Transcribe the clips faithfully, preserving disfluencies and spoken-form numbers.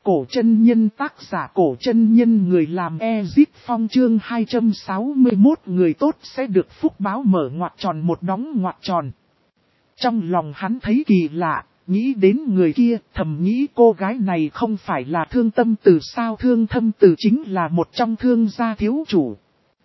Cổ chân nhân tác giả cổ chân nhân người làm Ezip Phong chương hai trăm sáu mươi mốt người tốt sẽ được phúc báo mở ngoặc tròn một đóng ngoặc tròn. Trong lòng hắn thấy kỳ lạ, nghĩ đến người kia, thầm nghĩ cô gái này không phải là Thương Tâm Từ sao. Thương Thâm Từ chính là một trong thương gia thiếu chủ.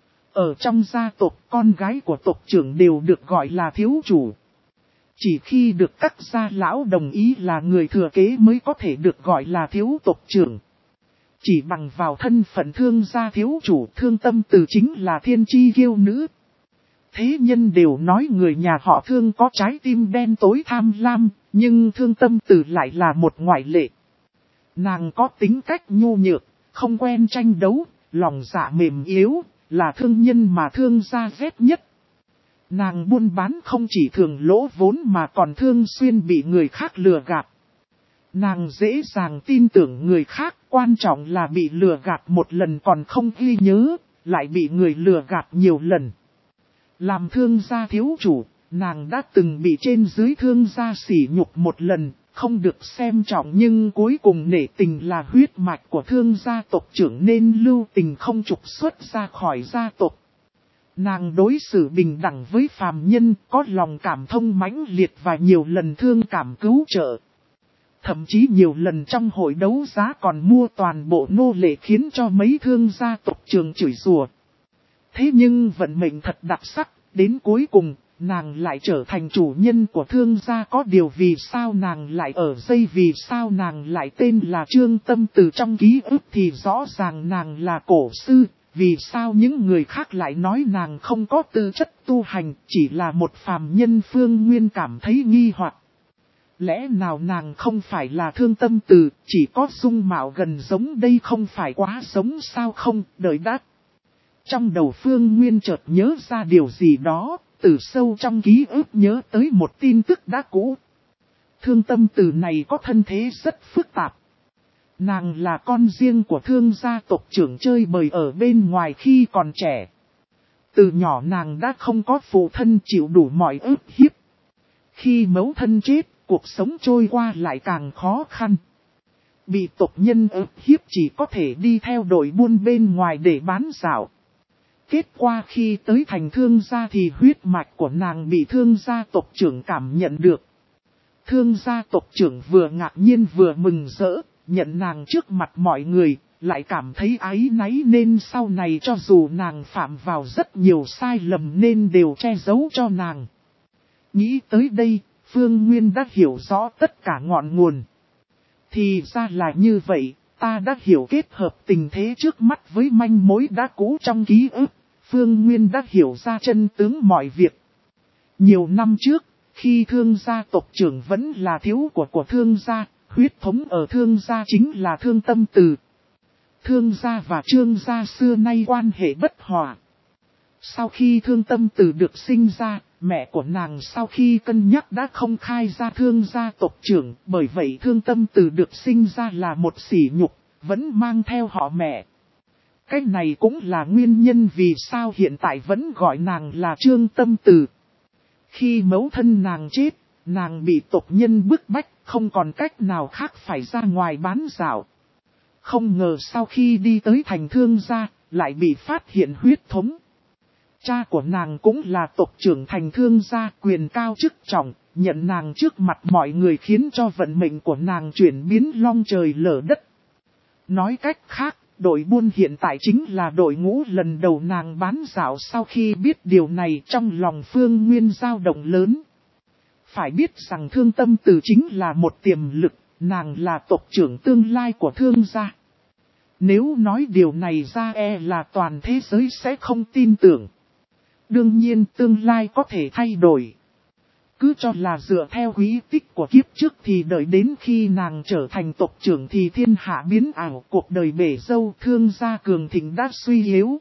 Ở trong gia tộc, con gái của tộc trưởng đều được gọi là thiếu chủ. Chỉ khi được các gia lão đồng ý là người thừa kế mới có thể được gọi là thiếu tộc trưởng. Chỉ bằng vào thân phận thương gia thiếu chủ, Thương Tâm Từ chính là thiên chi kiêu nữ. Thế nhân đều nói người nhà họ Thương có trái tim đen tối tham lam, nhưng Thương Tâm Từ lại là một ngoại lệ. Nàng có tính cách nhu nhược, không quen tranh đấu, lòng dạ mềm yếu, là thương nhân mà thương gia ghét nhất. Nàng buôn bán không chỉ thường lỗ vốn mà còn thường xuyên bị người khác lừa gạt. Nàng dễ dàng tin tưởng người khác, quan trọng là bị lừa gạt một lần còn không ghi nhớ, lại bị người lừa gạt nhiều lần. Làm thương gia thiếu chủ, nàng đã từng bị trên dưới thương gia sỉ nhục một lần, không được xem trọng nhưng cuối cùng nể tình là huyết mạch của thương gia tộc trưởng nên lưu tình không trục xuất ra khỏi gia tộc. Nàng đối xử bình đẳng với phàm nhân, có lòng cảm thông mãnh liệt và nhiều lần thương cảm cứu trợ. Thậm chí nhiều lần trong hội đấu giá còn mua toàn bộ nô lệ khiến cho mấy thương gia tộc trưởng chửi rủa. Thế nhưng vận mệnh thật đặc sắc, đến cuối cùng, nàng lại trở thành chủ nhân của thương gia. Có điều vì sao nàng lại ở dây, vì sao nàng lại tên là Trương Tâm Từ, trong ký ức thì rõ ràng nàng là cổ sư. Vì sao những người khác lại nói nàng không có tư chất tu hành, chỉ là một phàm nhân? Phương Nguyên cảm thấy nghi hoặc. Lẽ nào nàng không phải là Thương Tâm Từ, chỉ có dung mạo gần giống, đây không phải quá giống sao? Không, đợi đã. Trong đầu Phương Nguyên chợt nhớ ra điều gì đó, từ sâu trong ký ức nhớ tới một tin tức đã cũ. Thương Tâm Từ này có thân thế rất phức tạp. Nàng là con riêng của thương gia tộc trưởng, chơi bời ở bên ngoài khi còn trẻ. Từ nhỏ nàng đã không có phụ thân, chịu đủ mọi ức hiếp. Khi mẫu thân chết, cuộc sống trôi qua lại càng khó khăn. Bị tộc nhân ức hiếp chỉ có thể đi theo đội buôn bên ngoài để bán dạo. Kết quả khi tới thành thương gia thì huyết mạch của nàng bị thương gia tộc trưởng cảm nhận được. Thương gia tộc trưởng vừa ngạc nhiên vừa mừng rỡ, nhận nàng trước mặt mọi người, lại cảm thấy áy náy nên sau này cho dù nàng phạm vào rất nhiều sai lầm nên đều che giấu cho nàng. Nghĩ tới đây, Phương Nguyên đã hiểu rõ tất cả ngọn nguồn. Thì ra là như vậy, ta đã hiểu kết hợp tình thế trước mắt với manh mối đã cũ trong ký ức. Phương Nguyên đã hiểu ra chân tướng mọi việc. Nhiều năm trước, khi thương gia tộc trưởng vẫn là thiếu của của thương gia, huyết thống ở thương gia chính là Thương Tâm Từ. Thương gia và Trương gia xưa nay quan hệ bất hòa. Sau khi Thương Tâm Từ được sinh ra, mẹ của nàng sau khi cân nhắc đã không khai ra thương gia tộc trưởng, bởi vậy Thương Tâm Từ được sinh ra là một sỉ nhục, vẫn mang theo họ mẹ. Cái này cũng là nguyên nhân vì sao hiện tại vẫn gọi nàng là Trương Tâm Từ. Khi mẫu thân nàng chết, nàng bị tộc nhân bức bách, không còn cách nào khác phải ra ngoài bán dạo. Không ngờ sau khi đi tới thành thương gia, lại bị phát hiện huyết thống. Cha của nàng cũng là tộc trưởng thành thương gia, quyền cao chức trọng, nhận nàng trước mặt mọi người khiến cho vận mệnh của nàng chuyển biến long trời lở đất. Nói cách khác, đội buôn hiện tại chính là đội ngũ lần đầu nàng bán dạo. Sau khi biết điều này trong lòng Phương Nguyên dao động lớn. Phải biết rằng Thương Tâm Từ chính là một tiềm lực, nàng là tộc trưởng tương lai của thương gia. Nếu nói điều này ra e là toàn thế giới sẽ không tin tưởng. Đương nhiên tương lai có thể thay đổi. Cứ cho là dựa theo quý tích của kiếp trước thì đợi đến khi nàng trở thành tộc trưởng thì thiên hạ biến ảo, cuộc đời bể dâu, thương gia cường thịnh đã suy yếu.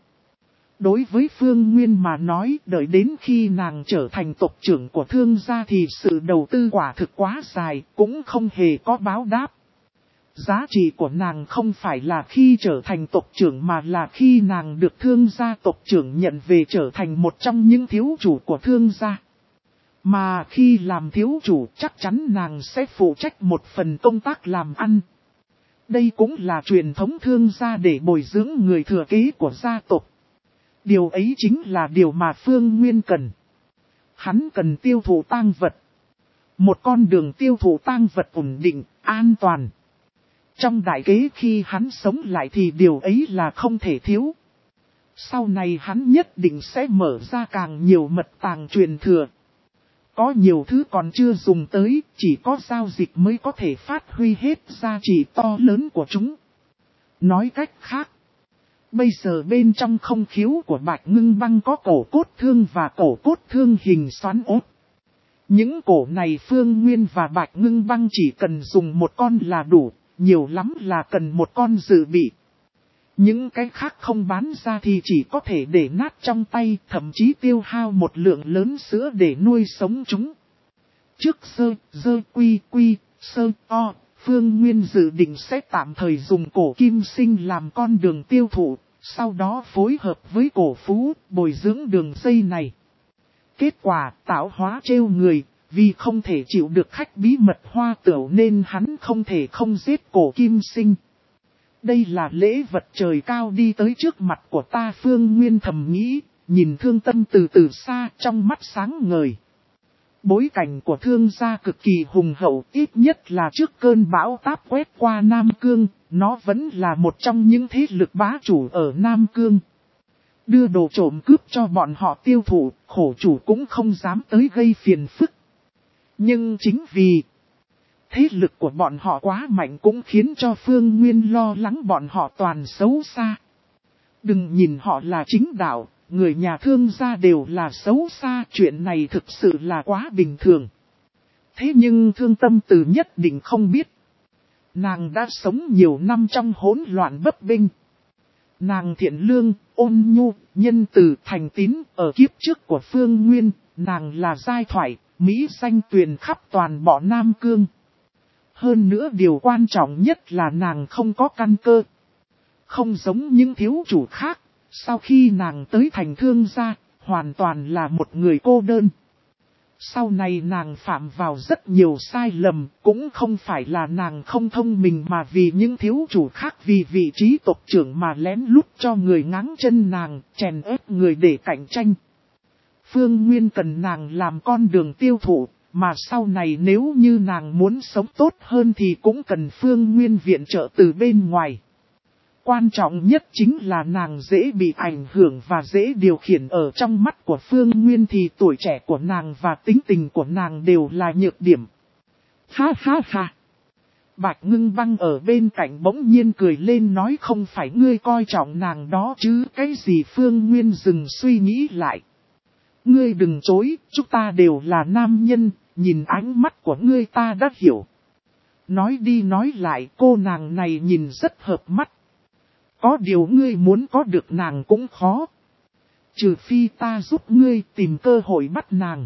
Đối với Phương Nguyên mà nói, đợi đến khi nàng trở thành tộc trưởng của thương gia thì sự đầu tư quả thực quá dài, cũng không hề có báo đáp. Giá trị của nàng không phải là khi trở thành tộc trưởng mà là khi nàng được thương gia tộc trưởng nhận về trở thành một trong những thiếu chủ của thương gia. Mà khi làm thiếu chủ chắc chắn nàng sẽ phụ trách một phần công tác làm ăn. Đây cũng là truyền thống thương gia để bồi dưỡng người thừa kế của gia tộc. Điều ấy chính là điều mà Phương Nguyên cần. Hắn cần tiêu thụ tang vật. Một con đường tiêu thụ tang vật ổn định, an toàn. Trong đại kế khi hắn sống lại thì điều ấy là không thể thiếu. Sau này hắn nhất định sẽ mở ra càng nhiều mật tàng truyền thừa. Có nhiều thứ còn chưa dùng tới, chỉ có giao dịch mới có thể phát huy hết giá trị to lớn của chúng. Nói cách khác, bây giờ bên trong không khiếu của Bạch Ngưng Băng có cổ cốt thương và cổ cốt thương hình xoắn ốt. Những cổ này Phương Nguyên và Bạch Ngưng Băng chỉ cần dùng một con là đủ, nhiều lắm là cần một con dự bị. Những cái khác không bán ra thì chỉ có thể để nát trong tay, thậm chí tiêu hao một lượng lớn sữa để nuôi sống chúng. Trước sơ, dơ quy quy, sơ o, Phương Nguyên dự định sẽ tạm thời dùng cổ kim sinh làm con đường tiêu thụ, sau đó phối hợp với cổ phú, bồi dưỡng đường dây này. Kết quả tạo hóa trêu người, vì không thể chịu được khách bí mật hoa tửu nên hắn không thể không giết cổ kim sinh. Đây là lễ vật trời cao đi tới trước mặt của ta, Phương Nguyên thầm nghĩ, nhìn Thương Tâm từ từ xa trong mắt sáng ngời. Bối cảnh của Thương gia cực kỳ hùng hậu, ít nhất là trước cơn bão táp quét qua Nam Cương, nó vẫn là một trong những thế lực bá chủ ở Nam Cương. Đưa đồ trộm cướp cho bọn họ tiêu thụ, khổ chủ cũng không dám tới gây phiền phức. Nhưng chính vì thế lực của bọn họ quá mạnh cũng khiến cho Phương Nguyên lo lắng bọn họ toàn xấu xa. Đừng nhìn họ là chính đạo, người nhà Thương gia đều là xấu xa, chuyện này thực sự là quá bình thường. Thế nhưng Thương Tâm Từ nhất định không biết. Nàng đã sống nhiều năm trong hỗn loạn bấp bênh. Nàng thiện lương, ôn nhu, nhân từ, thành tín, ở kiếp trước của Phương Nguyên, nàng là giai thoại, mỹ danh truyền khắp toàn bộ Nam Cương. Hơn nữa điều quan trọng nhất là nàng không có căn cơ. Không giống những thiếu chủ khác, sau khi nàng tới thành Thương gia, hoàn toàn là một người cô đơn. Sau này nàng phạm vào rất nhiều sai lầm, cũng không phải là nàng không thông minh mà vì những thiếu chủ khác vì vị trí tộc trưởng mà lén lút cho người ngáng chân nàng, chèn ép người để cạnh tranh. Phương Nguyên cần nàng làm con đường tiêu thụ, mà sau này nếu như nàng muốn sống tốt hơn thì cũng cần Phương Nguyên viện trợ từ bên ngoài. Quan trọng nhất chính là nàng dễ bị ảnh hưởng và dễ điều khiển, ở trong mắt của Phương Nguyên thì tuổi trẻ của nàng và tính tình của nàng đều là nhược điểm. Ha ha ha! Bạch Ngưng Băng ở bên cạnh bỗng nhiên cười lên nói, không phải ngươi coi trọng nàng đó chứ cái gì. Phương Nguyên dừng suy nghĩ lại. Ngươi đừng chối, chúng ta đều là nam nhân, nhìn ánh mắt của ngươi ta đã hiểu. Nói đi nói lại, cô nàng này nhìn rất hợp mắt. Có điều ngươi muốn có được nàng cũng khó. Trừ phi ta giúp ngươi tìm cơ hội bắt nàng.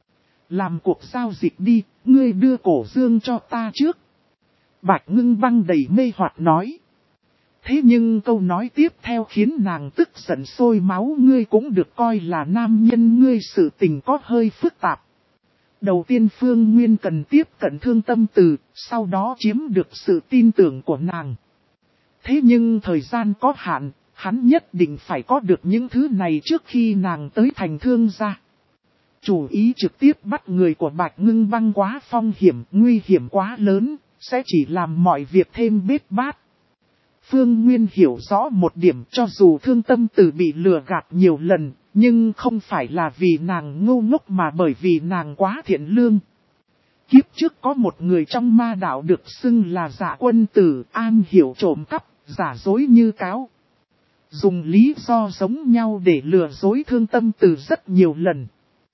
Làm cuộc giao dịch đi, ngươi đưa cổ dương cho ta trước. Bạch Ngưng Băng đầy mê hoặc nói. Thế nhưng câu nói tiếp theo khiến nàng tức giận sôi máu. Ngươi cũng được coi là nam nhân, ngươi sự tình có hơi phức tạp. Đầu tiên Phương Nguyên cần tiếp cận Thương Tâm Từ, sau đó chiếm được sự tin tưởng của nàng. Thế nhưng thời gian có hạn, hắn nhất định phải có được những thứ này trước khi nàng tới thành Thương gia. Chủ ý trực tiếp bắt người của Bạch Ngưng Băng quá phong hiểm, nguy hiểm quá lớn, sẽ chỉ làm mọi việc thêm bết bát. Phương Nguyên hiểu rõ một điểm, cho dù Thương Tâm Từ bị lừa gạt nhiều lần, nhưng không phải là vì nàng ngu ngốc mà bởi vì nàng quá thiện lương. Kiếp trước có một người trong ma đạo được xưng là Dạ Quân Tử, an hiểu trộm cắp, giả dối như cáo. Dùng lý do giống nhau để lừa dối Thương Tâm Từ rất nhiều lần.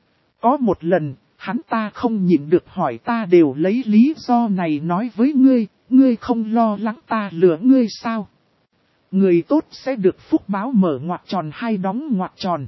Có một lần, hắn ta không nhịn được hỏi, ta đều lấy lý do này nói với ngươi, ngươi không lo lắng ta lừa ngươi sao? Người tốt sẽ được phúc báo, mở ngoặc tròn hay đóng ngoặc tròn.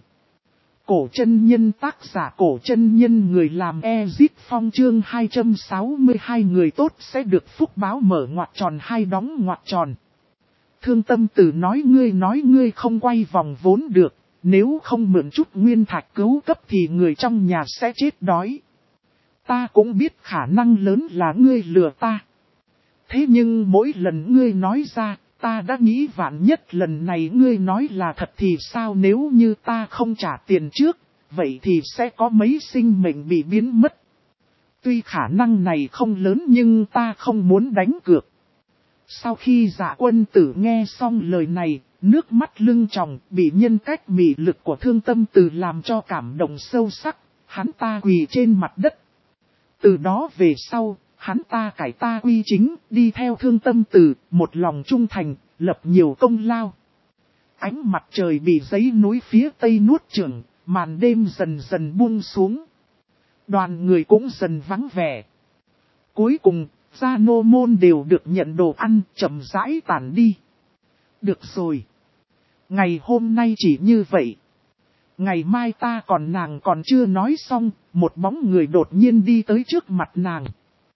Cổ chân nhân, tác giả Cổ chân nhân, người làm Ezit Phong, chương hai trăm sáu mươi hai, người tốt sẽ được phúc báo, mở ngoặc tròn hay đóng ngoặc tròn. Thương Tâm Từ nói, ngươi nói ngươi không quay vòng vốn được, nếu không mượn chút nguyên thạch cứu cấp thì người trong nhà sẽ chết đói. Ta cũng biết khả năng lớn là ngươi lừa ta. Thế nhưng mỗi lần ngươi nói ra, ta đã nghĩ vạn nhất lần này ngươi nói là thật thì sao, nếu như ta không trả tiền trước, vậy thì sẽ có mấy sinh mệnh bị biến mất. Tuy khả năng này không lớn nhưng ta không muốn đánh cược. Sau khi Dạ Quân Tử nghe xong lời này, nước mắt lưng tròng, bị nhân cách mị lực của Thương Tâm Từ làm cho cảm động sâu sắc, hắn ta quỳ trên mặt đất. Từ đó về sau, hắn ta cải ta quy chính, đi theo Thương Tâm Từ, một lòng trung thành, lập nhiều công lao. Ánh mặt trời bị dãy núi phía tây nuốt chửng, màn đêm dần dần buông xuống. Đoàn người cũng dần vắng vẻ. Cuối cùng, Gia Nô Môn đều được nhận đồ ăn, chậm rãi tản đi. Được rồi. Ngày hôm nay chỉ như vậy. Ngày mai ta còn nàng còn chưa nói xong, một bóng người đột nhiên đi tới trước mặt nàng.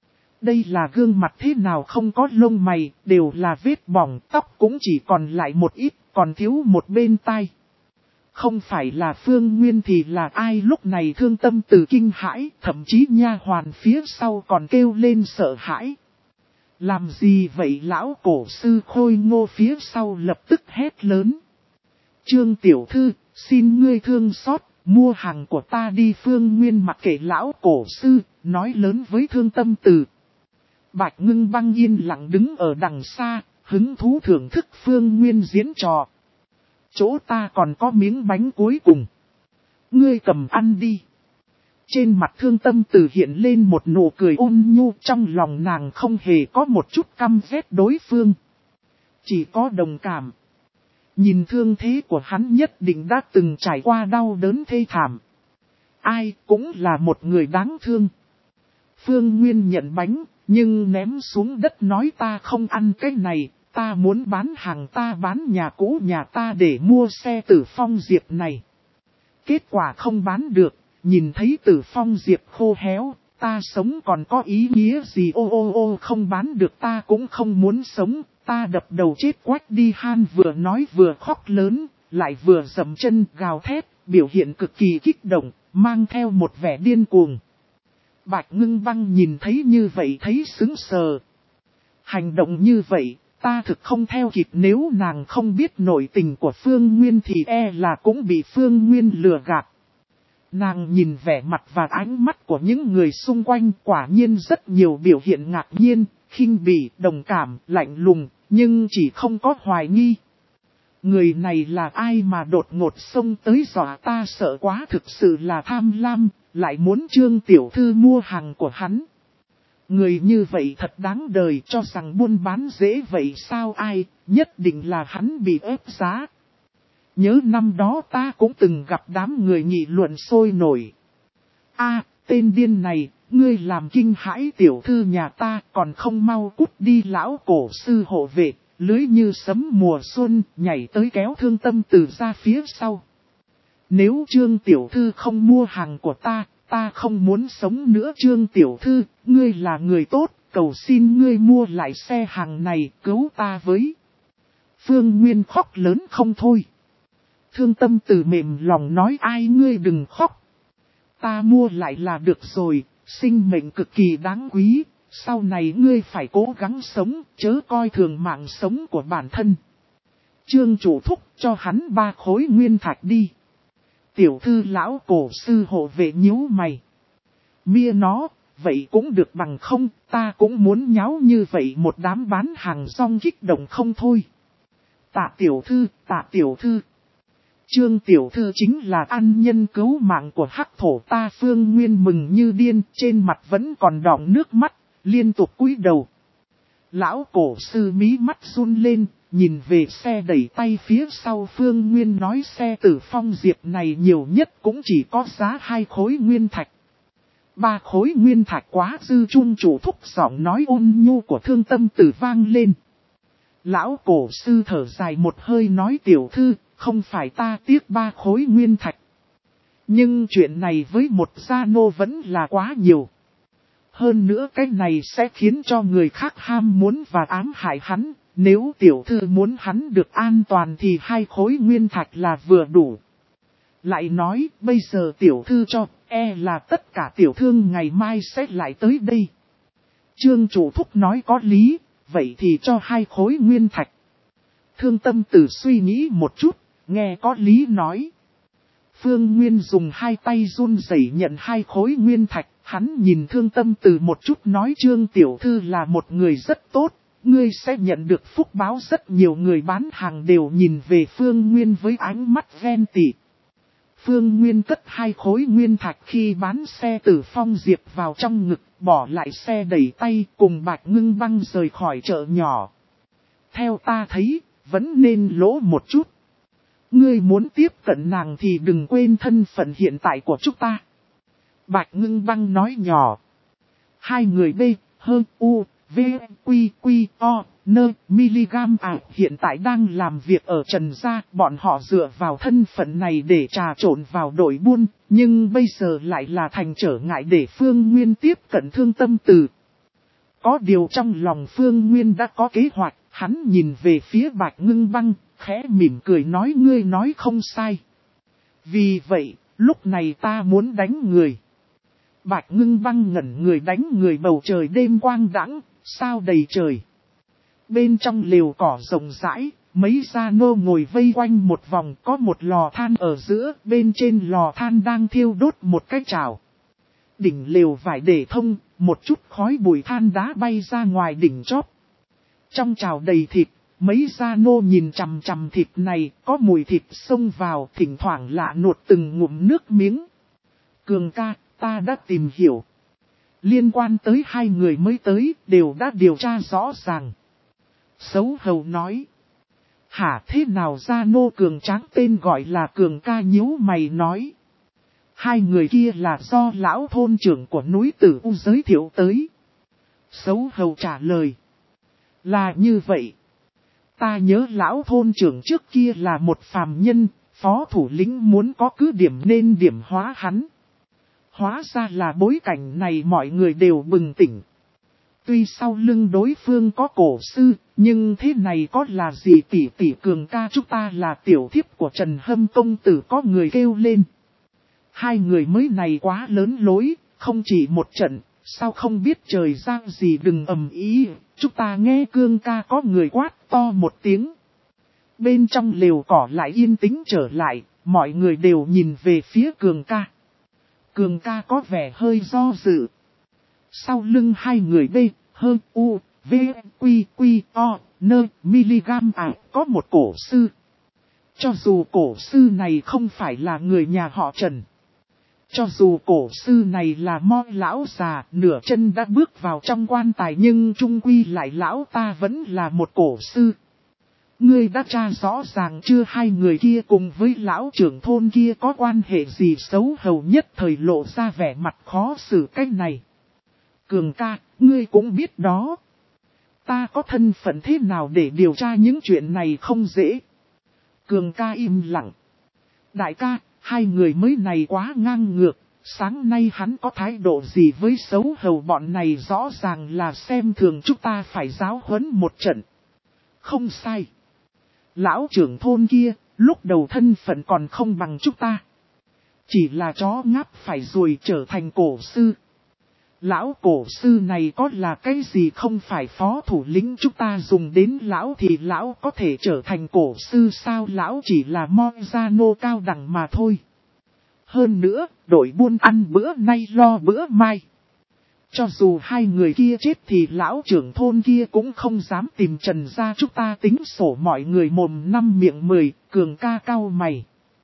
Đây là gương mặt thế nào không có lông mày, đều là vết bỏng, tóc cũng chỉ còn lại một ít, còn thiếu một bên tai. Không phải là Phương Nguyên thì là ai? Lúc này Thương Tâm Từ kinh hãi, thậm chí nha hoàn phía sau còn kêu lên sợ hãi. Làm gì vậy? Lão cổ sư Khôi Ngô phía sau lập tức hét lớn. Trương tiểu thư, xin ngươi thương xót, mua hàng của ta đi. Phương Nguyên mặc kệ lão cổ sư, nói lớn với Thương Tâm Từ. Bạch Ngưng Băng yên lặng đứng ở đằng xa, hứng thú thưởng thức Phương Nguyên diễn trò. Chỗ ta còn có miếng bánh cuối cùng. Ngươi cầm ăn đi. Trên mặt Thương Tâm Từ hiện lên một nụ cười ôn nhu, trong lòng nàng không hề có một chút căm ghét đối phương. Chỉ có đồng cảm. Nhìn thương thế của hắn nhất định đã từng trải qua đau đớn thê thảm. Ai cũng là một người đáng thương. Phương Nguyên nhận bánh, nhưng ném xuống đất nói ta không ăn cái này. Ta muốn bán hàng, ta bán nhà cũ nhà ta để mua xe Tử Phong Diệp này. Kết quả không bán được, nhìn thấy Tử Phong Diệp khô héo, ta sống còn có ý nghĩa gì? Ô ô ô không bán được ta cũng không muốn sống, ta đập đầu chết quách đi. Han vừa nói vừa khóc lớn, lại vừa dậm chân gào thét, biểu hiện cực kỳ kích động, mang theo một vẻ điên cuồng. Bạch Ngưng Băng nhìn thấy như vậy thấy sững sờ. Hành động như vậy, ta thực không theo kịp, nếu nàng không biết nội tình của Phương Nguyên thì e là cũng bị Phương Nguyên lừa gạt. Nàng nhìn vẻ mặt và ánh mắt của những người xung quanh, quả nhiên rất nhiều biểu hiện ngạc nhiên, khinh bỉ, đồng cảm, lạnh lùng, nhưng chỉ không có hoài nghi. Người này là ai mà đột ngột xông tới dọa ta? Sợ quá, thực sự là tham lam, lại muốn Trương tiểu thư mua hàng của hắn. Người như vậy thật đáng đời, cho rằng buôn bán dễ vậy sao? Ai, nhất định là hắn bị ép giá. Nhớ năm đó ta cũng từng gặp đám người nghị luận sôi nổi. A, tên điên này, ngươi làm kinh hãi tiểu thư nhà ta, còn không mau cút đi. Lão cổ sư hộ vệ, lưới như sấm mùa xuân, nhảy tới kéo Thương Tâm Từ ra phía sau. Nếu Trương tiểu thư không mua hàng của ta, ta không muốn sống nữa. Trương tiểu thư, ngươi là người tốt, cầu xin ngươi mua lại xe hàng này, cứu ta với. Phương Nguyên khóc lớn không thôi. Thương Tâm Từ mềm lòng nói ai ngươi đừng khóc. Ta mua lại là được rồi, sinh mệnh cực kỳ đáng quý, sau này ngươi phải cố gắng sống, chớ coi thường mạng sống của bản thân. Trương chủ thúc cho hắn ba khối nguyên thạch đi. Tiểu thư lão cổ sư hộ vệ nhíu mày. Mia nó, vậy cũng được bằng không, ta cũng muốn nháo như vậy. Một đám bán hàng rong kích động không thôi. Tạ tiểu thư, tạ tiểu thư. Trương tiểu thư chính là ân nhân cứu mạng của hắc thổ ta. Phương Nguyên mừng như điên, trên mặt vẫn còn đọng nước mắt, liên tục cúi đầu. Lão cổ sư mí mắt run lên, nhìn về xe đẩy tay phía sau. Phương Nguyên nói xe Tử Phong Diệp này nhiều nhất cũng chỉ có giá hai khối nguyên thạch. Ba khối nguyên thạch quá dư. Trung chủ thúc giọng nói ôn nhu của Thương Tâm Từ vang lên. Lão cổ sư thở dài một hơi nói tiểu thư, không phải ta tiếc ba khối nguyên thạch. Nhưng chuyện này với một gia nô vẫn là quá nhiều. Hơn nữa cái này sẽ khiến cho người khác ham muốn và ám hại hắn. Nếu tiểu thư muốn hắn được an toàn thì hai khối nguyên thạch là vừa đủ. Lại nói bây giờ tiểu thư cho, e là tất cả tiểu thương ngày mai sẽ lại tới đây. Trương chủ thúc nói có lý, vậy thì cho hai khối nguyên thạch. Thương Tâm Tử suy nghĩ một chút, nghe có lý nói. Phương Nguyên dùng hai tay run rẩy nhận hai khối nguyên thạch, hắn nhìn Thương Tâm Tử một chút nói Trương tiểu thư là một người rất tốt, ngươi sẽ nhận được phúc báo. Rất nhiều người bán hàng đều nhìn về Phương Nguyên với ánh mắt ghen tị. Phương Nguyên cất hai khối nguyên thạch khi bán xe Tử Phong Diệp vào trong ngực, bỏ lại xe đẩy tay cùng Bạch Ngưng Băng rời khỏi chợ nhỏ. Theo ta thấy, vẫn nên lỗ một chút. Ngươi muốn tiếp cận nàng thì đừng quên thân phận hiện tại của chúng ta. Bạch Ngưng Băng nói nhỏ. Hai người B, hơn U, V, Quy, Quy, O, Nơ, Miligam à hiện tại đang làm việc ở Trần Gia. Bọn họ dựa vào thân phận này để trà trộn vào đội buôn, nhưng bây giờ lại là thành trở ngại để Phương Nguyên tiếp cận Thương Tâm Tử. Có điều trong lòng Phương Nguyên đã có kế hoạch, hắn nhìn về phía Bạch Ngưng Băng, khẽ mỉm cười nói ngươi nói không sai. Vì vậy, lúc này ta muốn đánh người. Bạch Ngưng Băng ngẩn người đánh người. Bầu trời đêm quang đãng, sao đầy trời. Bên trong lều cỏ rộng rãi, mấy gia nô ngồi vây quanh một vòng, có một lò than ở giữa, bên trên lò than đang thiêu đốt một cái chảo. Đỉnh lều vải để thông, một chút khói bụi than đá bay ra ngoài đỉnh chóp. Trong chảo đầy thịt, mấy gia nô nhìn chằm chằm thịt này, có mùi thịt xông vào, thỉnh thoảng lạ nuốt từng ngụm nước miếng. Cường ca, ta đã tìm hiểu. Liên quan tới hai người mới tới, đều đã điều tra rõ ràng. Sấu hầu nói. Hả thế nào gia nô cường tráng tên gọi là Cường ca nhíu mày nói. Hai người kia là do lão thôn trưởng của núi Tử U giới thiệu tới. Sấu hầu trả lời. Là như vậy. Ta nhớ lão thôn trưởng trước kia là một phàm nhân, phó thủ lĩnh muốn có cứ điểm nên điểm hóa hắn. Hóa ra là bối cảnh này mọi người đều bừng tỉnh. Tuy sau lưng đối phương có cổ sư, nhưng thế này có là gì tỷ tỷ Cường ca chúng ta là tiểu thiếp của Trần Hâm công tử có người kêu lên. Hai người mới này quá lớn lối, không chỉ một trận, sao không biết trời giang gì đừng ầm ý, chúng ta nghe Cường ca có người quát to một tiếng. Bên trong lều cỏ lại yên tĩnh trở lại, mọi người đều nhìn về phía Cường ca. Cường ca có vẻ hơi do dự. Sau lưng hai người B, hơn U, V, Quy, Quy, O, Nơ, Miligam à, có một cổ sư. Cho dù cổ sư này không phải là người nhà họ Trần. Cho dù cổ sư này là mo lão già, nửa chân đã bước vào trong quan tài nhưng trung quy lại lão ta vẫn là một cổ sư. Ngươi đã tra rõ ràng chưa hai người kia cùng với lão trưởng thôn kia có quan hệ gì xấu hầu nhất thời lộ ra vẻ mặt khó xử cách này. Cường ca, ngươi cũng biết đó. Ta có thân phận thế nào để điều tra những chuyện này không dễ. Cường ca im lặng. Đại ca, hai người mới này quá ngang ngược. Sáng nay hắn có thái độ gì với xấu hầu bọn này rõ ràng là xem thường chúng ta phải giáo huấn một trận. Không sai. Lão trưởng thôn kia, lúc đầu thân phận còn không bằng chúng ta. Chỉ là chó ngáp phải rồi trở thành cổ sư. Lão cổ sư này có là cái gì không phải phó thủ lĩnh chúng ta dùng đến lão thì lão có thể trở thành cổ sư sao lão chỉ là Mojano cao đẳng mà thôi. Hơn nữa, đội buôn ăn bữa nay lo bữa mai. Cho dù hai người kia chết thì lão trưởng thôn kia cũng không dám tìm Trần gia chúng ta tính sổ mọi người mồm năm miệng mười, Cường ca cao mày.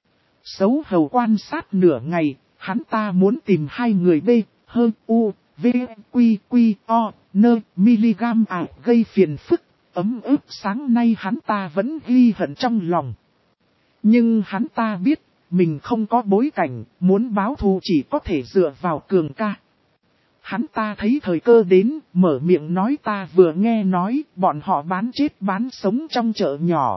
Xấu hầu quan sát nửa ngày, hắn ta muốn tìm hai người B, hơn U, V, Quy, Quy, O, Nơ, Miligam à gây phiền phức, ấm ức sáng nay hắn ta vẫn ghi hận trong lòng. Nhưng hắn ta biết, mình không có bối cảnh, muốn báo thù chỉ có thể dựa vào Cường ca. Hắn ta thấy thời cơ đến, mở miệng nói ta vừa nghe nói, bọn họ bán chết bán sống trong chợ nhỏ.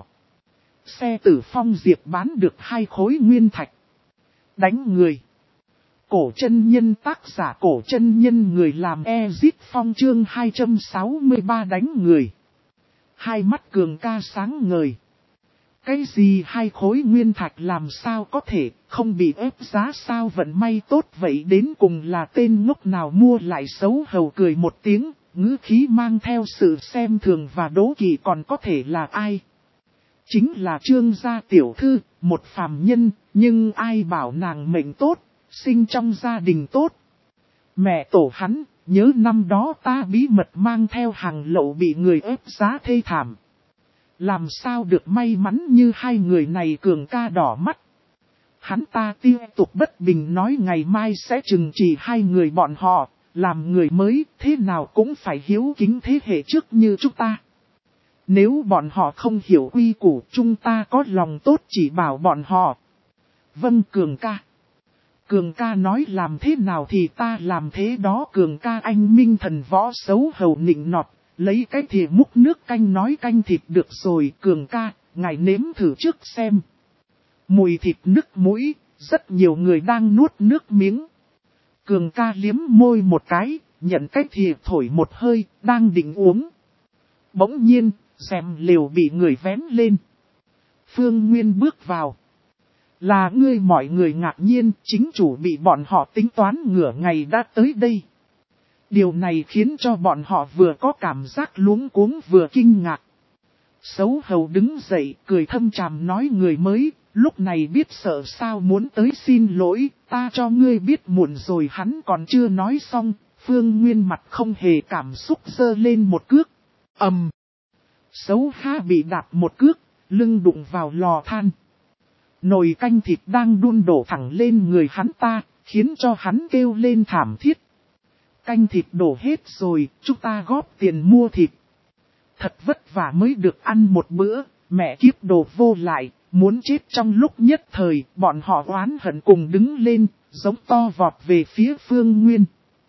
Xe Tử Phong Diệp bán được hai khối nguyên thạch. Đánh người. Cổ chân nhân tác giả cổ chân nhân người làm Ezit Phong chương hai trăm sáu mươi ba đánh người. Hai mắt Cường ca sáng ngời. Cái gì hai khối nguyên thạch làm sao có thể không bị ép giá sao vận may tốt vậy đến cùng là tên ngốc nào mua lại xấu hầu cười một tiếng, ngữ khí mang theo sự xem thường và đố kỵ, còn có thể là ai? Chính là Trương gia tiểu thư, một phàm nhân, nhưng ai bảo nàng mệnh tốt, sinh trong gia đình tốt. Mẹ tổ hắn, nhớ năm đó ta bí mật mang theo hàng lậu bị người ép giá thê thảm. Làm sao được may mắn như hai người này, Cường ca đỏ mắt. Hắn ta tiếp tục bất bình nói ngày mai sẽ trừng trị hai người bọn họ, làm người mới thế nào cũng phải hiếu kính thế hệ trước như chúng ta. Nếu bọn họ không hiểu quy củ, chúng ta có lòng tốt chỉ bảo bọn họ. Vâng Cường ca. Cường ca nói làm thế nào thì ta làm thế đó. Cường ca anh minh thần võ xấu hầu nịnh nọt, lấy cái thìa múc nước canh nói canh thịt được rồi. Cường ca, ngài nếm thử trước xem. Mùi thịt nức mũi, rất nhiều người đang nuốt nước miếng. Cường ca liếm môi một cái, nhận cái thìa thổi một hơi, đang định uống. Bỗng nhiên, rèm lều bị người vén lên. Phương Nguyên bước vào. Là ngươi. Mọi người ngạc nhiên, chính chủ bị bọn họ tính toán nửa ngày đã tới đây. Điều này khiến cho bọn họ vừa có cảm giác luống cuống vừa kinh ngạc. Xấu hầu đứng dậy, cười thâm tràm nói người mới, lúc này biết sợ sao muốn tới xin lỗi, ta cho ngươi biết muộn rồi. Hắn còn chưa nói xong, Phương Nguyên mặt không hề cảm xúc giơ lên một cước. Ầm. Xấu ha bị đạp một cước, lưng đụng vào lò than. Nồi canh thịt đang đun đổ thẳng lên người hắn ta, khiến cho hắn kêu lên thảm thiết. Canh thịt đổ hết rồi, chúng ta góp tiền mua thịt. Thật vất vả mới được ăn một bữa, mẹ kiếp đồ vô lại, muốn chết trong lúc nhất thời. Bọn họ oán hận cùng đứng lên, giống to vọt về phía Phương Nguyên.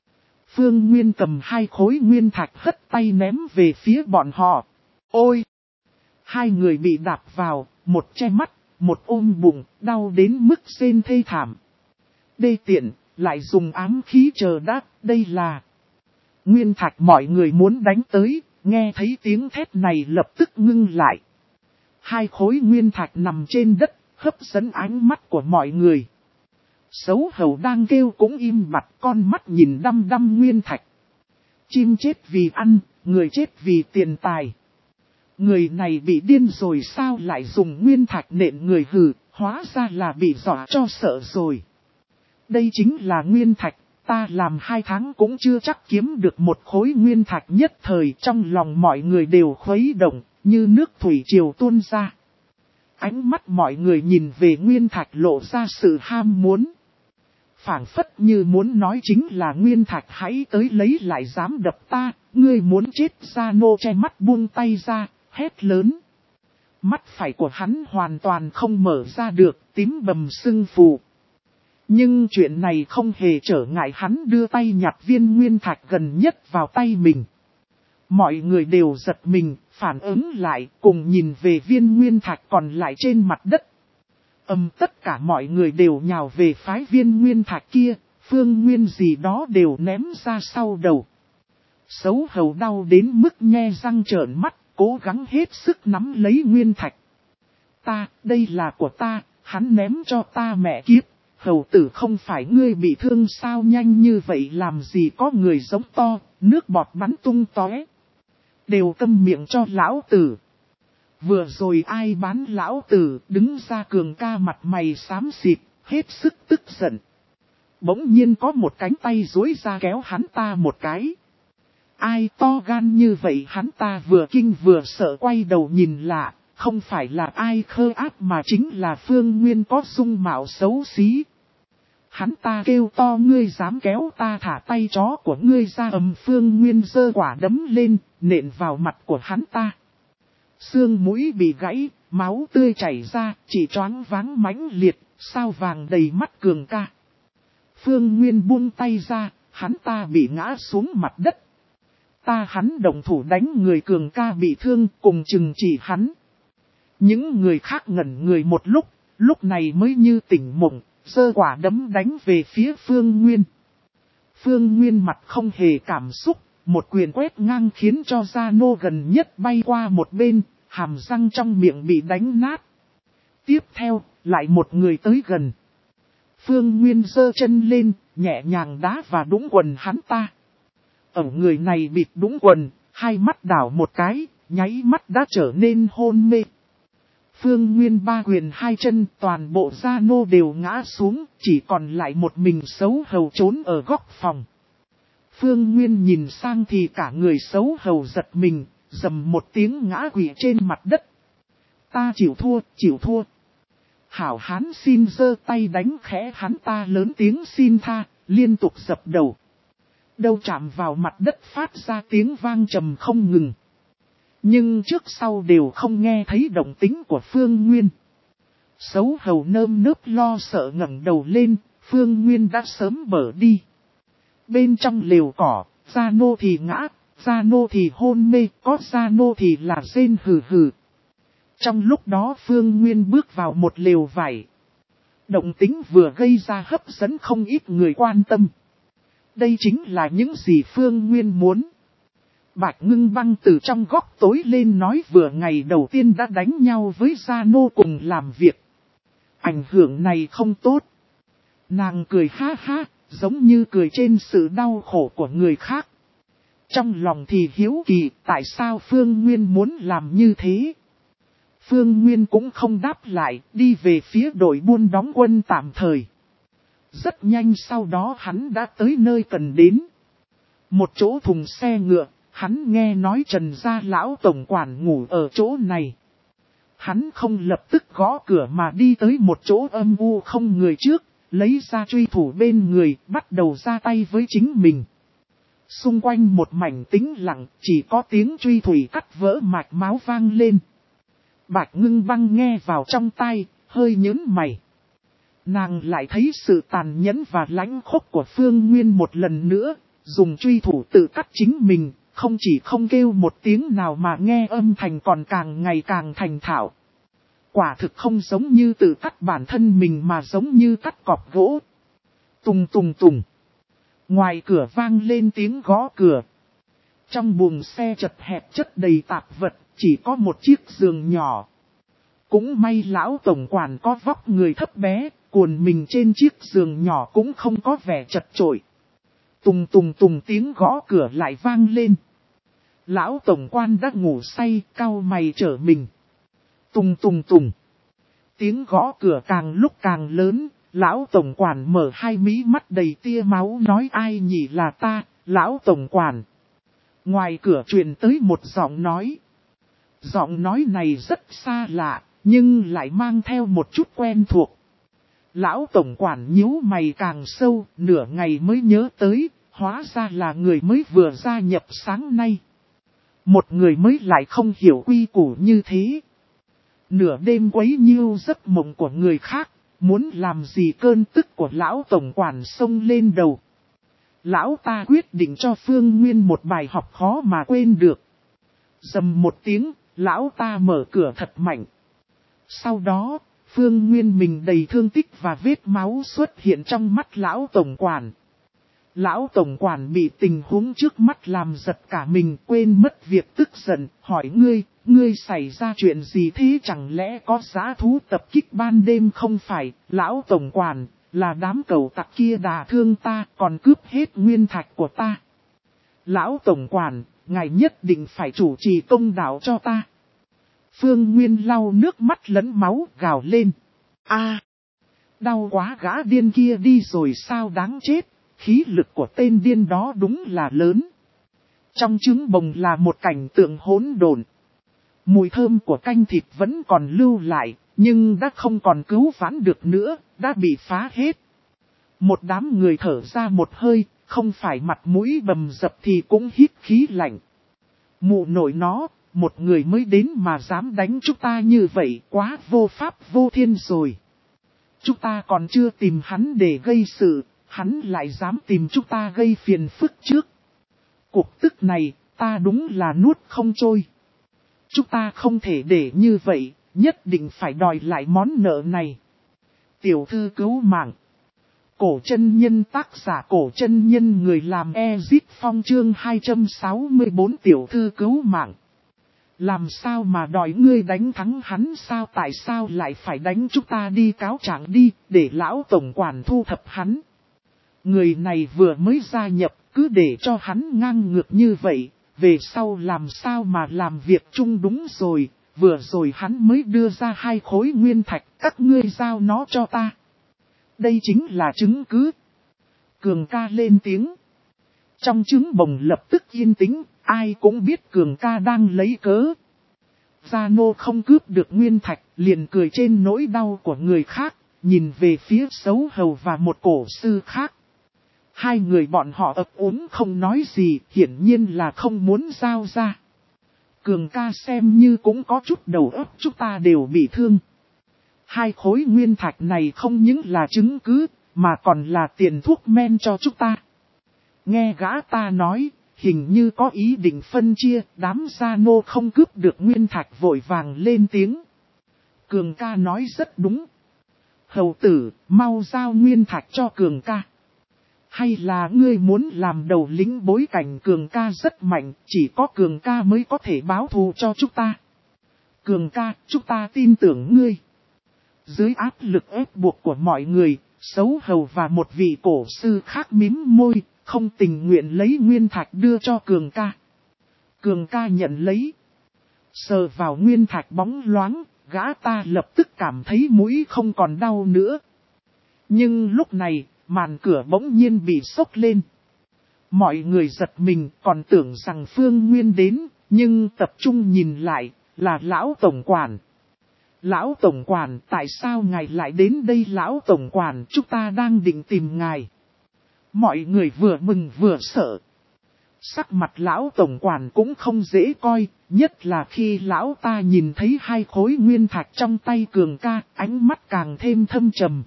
Phương Nguyên cầm hai khối nguyên thạch hất tay ném về phía bọn họ. Ôi! Hai người bị đạp vào, một che mắt, một ôm bụng, đau đến mức rên thê thảm. Đê tiện, lại dùng ám khí chờ đáp, đây là nguyên thạch. Mọi người muốn đánh tới, nghe thấy tiếng thét này lập tức ngưng lại. Hai khối nguyên thạch nằm trên đất, hấp dẫn ánh mắt của mọi người. Xấu hầu đang kêu cũng im bặt, con mắt nhìn đăm đăm nguyên thạch. Chim chết vì ăn, người chết vì tiền tài. Người này bị điên rồi sao, lại dùng nguyên thạch nện người hừ, hóa ra là bị dọa cho sợ rồi. Đây chính là nguyên thạch, ta làm hai tháng cũng chưa chắc kiếm được một khối nguyên thạch. Nhất thời trong lòng mọi người đều khuấy động, như nước thủy triều tuôn ra. Ánh mắt mọi người nhìn về nguyên thạch lộ ra sự ham muốn. Phảng phất như muốn nói chính là nguyên thạch hãy tới lấy lại dám đập ta, ngươi muốn chết. Gia Nô che mắt buông tay ra, hét lớn. Mắt phải của hắn hoàn toàn không mở ra được, tím bầm sưng phù. Nhưng chuyện này không hề trở ngại hắn đưa tay nhặt viên nguyên thạch gần nhất vào tay mình. Mọi người đều giật mình, phản ứng lại, cùng nhìn về viên nguyên thạch còn lại trên mặt đất. Âm tất cả mọi người đều nhào về phái viên nguyên thạch kia, Phương Nguyên gì đó đều ném ra sau đầu. Xấu hầu đau đến mức nhe răng trợn mắt, cố gắng hết sức nắm lấy nguyên thạch. Ta, đây là của ta, hắn ném cho ta. Mẹ kiếp, hầu tử không phải ngươi bị thương sao, nhanh như vậy làm gì có. Người giống to, nước bọt bắn tung tóe. Đều câm miệng cho lão tử. Vừa rồi ai bán lão tử, đứng ra. Cường ca mặt mày xám xịt, hết sức tức giận. Bỗng nhiên có một cánh tay duỗi ra kéo hắn ta một cái. Ai to gan như vậy, hắn ta vừa kinh vừa sợ quay đầu nhìn lạ, không phải là ai khơ áp mà chính là Phương Nguyên có dung mạo xấu xí. Hắn ta kêu to, ngươi dám kéo ta, thả tay chó của ngươi ra. Ầm. Phương Nguyên giơ quả đấm lên, nện vào mặt của hắn ta. Xương mũi bị gãy, máu tươi chảy ra, chỉ choáng váng mãnh liệt, sao vàng đầy mắt Cường ca. Phương Nguyên buông tay ra, hắn ta bị ngã xuống mặt đất. Ta hắn đồng thủ đánh người. Cường ca bị thương, cùng chừng chỉ hắn. Những người khác ngẩn người một lúc, lúc này mới như tỉnh mộng, giơ quả đấm đánh về phía Phương Nguyên. Phương Nguyên mặt không hề cảm xúc, một quyền quét ngang khiến cho Gia Nô gần nhất bay qua một bên, hàm răng trong miệng bị đánh nát. Tiếp theo, lại một người tới gần. Phương Nguyên giơ chân lên, nhẹ nhàng đá và đũng quần hắn ta. ẩu người này bịt đúng quần, hai mắt đảo một cái, nháy mắt đã trở nên hôn mê. Phương Nguyên ba quyền hai chân toàn bộ gia nô đều ngã xuống, chỉ còn lại một mình xấu hầu trốn ở góc phòng. Phương Nguyên nhìn sang thì cả người xấu hầu giật mình, rầm một tiếng ngã quỵ trên mặt đất. Ta chịu thua, chịu thua. Hảo hán xin giơ tay đánh khẽ hắn ta lớn tiếng xin tha, liên tục dập đầu. Đầu chạm vào mặt đất phát ra tiếng vang trầm không ngừng. Nhưng trước sau đều không nghe thấy động tĩnh của Phương Nguyên. Xấu hầu nơm nớp lo sợ ngẩng đầu lên, Phương Nguyên đã sớm bở đi. Bên trong lều cỏ, gia nô thì ngã, gia nô thì hôn mê, có gia nô thì là rên hừ hừ. Trong lúc đó Phương Nguyên bước vào một lều vải. Động tĩnh vừa gây ra hấp dẫn không ít người quan tâm. Đây chính là những gì Phương Nguyên muốn. Bạch Ngưng Băng từ trong góc tối lên nói vừa ngày đầu tiên đã đánh nhau với gia nô cùng làm việc. Ảnh hưởng này không tốt. Nàng cười ha ha, giống như cười trên sự đau khổ của người khác. Trong lòng thì hiếu kỳ tại sao Phương Nguyên muốn làm như thế. Phương Nguyên cũng không đáp lại, đi về phía đội buôn đóng quân tạm thời. Rất nhanh sau đó hắn đã tới nơi cần đến. Một chỗ thùng xe ngựa, hắn nghe nói Trần gia lão tổng quản ngủ ở chỗ này. Hắn không lập tức gõ cửa mà đi tới một chỗ âm u không người trước, lấy ra truy thủ bên người, bắt đầu ra tay với chính mình. Xung quanh một mảnh tĩnh lặng, chỉ có tiếng truy thủy cắt vỡ mạch máu vang lên. Bạch Ngưng Băng nghe vào trong tai, hơi nhớn mày. Nàng lại thấy sự tàn nhẫn và lãnh khốc của Phương Nguyên một lần nữa, dùng truy thủ tự cắt chính mình, không chỉ không kêu một tiếng nào mà nghe âm thanh còn càng ngày càng thành thạo. Quả thực không giống như tự cắt bản thân mình mà giống như cắt cọp gỗ. Tùng tùng tùng. Ngoài cửa vang lên tiếng gõ cửa. Trong buồng xe chật hẹp chất đầy tạp vật, chỉ có một chiếc giường nhỏ. Cũng may lão tổng quản có vóc người thấp bé, cuồn mình trên chiếc giường nhỏ cũng không có vẻ chật chội. Tùng tùng tùng tiếng gõ cửa lại vang lên. Lão tổng quan đã ngủ say, cau mày trở mình. Tùng tùng tùng. Tiếng gõ cửa càng lúc càng lớn, lão tổng quản mở hai mí mắt đầy tia máu nói ai nhỉ là ta, lão tổng quản. Ngoài cửa truyền tới một giọng nói. Giọng nói này rất xa lạ, nhưng lại mang theo một chút quen thuộc. Lão tổng quản nhíu mày càng sâu, nửa ngày mới nhớ tới, hóa ra là người mới vừa gia nhập sáng nay. Một người mới lại không hiểu quy củ như thế. Nửa đêm quấy nhiêu giấc mộng của người khác, muốn làm gì cơn tức của lão tổng quản xông lên đầu. Lão ta quyết định cho Phương Nguyên một bài học khó mà quên được. Dầm một tiếng, lão ta mở cửa thật mạnh. Sau đó, Phương Nguyên mình đầy thương tích và vết máu xuất hiện trong mắt lão tổng quản. Lão tổng quản bị tình huống trước mắt làm giật cả mình, quên mất việc tức giận, hỏi ngươi, ngươi xảy ra chuyện gì thế, chẳng lẽ có dã thú tập kích ban đêm không phải, lão tổng quản, là đám cẩu tặc kia đả thương ta, còn cướp hết nguyên thạch của ta. Lão tổng quản, ngài nhất định phải chủ trì công đạo cho ta. Phương Nguyên lau nước mắt lẫn máu gào lên. A, đau quá, gã điên kia đi rồi sao, đáng chết, khí lực của tên điên đó đúng là lớn. Trong trứng bồng là một cảnh tượng hỗn độn. Mùi thơm của canh thịt vẫn còn lưu lại, nhưng đã không còn cứu vãn được nữa, đã bị phá hết. Một đám người thở ra một hơi, không phải mặt mũi bầm dập thì cũng hít khí lạnh. Mụ nội nó, một người mới đến mà dám đánh chúng ta như vậy, quá vô pháp vô thiên rồi. Chúng ta còn chưa tìm hắn để gây sự, hắn lại dám tìm chúng ta gây phiền phức trước. Cuộc tức này, ta đúng là nuốt không trôi. Chúng ta không thể để như vậy, nhất định phải đòi lại món nợ này. Tiểu thư cứu mạng. Cổ chân nhân, tác giả Cổ chân nhân, người làm Ezit Phong, chương hai trăm sáu mươi bốn, tiểu thư cứu mạng. Làm sao mà đòi ngươi đánh thắng hắn sao, tại sao lại phải đánh, chúng ta đi cáo trạng đi, để lão tổng quản thu thập hắn. Người này vừa mới gia nhập, cứ để cho hắn ngang ngược như vậy, về sau làm sao mà làm việc chung đúng rồi, vừa rồi hắn mới đưa ra hai khối nguyên thạch, các ngươi giao nó cho ta. Đây chính là chứng cứ. Cường ca lên tiếng. Trong trứng bồng lập tức yên tĩnh, ai cũng biết Cường ca đang lấy cớ. Gia Nô không cướp được nguyên thạch, liền cười trên nỗi đau của người khác, nhìn về phía Sấu Hầu và một cổ sư khác. Hai người bọn họ ấp úng không nói gì, hiển nhiên là không muốn giao ra. Cường ca xem như cũng có chút đầu óc, chúng ta đều bị thương. Hai khối nguyên thạch này không những là chứng cứ, mà còn là tiền thuốc men cho chúng ta. Nghe gã ta nói, hình như có ý định phân chia, đám Gia Nô không cướp được nguyên thạch vội vàng lên tiếng. Cường ca nói rất đúng. Hầu tử, mau giao nguyên thạch cho Cường ca. Hay là ngươi muốn làm đầu lính bối cảnh Cường ca rất mạnh, chỉ có Cường ca mới có thể báo thù cho chúng ta. Cường ca, chúng ta tin tưởng ngươi. Dưới áp lực ép buộc của mọi người, Sấu Hầu và một vị cổ sư khác mím môi, không tình nguyện lấy nguyên thạch đưa cho Cường ca. Cường ca nhận lấy. Sờ vào nguyên thạch bóng loáng, gã ta lập tức cảm thấy mũi không còn đau nữa. Nhưng lúc này, màn cửa bỗng nhiên bị xốc lên. Mọi người giật mình còn tưởng rằng Phương Nguyên đến, nhưng tập trung nhìn lại, là Lão Tổng Quản. Lão Tổng Quản, tại sao ngài lại đến đây Lão Tổng Quản, chúng ta đang định tìm ngài. Mọi người vừa mừng vừa sợ. Sắc mặt Lão Tổng Quản cũng không dễ coi, nhất là khi Lão ta nhìn thấy hai khối nguyên thạch trong tay Cường ca, ánh mắt càng thêm thâm trầm.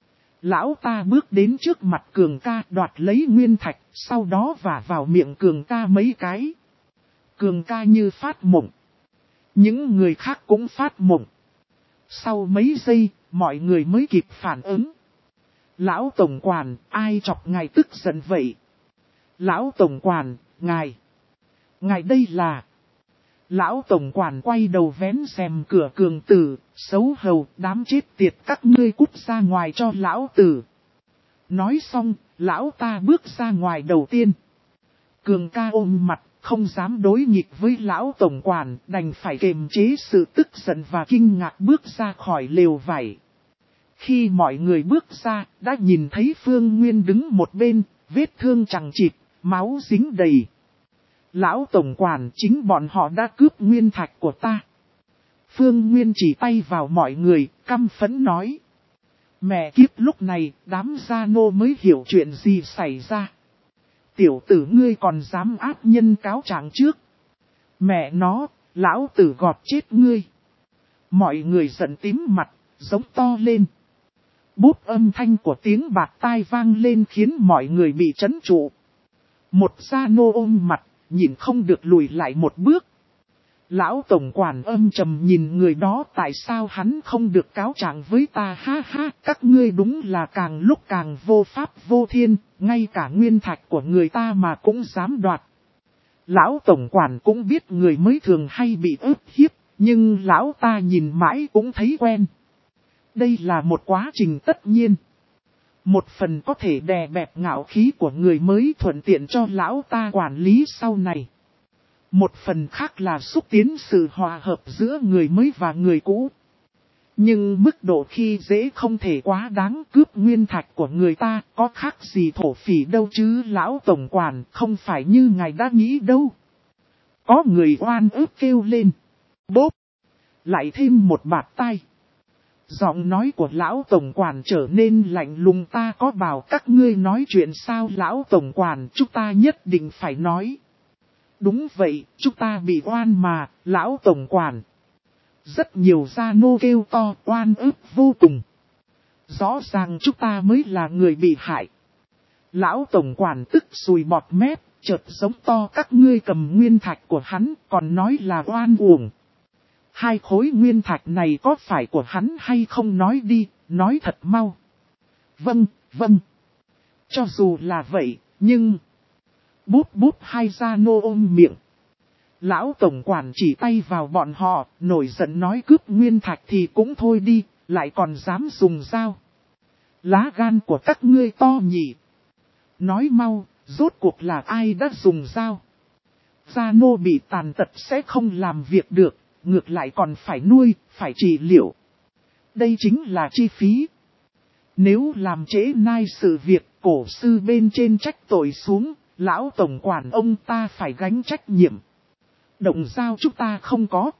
Lão ta bước đến trước mặt Cường ca đoạt lấy nguyên thạch, sau đó vả vào miệng Cường ca mấy cái. Cường ca như phát mộng. Những người khác cũng phát mộng. Sau mấy giây, mọi người mới kịp phản ứng. Lão Tổng Quản, ai chọc ngài tức giận vậy? Lão Tổng Quản, ngài. Ngài đây là... Lão Tổng Quản quay đầu vén rèm cửa Cường Tử, Sấu Hầu, đám chết tiệt các ngươi cút ra ngoài cho Lão Tử. Nói xong, Lão ta bước ra ngoài đầu tiên. Cường ca ôm mặt, không dám đối nghịch với Lão Tổng Quản, đành phải kiềm chế sự tức giận và kinh ngạc bước ra khỏi lều vải. Khi mọi người bước ra, đã nhìn thấy Phương Nguyên đứng một bên, vết thương chằng chịt, máu dính đầy. Lão Tổng Quản, chính bọn họ đã cướp nguyên thạch của ta. Phương Nguyên chỉ tay vào mọi người, căm phẫn nói. Mẹ kiếp, lúc này, đám Gia Nô mới hiểu chuyện gì xảy ra. Tiểu tử ngươi còn dám áp nhân cáo trạng trước. Mẹ nó, lão tử gọt chết ngươi. Mọi người giận tím mặt, giống to lên. Bút âm thanh của tiếng bạt tai vang lên khiến mọi người bị chấn trụ. Một Gia Nô ôm mặt, nhìn không được lùi lại một bước. Lão Tổng Quản âm trầm nhìn người đó, tại sao hắn không được cáo trạng với ta, ha ha, các ngươi đúng là càng lúc càng vô pháp vô thiên, ngay cả nguyên thạch của người ta mà cũng dám đoạt. Lão Tổng Quản cũng biết người mới thường hay bị ức hiếp, nhưng lão ta nhìn mãi cũng thấy quen. Đây là một quá trình tất nhiên. Một phần có thể đè bẹp ngạo khí của người mới thuận tiện cho lão ta quản lý sau này. Một phần khác là xúc tiến sự hòa hợp giữa người mới và người cũ. Nhưng mức độ khi dễ không thể quá đáng, cướp nguyên thạch của người ta có khác gì thổ phỉ đâu chứ Lão Tổng Quản, không phải như ngài đã nghĩ đâu. Có người oan ức kêu lên. Bốp! Lại thêm một bạt tai. Giọng nói của Lão Tổng Quản trở nên lạnh lùng, ta có bảo các ngươi nói chuyện sao Lão Tổng Quản, chúng ta nhất định phải nói. Đúng vậy, chúng ta bị oan mà, Lão Tổng Quản. Rất nhiều Gia Nô kêu to, oan ức vô cùng. Rõ ràng chúng ta mới là người bị hại. Lão Tổng Quản tức sùi bọt mép, chợt giống to, các ngươi cầm nguyên thạch của hắn, còn nói là oan uổng. Hai khối nguyên thạch này có phải của hắn hay không nói đi, nói thật mau. Vâng, vâng. Cho dù là vậy, nhưng... Bút bút hai Gia Nô ôm miệng. Lão Tổng Quản chỉ tay vào bọn họ, nổi giận nói cướp nguyên thạch thì cũng thôi đi, lại còn dám dùng dao. Lá gan của các ngươi to nhỉ. Nói mau, Rốt cuộc là ai đã dùng dao? Gia nô bị tàn tật sẽ không làm việc được, ngược lại còn phải nuôi, phải trị liệu. Đây chính là chi phí. Nếu làm trễ nai sự việc, cổ sư bên trên trách tội xuống, lão tổng quản ông ta phải gánh trách nhiệm. Động dao chúng ta không có.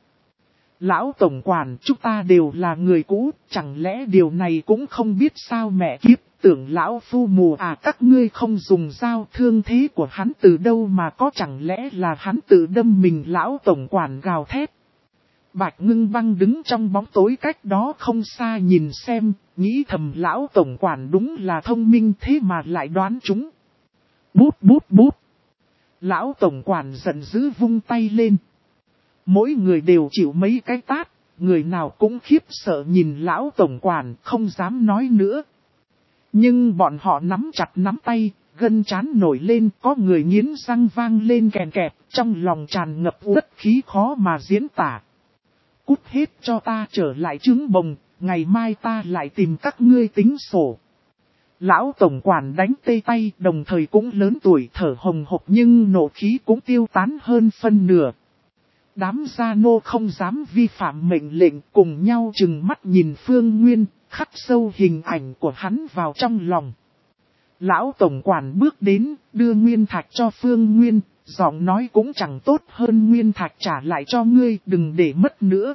Lão tổng quản chúng ta đều là người cũ, chẳng lẽ điều này cũng không biết sao mẹ kiếp, tưởng lão phu mù à, các ngươi không dùng dao, thương thế của hắn từ đâu mà có, chẳng lẽ là hắn tự đâm mình? Lão tổng quản gào thét. Bạch Ngưng Băng đứng trong bóng tối cách đó không xa nhìn xem, nghĩ thầm lão tổng quản đúng là thông minh thế mà lại đoán chúng. Bút bút bút. Lão tổng quản giận dữ vung tay lên. Mỗi người đều chịu mấy cái tát, người nào cũng khiếp sợ nhìn lão tổng quản, không dám nói nữa. Nhưng bọn họ nắm chặt nắm tay, gân trán nổi lên, có người nghiến răng vang lên kèn kẹp, trong lòng tràn ngập uất khí khó mà diễn tả. Cút hết cho ta trở lại trứng bồng, ngày mai ta lại tìm các ngươi tính sổ. Lão tổng quản đánh tê tay, đồng thời cũng lớn tuổi thở hồng hộc nhưng nộ khí cũng tiêu tán hơn phân nửa. Đám gia nô không dám vi phạm mệnh lệnh, cùng nhau chừng mắt nhìn Phương Nguyên, khắc sâu hình ảnh của hắn vào trong lòng. Lão tổng quản bước đến, đưa nguyên thạch cho Phương Nguyên, giọng nói cũng chẳng tốt hơn nguyên thạch trả lại cho ngươi, đừng để mất nữa.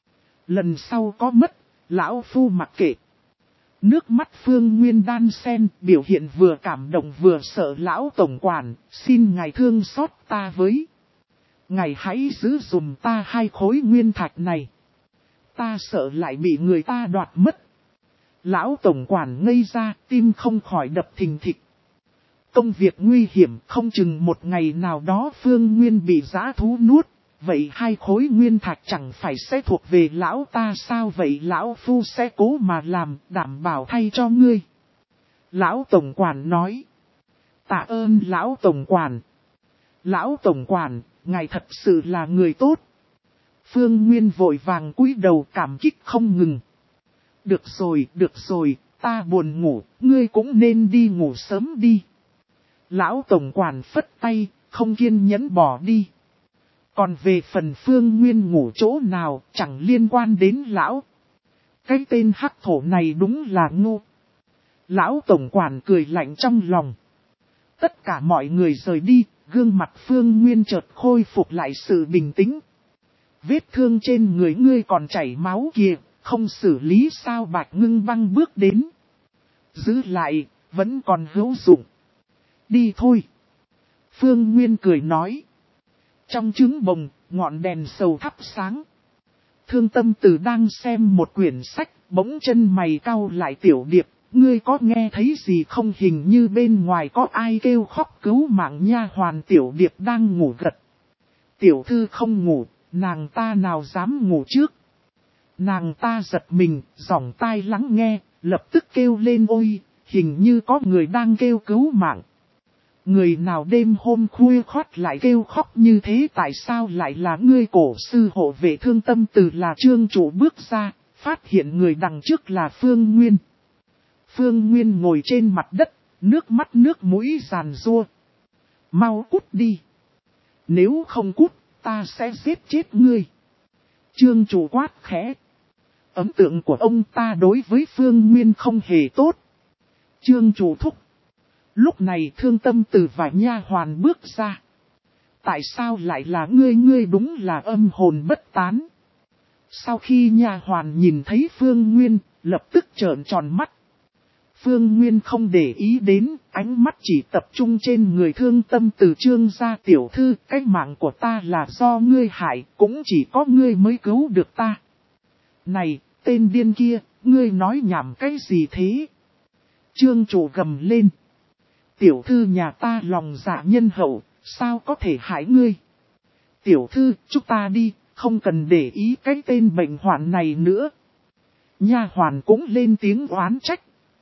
Lần sau có mất, lão phu mặc kệ. Nước mắt Phương Nguyên đan sen, biểu hiện vừa cảm động vừa sợ. Lão tổng quản, xin ngài thương xót ta với. Ngài hãy giữ dùm ta hai khối nguyên thạch này. Ta sợ lại bị người ta đoạt mất. Lão tổng quản ngây ra, tim không khỏi đập thình thịch. Công việc nguy hiểm, không chừng một ngày nào đó Phương Nguyên bị dã thú nuốt. Vậy hai khối nguyên thạch chẳng phải sẽ thuộc về lão ta sao? Vậy lão phu sẽ cố mà làm, đảm bảo thay cho ngươi. Lão tổng quản nói. Tạ ơn lão tổng quản. Lão tổng quản, ngài thật sự là người tốt. Phương Nguyên vội vàng cúi đầu cảm kích không ngừng. Được rồi, được rồi, ta buồn ngủ, ngươi cũng nên đi ngủ sớm đi. Lão tổng quản phất tay, không kiên nhẫn bỏ đi. Còn về phần Phương Nguyên ngủ chỗ nào, chẳng liên quan đến lão. Cái tên hắc thổ này đúng là ngu. Lão tổng quản cười lạnh trong lòng. Tất cả mọi người rời đi, gương mặt Phương Nguyên chợt khôi phục lại sự bình tĩnh. Vết thương trên người ngươi còn chảy máu kìa, không xử lý sao? Bạch Ngưng Băng bước đến. Giữ lại, vẫn còn hữu dụng. Đi thôi. Phương Nguyên cười nói. Trong trứng bồng, ngọn đèn sầu thắp sáng. Thương Tâm Tử đang xem một quyển sách, bỗng chân mày cau lại. Tiểu Điệp, ngươi có nghe thấy gì không? Hình như bên ngoài có ai kêu khóc cứu mạng. Nha hoàn Tiểu Điệp đang ngủ gật. Tiểu thư không ngủ, nàng ta nào dám ngủ trước. Nàng ta giật mình, giỏng tai lắng nghe, lập tức kêu lên ôi, hình như có người đang kêu cứu mạng. Người nào đêm hôm khuya khoắt lại kêu khóc như thế? Tại sao lại là ngươi? Cổ sư hộ vệ Thương Tâm Tử là Trương chủ bước ra, phát hiện người đằng trước là Phương Nguyên. Phương Nguyên ngồi trên mặt đất, nước mắt nước mũi giàn giụa. Mau cút đi. Nếu không cút, ta sẽ giết chết ngươi. Trương chủ quát khẽ. Ấn tượng của ông ta đối với Phương Nguyên không hề tốt. Trương chủ thúc. Lúc này Thương Tâm Tử và nha hoàn bước ra. Tại sao lại là ngươi? Ngươi đúng là âm hồn bất tán. Sau khi nha hoàn nhìn thấy Phương Nguyên, lập tức trợn tròn mắt. Phương Nguyên không để ý đến, ánh mắt chỉ tập trung trên người Thương Tâm Tử. Trương gia tiểu thư, cái mạng của ta là do ngươi hại, cũng chỉ có ngươi mới cứu được ta. Này, tên điên kia, ngươi nói nhảm cái gì thế? Trương chủ gầm lên. Tiểu thư nhà ta lòng dạ nhân hậu, sao có thể hại ngươi? Tiểu thư, chúng ta đi, không cần để ý cái tên bệnh hoạn này nữa. Nha hoàn cũng lên tiếng oán trách.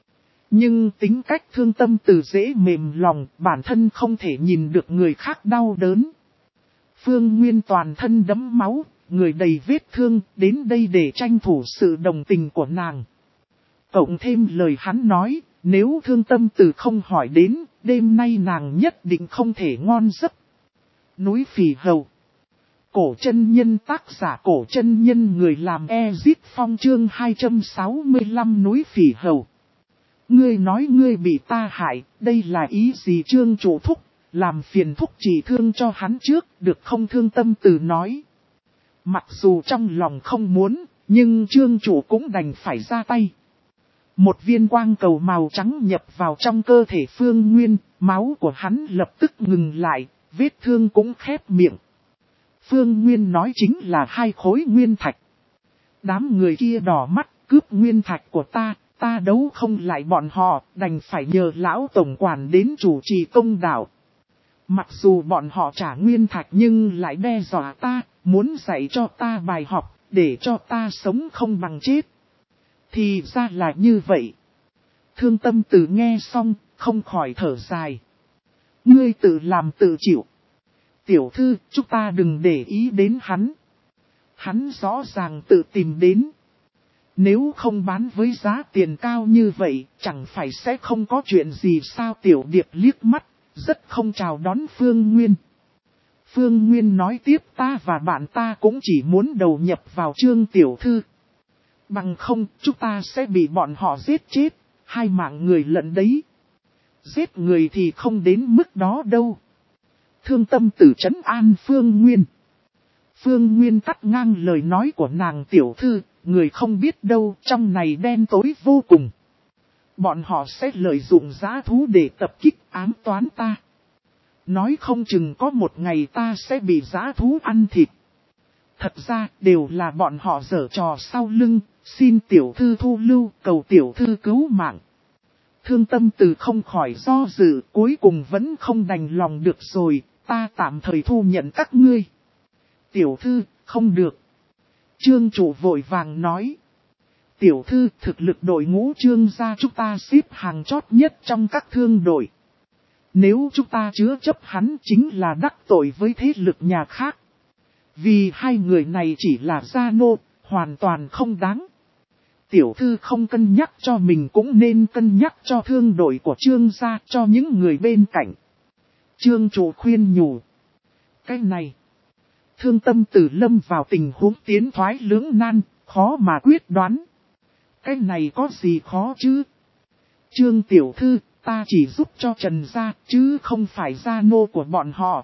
Nhưng tính cách Thương Tâm Tử dễ mềm lòng, bản thân không thể nhìn được người khác đau đớn. Phương Nguyên toàn thân đẫm máu, người đầy vết thương, đến đây để tranh thủ sự đồng tình của nàng. Cộng thêm lời hắn nói, nếu Thương Tâm Tử không hỏi đến, đêm nay nàng nhất định không thể ngon giấc. Núi Phì Hầu. Cổ chân nhân tác giả cổ chân nhân người làm Ezip Phong chương hai trăm sáu mươi lăm núi Phì Hầu. Ngươi nói ngươi bị ta hại, đây là ý gì Trương chủ thúc, làm phiền thúc chỉ thương cho hắn trước, được không Thương Tâm Từ nói. Mặc dù trong lòng không muốn, nhưng Trương chủ cũng đành phải ra tay. Một viên quang cầu màu trắng nhập vào trong cơ thể Phương Nguyên, máu của hắn lập tức ngừng lại, vết thương cũng khép miệng. Phương Nguyên nói chính là hai khối nguyên thạch. Đám người kia đỏ mắt, cướp nguyên thạch của ta, ta đấu không lại bọn họ, đành phải nhờ lão tổng quản đến chủ trì công đạo. Mặc dù bọn họ trả nguyên thạch nhưng lại đe dọa ta, muốn dạy cho ta bài học, để cho ta sống không bằng chết. Thì ra là như vậy. Thương Tâm Từ nghe xong, không khỏi thở dài. Ngươi tự làm tự chịu. Tiểu thư, chúng ta đừng để ý đến hắn. Hắn rõ ràng tự tìm đến. Nếu không bán với giá tiền cao như vậy, chẳng phải sẽ không có chuyện gì sao Tiểu Điệp liếc mắt, rất không chào đón Phương Nguyên. Phương Nguyên nói tiếp ta và bạn ta cũng chỉ muốn đầu nhập vào Trương Tiểu Thư. Bằng không, chúng ta sẽ bị bọn họ giết chết, hai mạng người lận đấy. Giết người thì không đến mức đó đâu. Thương Tâm Từ trấn an Phương Nguyên. Phương Nguyên cắt ngang lời nói của nàng Tiểu Thư, người không biết đâu, trong này đen tối vô cùng. Bọn họ sẽ lợi dụng giá thú để tập kích ám toán ta. Nói không chừng có một ngày ta sẽ bị giá thú ăn thịt. Thật ra đều là bọn họ giở trò sau lưng, xin Tiểu Thư thu lưu, cầu Tiểu Thư cứu mạng. Thương Tâm Từ không khỏi do dự, cuối cùng vẫn không đành lòng được rồi, ta tạm thời thu nhận các ngươi. Tiểu Thư, không được. Trương chủ vội vàng nói. Tiểu Thư, thực lực đội ngũ Trương gia chúng ta xếp hàng chót nhất trong các thương đội. Nếu chúng ta chứa chấp hắn chính là đắc tội với thế lực nhà khác. Vì hai người này chỉ là gia nô, hoàn toàn không đáng. Tiểu Thư không cân nhắc cho mình cũng nên cân nhắc cho thương đội của Trương gia, cho những người bên cạnh. Trương chủ khuyên nhủ. Cái này. Thương Tâm Từ lâm vào tình huống tiến thoái lưỡng nan, khó mà quyết đoán. Cái này có gì khó chứ? Trương Tiểu Thư, ta chỉ giúp cho Trần gia, chứ không phải gia nô của bọn họ.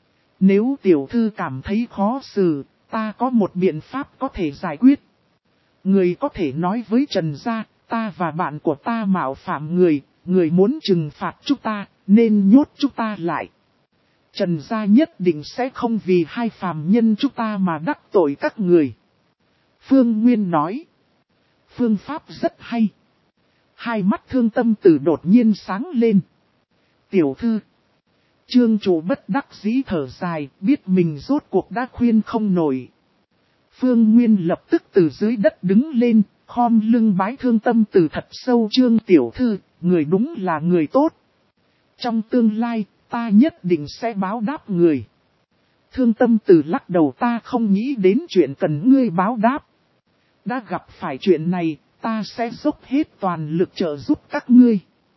Nếu Tiểu Thư cảm thấy khó xử, ta có một biện pháp có thể giải quyết. Người có thể nói với Trần gia, ta và bạn của ta mạo phạm người, người muốn trừng phạt chúng ta, nên nhốt chúng ta lại. Trần gia nhất định sẽ không vì hai phàm nhân chúng ta mà đắc tội các người. Phương Nguyên nói. Phương pháp rất hay. Hai mắt Thương Tâm Từ đột nhiên sáng lên. Tiểu Thư. Trương chủ bất đắc dĩ thở dài, biết mình rốt cuộc đã khuyên không nổi. Phương Nguyên lập tức từ dưới đất đứng lên, khom lưng bái Thương Tâm Từ thật sâu. Trương Tiểu Thư, người đúng là người tốt. Trong tương lai, ta nhất định sẽ báo đáp người. Thương Tâm Từ lắc đầu ta không nghĩ đến chuyện cần ngươi báo đáp. Đã gặp phải chuyện này, ta sẽ dốc hết toàn lực trợ giúp các ngươi.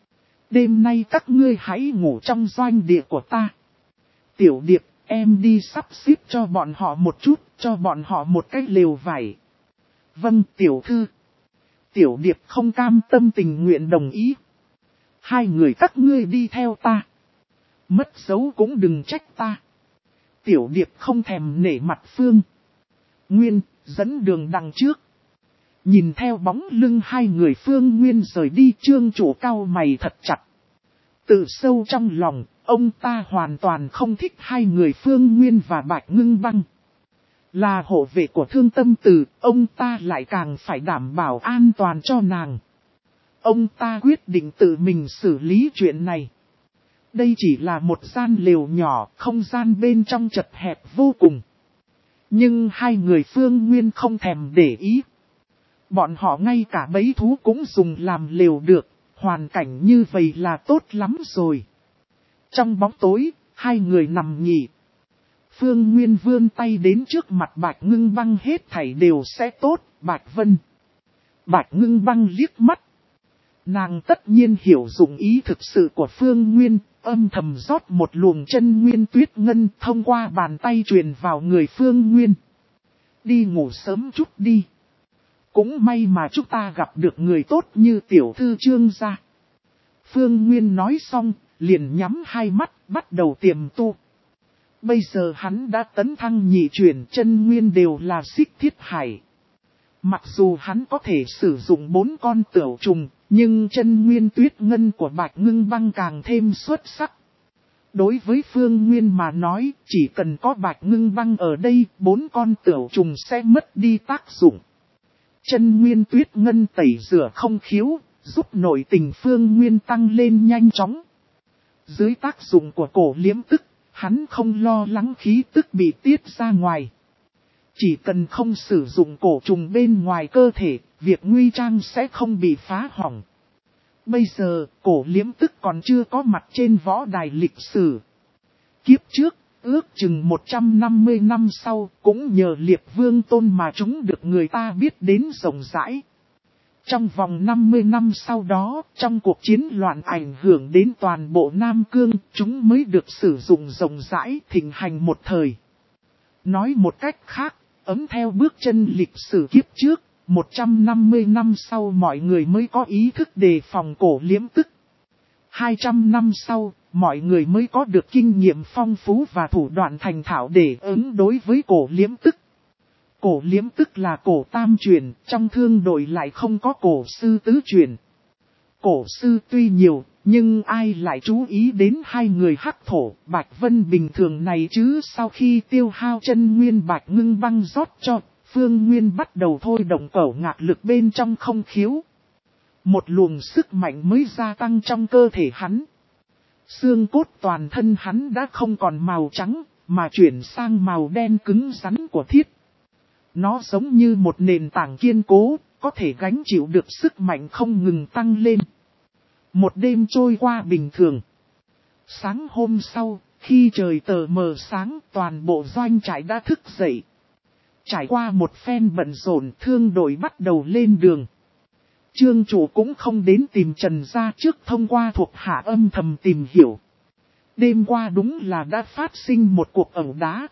Đêm nay các ngươi hãy ngủ trong doanh địa của ta. Tiểu Điệp, em đi sắp xếp cho bọn họ một chút, cho bọn họ một cái lều vải. Vâng, Tiểu Thư. Tiểu Điệp không cam tâm tình nguyện đồng ý. Hai người các ngươi đi theo ta. Mất dấu cũng đừng trách ta. Tiểu Điệp không thèm nể mặt Phương Nguyên, dẫn đường đằng trước. Nhìn theo bóng lưng hai người Phương Nguyên rời đi, Trương chủ cau mày thật chặt. Từ sâu trong lòng, ông ta hoàn toàn không thích hai người Phương Nguyên và Bạch Ngưng Băng. Là hộ vệ của Thương Tâm Từ, ông ta lại càng phải đảm bảo an toàn cho nàng. Ông ta quyết định tự mình xử lý chuyện này. Đây chỉ là một gian lều nhỏ, không gian bên trong chật hẹp vô cùng. Nhưng hai người Phương Nguyên không thèm để ý. Bọn họ ngay cả bẫy thú cũng dùng làm lều được, hoàn cảnh như vậy là tốt lắm rồi. Trong bóng tối, hai người nằm nghỉ. Phương Nguyên vươn tay đến trước mặt Bạch Ngưng Băng, hết thảy đều sẽ tốt, Bạch Vân. Bạch Ngưng Băng liếc mắt. Nàng tất nhiên hiểu dụng ý thực sự của Phương Nguyên, âm thầm rót một luồng chân nguyên tuyết ngân thông qua bàn tay truyền vào người Phương Nguyên. Đi ngủ sớm chút đi. Cũng may mà chúng ta gặp được người tốt như tiểu thư Trương gia. Phương Nguyên nói xong, liền nhắm hai mắt, bắt đầu tiềm tu. Bây giờ hắn đã tấn thăng nhị chuyển, chân nguyên đều là xích thiết hải. Mặc dù hắn có thể sử dụng bốn con tửu trùng, nhưng chân nguyên tuyết ngân của Bạch Ngưng Băng càng thêm xuất sắc. Đối với Phương Nguyên mà nói, chỉ cần có Bạch Ngưng Băng ở đây, bốn con tửu trùng sẽ mất đi tác dụng. Chân nguyên tuyết ngân tẩy rửa không khiếu, giúp nội tình Phương Nguyên tăng lên nhanh chóng. Dưới tác dụng của cổ liếm tức, hắn không lo lắng khí tức bị tiết ra ngoài. Chỉ cần không sử dụng cổ trùng bên ngoài cơ thể, việc nguy trang sẽ không bị phá hỏng. Bây giờ, cổ liếm tức còn chưa có mặt trên võ đài lịch sử. Kiếp trước, ước chừng một trăm năm mươi năm sau, cũng nhờ Liệp Vương Tôn mà chúng được người ta biết đến rộng rãi. Trong vòng năm mươi năm sau đó, trong cuộc chiến loạn ảnh hưởng đến toàn bộ Nam Cương, chúng mới được sử dụng rộng rãi thịnh hành một thời. Nói một cách khác, ấm theo bước chân lịch sử kiếp trước, một trăm năm mươi năm sau mọi người mới có ý thức đề phòng cổ liếm tức. hai trăm năm sau, mọi người mới có được kinh nghiệm phong phú và thủ đoạn thành thạo để ứng đối với cổ liếm tức. Cổ liếm tức là cổ tam truyền, trong thương đội lại không có cổ sư tứ truyền. Cổ sư tuy nhiều, nhưng ai lại chú ý đến hai người hắc thổ, Bạch Vân bình thường này chứ. Sau khi tiêu hao chân nguyên Bạch Ngưng Băng rót cho, Phương Nguyên bắt đầu thôi động cẩu ngạc lực bên trong không khiếu. Một luồng sức mạnh mới gia tăng trong cơ thể hắn. Xương cốt toàn thân hắn đã không còn màu trắng, mà chuyển sang màu đen cứng rắn của thiết. Nó giống như một nền tảng kiên cố, có thể gánh chịu được sức mạnh không ngừng tăng lên. Một đêm trôi qua bình thường. Sáng hôm sau, khi trời tờ mờ sáng, toàn bộ doanh trại đã thức dậy. Trải qua một phen bận rộn, thương đội bắt đầu lên đường. Trương chủ cũng không đến tìm Trần gia trước, thông qua thuộc hạ âm thầm tìm hiểu. Đêm qua đúng là đã phát sinh một cuộc ẩu đá.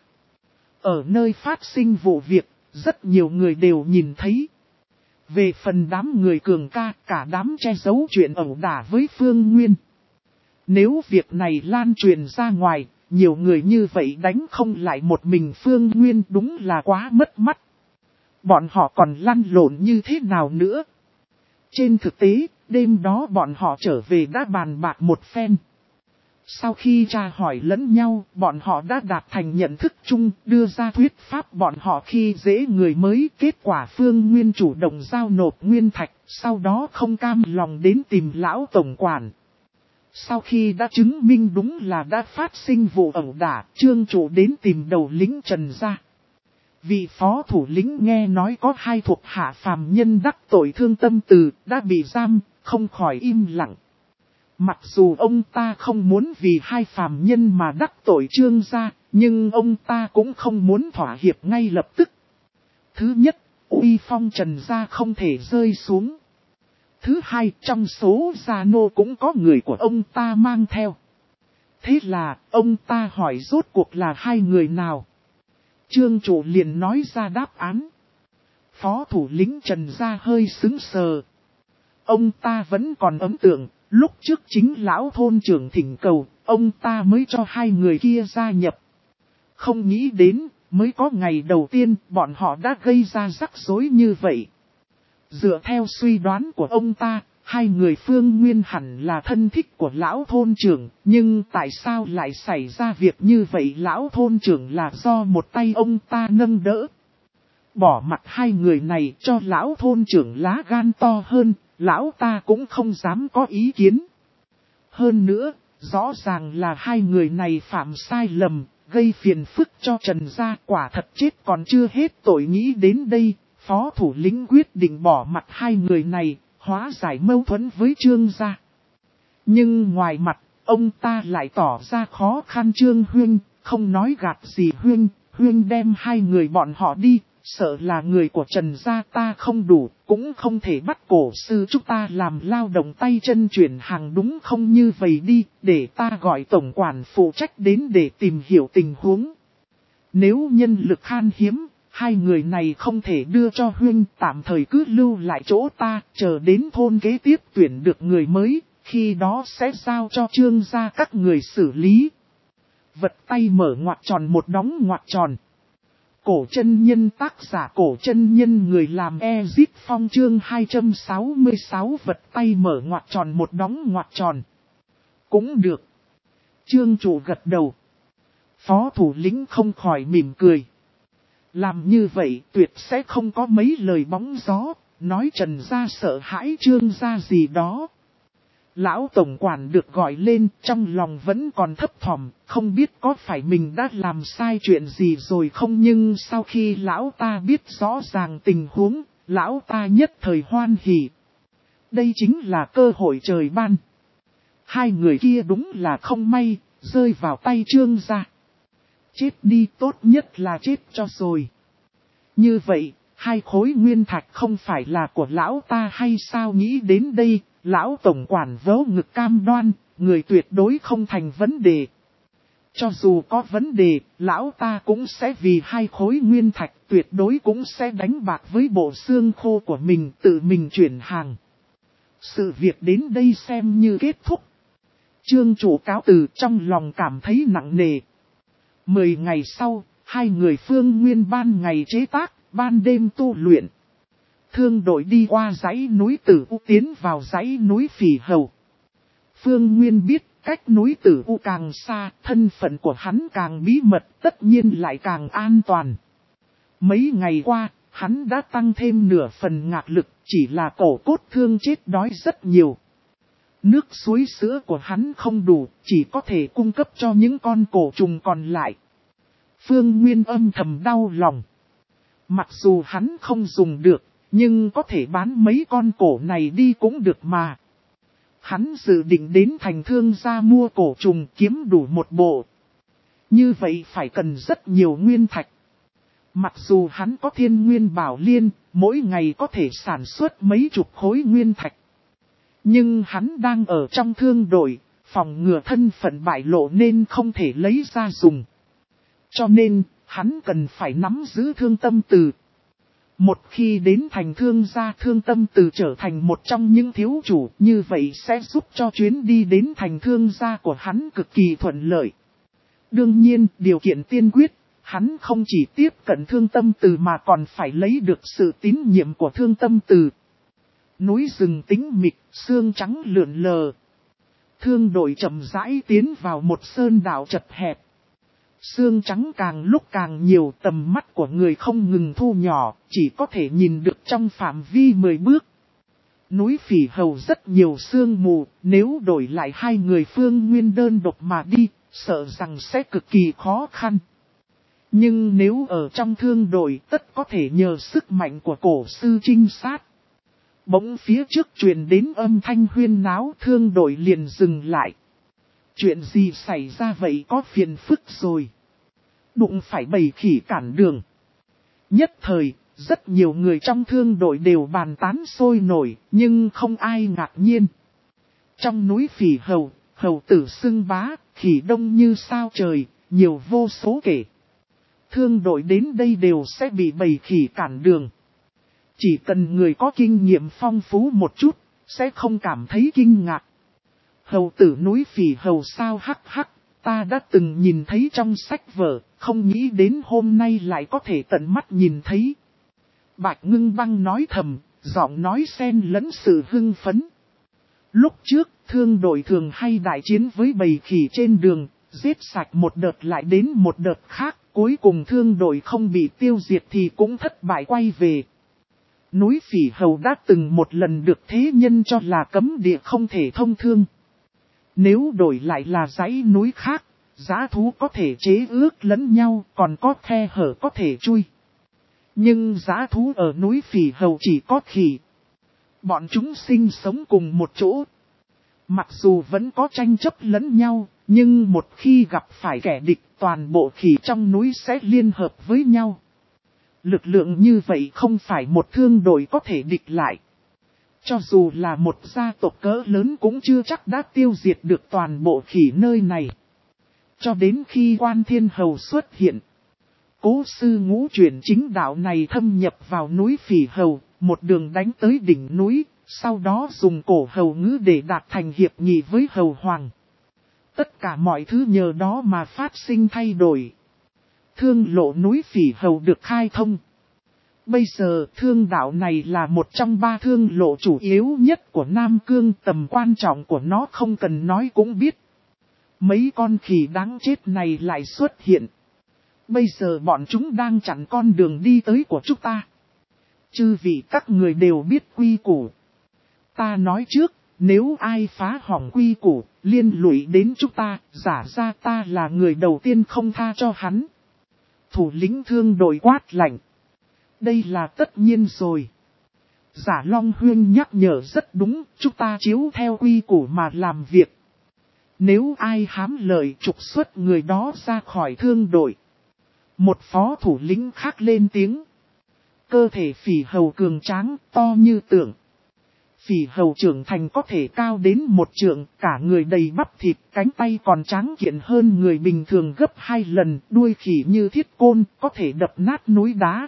Ở nơi phát sinh vụ việc, rất nhiều người đều nhìn thấy. Về phần đám người cường ca, cả đám che giấu chuyện ẩu đả với Phương Nguyên. Nếu việc này lan truyền ra ngoài, nhiều người như vậy đánh không lại một mình Phương Nguyên, đúng là quá mất mắt. Bọn họ còn lăn lộn như thế nào nữa? Trên thực tế, đêm đó bọn họ trở về đã bàn bạc một phen. Sau khi tra hỏi lẫn nhau, bọn họ đã đạt thành nhận thức chung, đưa ra thuyết pháp bọn họ khi dễ người mới. Kết quả Phương Nguyên chủ động giao nộp nguyên thạch, sau đó không cam lòng đến tìm lão tổng quản. Sau khi đã chứng minh đúng là đã phát sinh vụ ẩu đả, Trương chủ đến tìm đầu lĩnh Trần gia. Vị phó thủ lĩnh nghe nói có hai thuộc hạ phàm nhân đắc tội Thương Tâm Từ, đã bị giam, không khỏi im lặng. Mặc dù ông ta không muốn vì hai phàm nhân mà đắc tội Trương gia, nhưng ông ta cũng không muốn thỏa hiệp ngay lập tức. Thứ nhất, uy phong Trần gia không thể rơi xuống. Thứ hai, trong số gia nô cũng có người của ông ta mang theo. Thế là, ông ta hỏi rốt cuộc là hai người nào? Trương chủ liền nói ra đáp án. Phó thủ lĩnh Trần gia hơi sững sờ. Ông ta vẫn còn ấn tượng, lúc trước chính lão thôn trưởng thỉnh cầu, ông ta mới cho hai người kia gia nhập. Không nghĩ đến, mới có ngày đầu tiên, bọn họ đã gây ra rắc rối như vậy. Dựa theo suy đoán của ông ta, hai người Phương Nguyên hẳn là thân thích của lão thôn trưởng, nhưng tại sao lại xảy ra việc như vậy? Lão thôn trưởng là do một tay ông ta nâng đỡ. Bỏ mặt hai người này cho lão thôn trưởng lá gan to hơn, lão ta cũng không dám có ý kiến. Hơn nữa, rõ ràng là hai người này phạm sai lầm, gây phiền phức cho Trần gia, quả thật chết còn chưa hết tội. Nghĩ đến đây, phó thủ lĩnh quyết định bỏ mặt hai người này, hóa giải mâu thuẫn với Trương gia. Nhưng ngoài mặt, ông ta lại tỏ ra khó khăn. Trương huynh, không nói gạt gì huynh, huynh đem hai người bọn họ đi, sợ là người của Trần gia ta không đủ, cũng không thể bắt cổ sư chúng ta làm lao động tay chân chuyển hàng đúng không, như vậy đi, để ta gọi tổng quản phụ trách đến để tìm hiểu tình huống. Nếu nhân lực khan hiếm, hai người này không thể đưa cho huynh, tạm thời cứ lưu lại chỗ ta, chờ đến thôn kế tiếp tuyển được người mới, khi đó sẽ giao cho Trương gia các người xử lý. Vật tay mở ngoặc tròn một đóng ngoặc tròn. Cổ chân nhân, tác giả Cổ chân nhân, người làm Ezit Phong, chương hai trăm sáu mươi sáu, vật tay mở ngoặc tròn một đóng ngoặc tròn. Cũng được. Trương chủ gật đầu. Phó thủ lĩnh không khỏi mỉm cười. Làm như vậy tuyệt sẽ không có mấy lời bóng gió, nói Trần gia sợ hãi Trương gia gì đó. Lão tổng quản được gọi lên, trong lòng vẫn còn thấp thỏm, không biết có phải mình đã làm sai chuyện gì rồi không, nhưng sau khi lão ta biết rõ ràng tình huống, lão ta nhất thời hoan hỉ. Đây chính là cơ hội trời ban. Hai người kia đúng là không may, rơi vào tay Trương gia. Chết đi, tốt nhất là chết cho rồi. Như vậy, hai khối nguyên thạch không phải là của lão ta hay sao? Nghĩ đến đây, lão tổng quản vớ ngực cam đoan, người tuyệt đối không thành vấn đề. Cho dù có vấn đề, lão ta cũng sẽ vì hai khối nguyên thạch, tuyệt đối cũng sẽ đánh bạc với bộ xương khô của mình, tự mình chuyển hàng. Sự việc đến đây xem như kết thúc. Trương chủ cáo từ, trong lòng cảm thấy nặng nề. Mười ngày sau, hai người Phương Nguyên ban ngày chế tác, ban đêm tu luyện. Thương đội đi qua dãy núi Tử U tiến vào dãy núi Phỉ Hầu. Phương Nguyên biết cách núi Tử U càng xa, thân phận của hắn càng bí mật, tất nhiên lại càng an toàn. Mấy ngày qua, hắn đã tăng thêm nửa phần ngạc lực, chỉ là cổ cốt thương chết đói rất nhiều. Nước suối sữa của hắn không đủ, chỉ có thể cung cấp cho những con cổ trùng còn lại. Phương Nguyên âm thầm đau lòng. Mặc dù hắn không dùng được, nhưng có thể bán mấy con cổ này đi cũng được mà. Hắn dự định đến thành thương gia mua cổ trùng kiếm đủ một bộ. Như vậy phải cần rất nhiều nguyên thạch. Mặc dù hắn có thiên nguyên bảo liên, mỗi ngày có thể sản xuất mấy chục khối nguyên thạch. Nhưng hắn đang ở trong thương đội, phòng ngừa thân phận bại lộ nên không thể lấy ra dùng. Cho nên, hắn cần phải nắm giữ Thương Tâm Từ. Một khi đến thành thương gia, Thương Tâm Từ trở thành một trong những thiếu chủ, như vậy sẽ giúp cho chuyến đi đến thành thương gia của hắn cực kỳ thuận lợi. Đương nhiên, điều kiện tiên quyết, hắn không chỉ tiếp cận Thương Tâm Từ mà còn phải lấy được sự tín nhiệm của Thương Tâm Từ. Núi rừng tĩnh mịch, sương trắng lượn lờ. Thương đội chậm rãi tiến vào một sơn đảo chật hẹp. Sương trắng càng lúc càng nhiều, tầm mắt của người không ngừng thu nhỏ, chỉ có thể nhìn được trong phạm vi mười bước. Núi Phỉ Hầu rất nhiều sương mù, nếu đổi lại hai người Phương Nguyên đơn độc mà đi, sợ rằng sẽ cực kỳ khó khăn. Nhưng nếu ở trong thương đội, tất có thể nhờ sức mạnh của cổ sư trinh sát. Bỗng phía trước truyền đến âm thanh huyên náo, thương đội liền dừng lại. Chuyện gì xảy ra vậy, có phiền phức rồi. Đụng phải bầy khỉ cản đường. Nhất thời, rất nhiều người trong thương đội đều bàn tán sôi nổi, nhưng không ai ngạc nhiên. Trong núi Phỉ Hầu, hầu tử xưng bá, khỉ đông như sao trời, nhiều vô số kể. Thương đội đến đây đều sẽ bị bầy khỉ cản đường. Chỉ cần người có kinh nghiệm phong phú một chút, sẽ không cảm thấy kinh ngạc. Hầu tử núi Phỉ Hầu sao, hắc hắc, ta đã từng nhìn thấy trong sách vở, không nghĩ đến hôm nay lại có thể tận mắt nhìn thấy. Bạch Ngưng Băng nói thầm, giọng nói xen lẫn sự hưng phấn. Lúc trước, thương đội thường hay đại chiến với bầy khỉ trên đường, giết sạch một đợt lại đến một đợt khác, cuối cùng thương đội không bị tiêu diệt thì cũng thất bại quay về. Núi Phỉ Hầu đã từng một lần được thế nhân cho là cấm địa không thể thông thương. Nếu đổi lại là dãy núi khác, dã thú có thể chế ước lẫn nhau, còn có khe hở có thể chui. Nhưng dã thú ở núi Phỉ Hầu chỉ có khỉ. Bọn chúng sinh sống cùng một chỗ. Mặc dù vẫn có tranh chấp lẫn nhau, nhưng một khi gặp phải kẻ địch, toàn bộ khỉ trong núi sẽ liên hợp với nhau. Lực lượng như vậy không phải một thương đội có thể địch lại. Cho dù là một gia tộc cỡ lớn cũng chưa chắc đã tiêu diệt được toàn bộ khỉ nơi này. Cho đến khi Quan Thiên Hầu xuất hiện, Cố sư ngũ chuyển chính đạo này thâm nhập vào núi Phỉ Hầu, một đường đánh tới đỉnh núi, sau đó dùng cổ hầu ngữ để đạt thành hiệp nghị với hầu hoàng. Tất cả mọi thứ nhờ đó mà phát sinh thay đổi. Thương lộ núi Phỉ Hầu được khai thông. Bây giờ thương đạo này là một trong ba thương lộ chủ yếu nhất của Nam Cương, tầm quan trọng của nó không cần nói cũng biết. Mấy con khỉ đáng chết này lại xuất hiện. Bây giờ bọn chúng đang chặn con đường đi tới của chúng ta. Chư vị các người đều biết quy củ. Ta nói trước, nếu ai phá hỏng quy củ, liên lụy đến chúng ta, giả ra ta là người đầu tiên không tha cho hắn. Thủ lĩnh thương đội quát lạnh. Đây là tất nhiên rồi. Giả Long Huyên nhắc nhở rất đúng, chúng ta chiếu theo quy củ mà làm việc. Nếu ai hám lợi trục xuất người đó ra khỏi thương đội. Một phó thủ lĩnh khác lên tiếng. Cơ thể Phỉ Hầu cường tráng, to như tượng. Phỉ Hầu trưởng thành có thể cao đến một trượng, cả người đầy bắp thịt, cánh tay còn tráng kiện hơn người bình thường gấp hai lần, đuôi khỉ như thiết côn, có thể đập nát núi đá.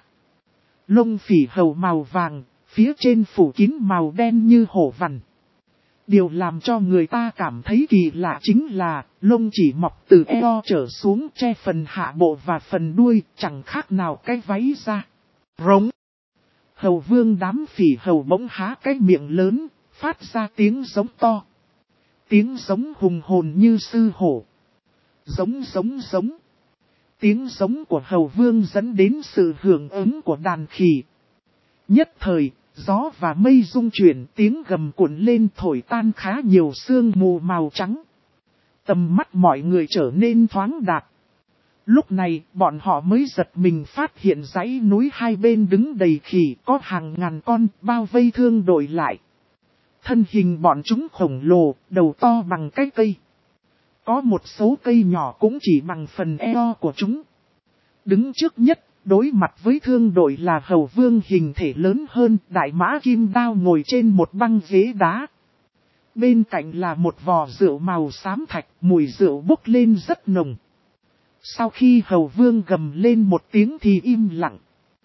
Lông Phỉ Hầu màu vàng, phía trên phủ kín màu đen như hổ vằn. Điều làm cho người ta cảm thấy kỳ lạ chính là, lông chỉ mọc từ eo trở xuống che phần hạ bộ và phần đuôi, chẳng khác nào cái váy ra. Rống. Hầu vương đám Phỉ Hầu bỗng há cái miệng lớn, phát ra tiếng giống to. Tiếng giống hùng hồn như sư hổ. Giống giống giống. Tiếng giống của hầu vương dẫn đến sự hưởng ứng của đàn khỉ. Nhất thời, gió và mây rung chuyển, tiếng gầm cuộn lên thổi tan khá nhiều sương mù màu trắng. Tầm mắt mọi người trở nên thoáng đạt. Lúc này, bọn họ mới giật mình phát hiện dãy núi hai bên đứng đầy khỉ, có hàng ngàn con bao vây thương đội lại. Thân hình bọn chúng khổng lồ, đầu to bằng cái cây. Có một số cây nhỏ cũng chỉ bằng phần eo của chúng. Đứng trước nhất, đối mặt với thương đội là hầu vương hình thể lớn hơn, đại mã kim đao ngồi trên một băng ghế đá. Bên cạnh là một vò rượu màu xám thạch, mùi rượu bốc lên rất nồng. Sau khi hầu vương gầm lên một tiếng thì im lặng.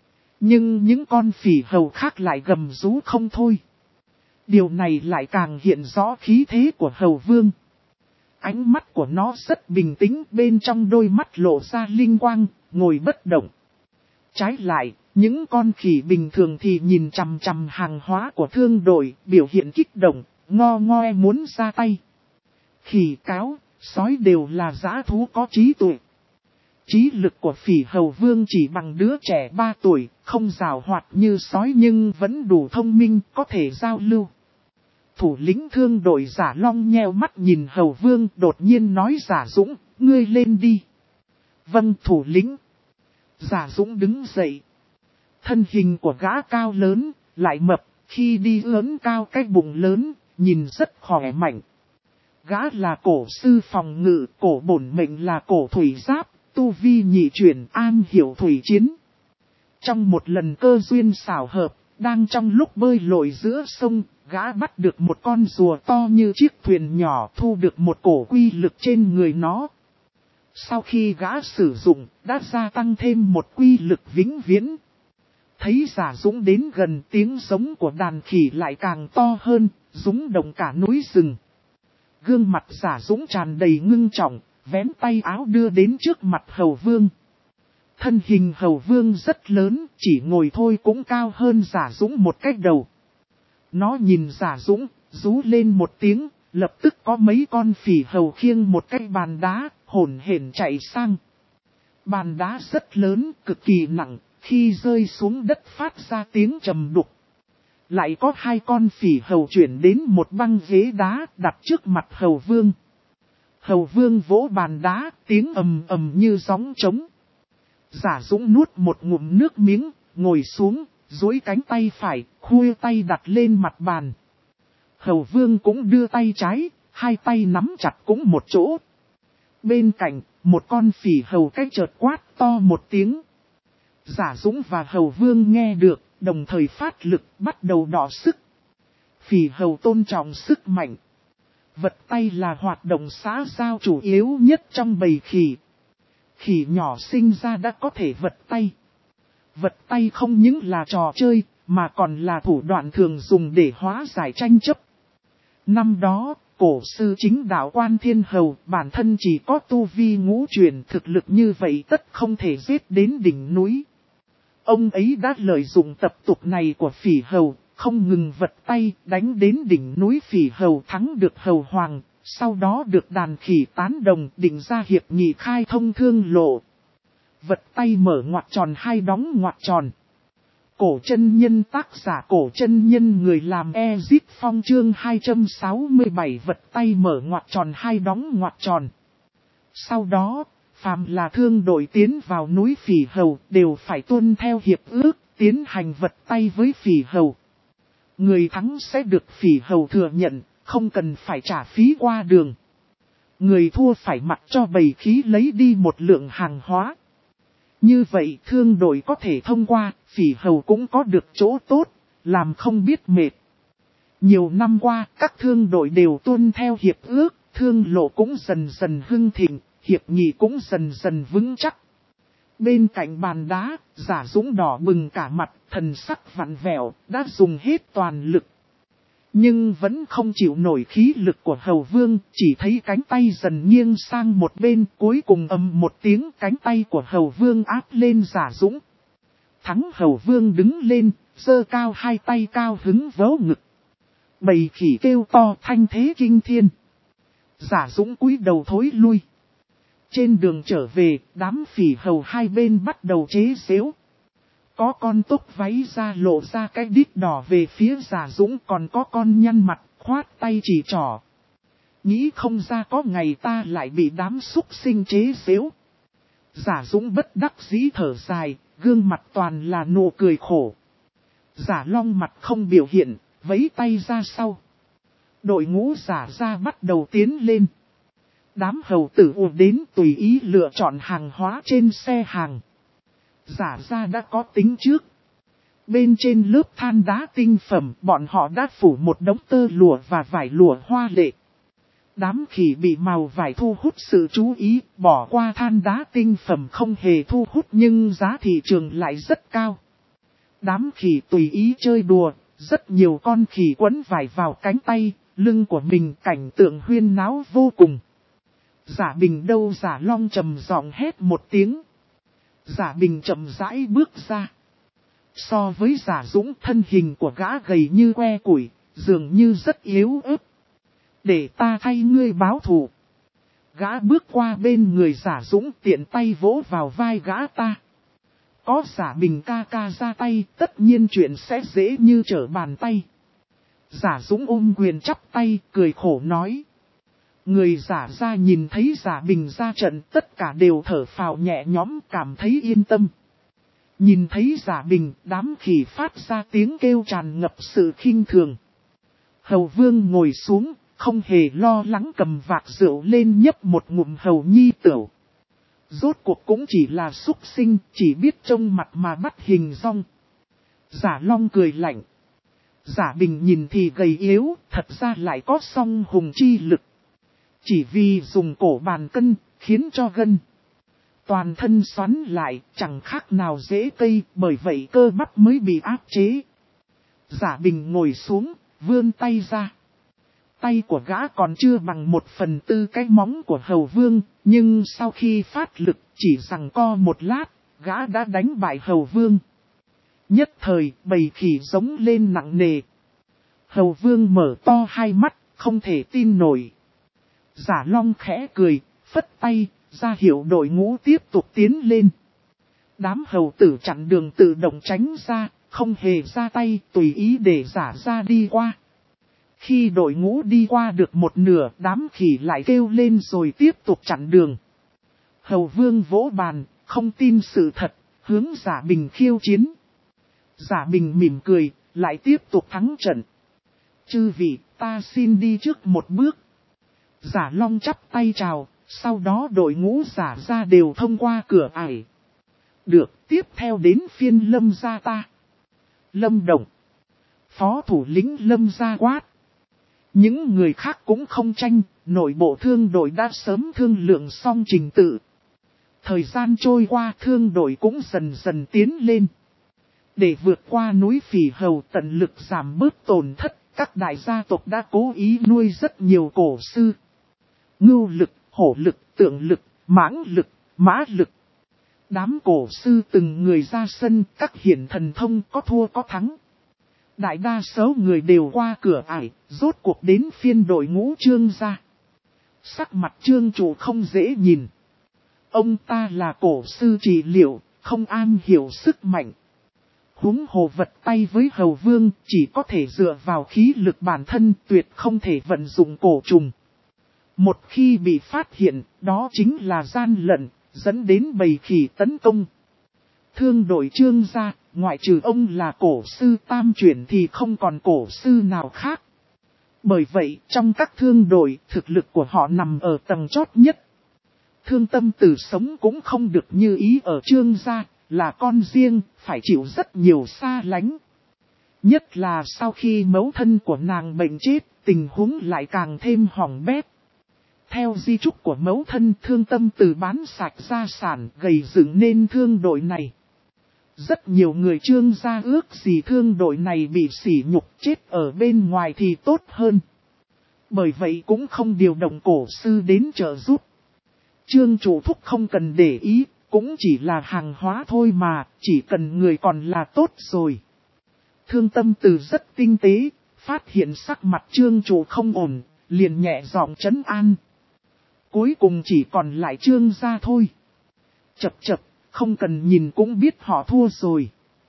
Nhưng những con Phỉ Hầu khác lại gầm rú không thôi. Điều này lại càng hiện rõ khí thế của hầu vương. Ánh mắt của nó rất bình tĩnh, bên trong đôi mắt lộ ra linh quang, ngồi bất động. Trái lại, những con khỉ bình thường thì nhìn chằm chằm hàng hóa của thương đội, biểu hiện kích động, ngo ngoe muốn ra tay. Khỉ cáo, sói đều là dã thú có trí tuệ. Trí lực của Phỉ Hầu vương chỉ bằng đứa trẻ ba tuổi, không giàu hoạt như sói nhưng vẫn đủ thông minh, có thể giao lưu. Thủ lĩnh thương đội Giả Long nheo mắt nhìn hầu vương, đột nhiên nói Giả Dũng, ngươi lên đi. Vâng thủ lĩnh. Giả Dũng đứng dậy. Thân hình của gã cao lớn, lại mập, khi đi ướn cao cái bụng lớn, nhìn rất khỏe mạnh. Gã là cổ sư phòng ngự, cổ bổn mệnh là cổ thủy giáp, tu vi nhị chuyển an hiểu thủy chiến. Trong một lần cơ duyên xảo hợp, đang trong lúc bơi lội giữa sông, gã bắt được một con rùa to như chiếc thuyền nhỏ, thu được một cổ quy lực trên người nó. Sau khi gã sử dụng, đã gia tăng thêm một quy lực vĩnh viễn. Thấy Giả Dũng đến gần, tiếng giống của đàn khỉ lại càng to hơn, rúng động cả núi rừng. Gương mặt Giả Dũng tràn đầy ngưng trọng, vén tay áo đưa đến trước mặt hầu vương. Thân hình hầu vương rất lớn, chỉ ngồi thôi cũng cao hơn Giả Dũng một cái đầu. Nó nhìn Giả Dũng, rú lên một tiếng, lập tức có mấy con Phỉ Hầu khiêng một cái bàn đá, hổn hển chạy sang. Bàn đá rất lớn, cực kỳ nặng, khi rơi xuống đất phát ra tiếng trầm đục. Lại có hai con Phỉ Hầu chuyển đến một băng ghế đá đặt trước mặt hầu vương. Hầu vương vỗ bàn đá, tiếng ầm ầm như gióng trống. Giả Dũng nuốt một ngụm nước miếng, ngồi xuống, duỗi cánh tay phải, khuỷu tay đặt lên mặt bàn. Hầu vương cũng đưa tay trái, hai tay nắm chặt cũng một chỗ. Bên cạnh, một con Phỉ Hầu cái chợt quát to một tiếng. Giả Dũng và Hầu Vương nghe được, đồng thời phát lực bắt đầu đọ sức. Phỉ Hầu tôn trọng sức mạnh. Vật tay là hoạt động xã giao chủ yếu nhất trong bầy khỉ. Khỉ nhỏ sinh ra đã có thể vật tay. Vật tay không những là trò chơi, mà còn là thủ đoạn thường dùng để hóa giải tranh chấp. Năm đó, cổ sư chính đạo Quan Thiên Hầu bản thân chỉ có tu vi ngũ truyền, thực lực như vậy tất không thể giết đến đỉnh núi. Ông ấy đã lợi dụng tập tục này của Phỉ Hầu, không ngừng vật tay đánh đến đỉnh núi. Phỉ Hầu thắng được Hầu Hoàng, sau đó được đàn khỉ tán đồng định ra hiệp nghị khai thông thương lộ. Vật tay mở ngoặc tròn hay đóng ngoặc tròn. Cổ chân nhân, tác giả Cổ chân nhân, người làm Ezip Phong, chương hai trăm sáu mươi bảy, vật tay mở ngoặc tròn hay đóng ngoặc tròn. Sau đó, phàm là thương đội tiến vào núi Phỉ Hầu đều phải tuân theo hiệp ước, tiến hành vật tay với Phỉ Hầu. Người thắng sẽ được Phỉ Hầu thừa nhận, không cần phải trả phí qua đường. Người thua phải mặc cho bầy khí lấy đi một lượng hàng hóa. Như vậy thương đội có thể thông qua, Phỉ Hầu cũng có được chỗ tốt, làm không biết mệt. Nhiều năm qua, các thương đội đều tuân theo hiệp ước, thương lộ cũng dần dần hưng thịnh, hiệp nghị cũng dần dần vững chắc. Bên cạnh bàn đá, Giả Dũng đỏ bừng cả mặt, thần sắc vặn vẹo, đã dùng hết toàn lực. Nhưng vẫn không chịu nổi khí lực của Hầu Vương, chỉ thấy cánh tay dần nghiêng sang một bên, cuối cùng ầm một tiếng, cánh tay của Hầu Vương áp lên Giả Dũng. Thắng Hầu Vương đứng lên, giơ cao hai tay cao hứng vớ ngực. Bầy khỉ kêu to thanh thế kinh thiên. Giả Dũng cúi đầu thối lui. Trên đường trở về, đám Phỉ Hầu hai bên bắt đầu chế giễu. Có con tốc váy ra lộ ra cái đít đỏ về phía Giả Dũng, còn có con nhăn mặt, khoát tay chỉ trỏ. Nghĩ không ra có ngày ta lại bị đám súc sinh chế giễu. Giả Dũng bất đắc dĩ thở dài, gương mặt toàn là nụ cười khổ. Giả Long mặt không biểu hiện, vẫy tay ra sau. Đội ngũ Giả ra bắt đầu tiến lên. Đám hầu tử ùa đến tùy ý lựa chọn hàng hóa trên xe hàng. Giả ra đã có tính trước. Bên trên lớp than đá tinh phẩm, bọn họ đã phủ một đống tơ lụa và vải lụa hoa lệ. Đám khỉ bị màu vải thu hút sự chú ý, bỏ qua than đá tinh phẩm không hề thu hút nhưng giá thị trường lại rất cao. Đám khỉ tùy ý chơi đùa, rất nhiều con khỉ quấn vải vào cánh tay, lưng của mình, cảnh tượng huyên náo vô cùng. Giả Bình đâu? Giả Long trầm giọng hét một tiếng. Giả Bình chậm rãi bước ra. So với Giả Dũng, thân hình của gã gầy như que củi, dường như rất yếu ớt. Để ta thay ngươi báo thù. Gã bước qua bên người Giả Dũng, tiện tay vỗ vào vai gã ta. Có Giả Bình ca ca ra tay, tất nhiên chuyện sẽ dễ như trở bàn tay. Giả Dũng ôm quyền chắp tay, cười khổ nói. Người Giả ra nhìn thấy Giả Bình ra trận, tất cả đều thở phào nhẹ nhõm, cảm thấy yên tâm. Nhìn thấy Giả Bình, đám khỉ phát ra tiếng kêu tràn ngập sự khinh thường. Hầu Vương ngồi xuống, không hề lo lắng, cầm vạc rượu lên nhấp một ngụm hầu nhi tửu. Rốt cuộc cũng chỉ là súc sinh, chỉ biết trông mặt mà bắt hình dong. Giả Long cười lạnh. Giả Bình nhìn thì gầy yếu, thật ra lại có song hùng chi lực. Chỉ vì dùng cổ bàn cân, khiến cho gân toàn thân xoắn lại, chẳng khác nào dễ cây, bởi vậy cơ bắp mới bị áp chế. Giả Bình ngồi xuống, vươn tay ra. Tay của gã còn chưa bằng một phần tư cái móng của Hầu Vương, nhưng sau khi phát lực chỉ giằng co một lát, gã đã đánh bại Hầu Vương. Nhất thời, bầy khỉ giống lên nặng nề. Hầu Vương mở to hai mắt, không thể tin nổi. Giả Long khẽ cười, phất tay, ra hiệu đội ngũ tiếp tục tiến lên. Đám hầu tử chặn đường tự động tránh ra, không hề ra tay, tùy ý để Giả ra đi qua. Khi đội ngũ đi qua được một nửa, đám khỉ lại kêu lên rồi tiếp tục chặn đường. Hầu Vương vỗ bàn, không tin sự thật, hướng Giả Bình khiêu chiến. Giả Bình mỉm cười, lại tiếp tục thắng trận. Chư vị, ta xin đi trước một bước. Giả Long chắp tay chào, sau đó đội ngũ Giả ra đều thông qua cửa ải. được, tiếp theo đến phiên Lâm gia ta. Lâm Động. Phó thủ lĩnh Lâm gia quát. Những người khác cũng không tranh, nội bộ thương đội đã sớm thương lượng xong trình tự. Thời gian trôi qua thương đội cũng dần dần tiến lên. Để vượt qua núi Phỉ Hầu tận lực giảm bớt tổn thất, các đại gia tộc đã cố ý nuôi rất nhiều cổ sư. Ngưu lực, hổ lực, tượng lực, mãng lực, mã lực. Đám cổ sư từng người ra sân, các hiển thần thông có thua có thắng. Đại đa số người đều qua cửa ải, rốt cuộc đến phiên đội ngũ Trương gia. Sắc mặt Trương chủ không dễ nhìn. Ông ta là cổ sư trị liệu, không am hiểu sức mạnh. Húng hồ vật tay với hầu vương chỉ có thể dựa vào khí lực bản thân, tuyệt không thể vận dụng cổ trùng. Một khi bị phát hiện, đó chính là gian lận, dẫn đến bầy khỉ tấn công. Thương đội Trương gia, ngoại trừ ông là cổ sư tam chuyển thì không còn cổ sư nào khác. Bởi vậy, trong các thương đội, thực lực của họ nằm ở tầng chót nhất. Thương Tâm Tử sống cũng không được như ý ở Trương gia, là con riêng, phải chịu rất nhiều xa lánh. Nhất là sau khi mẫu thân của nàng bệnh chết, tình huống lại càng thêm hỏng bét. Theo di chúc của mẫu thân, Thương Tâm Tử bán sạch gia sản, gầy dựng nên thương đội này. Rất nhiều người Trương gia ước gì thương đội này bị sỉ nhục chết ở bên ngoài thì tốt hơn. Bởi vậy cũng không điều động cổ sư đến trợ giúp. Trương chủ thúc không cần để ý, cũng chỉ là hàng hóa thôi mà, chỉ cần người còn là tốt rồi. Thương Tâm Tử rất tinh tế, phát hiện sắc mặt Trương chủ không ổn, liền nhẹ giọng trấn an. Cuối cùng chỉ còn lại Trương gia thôi. Chập chập, không cần nhìn cũng biết họ thua rồi.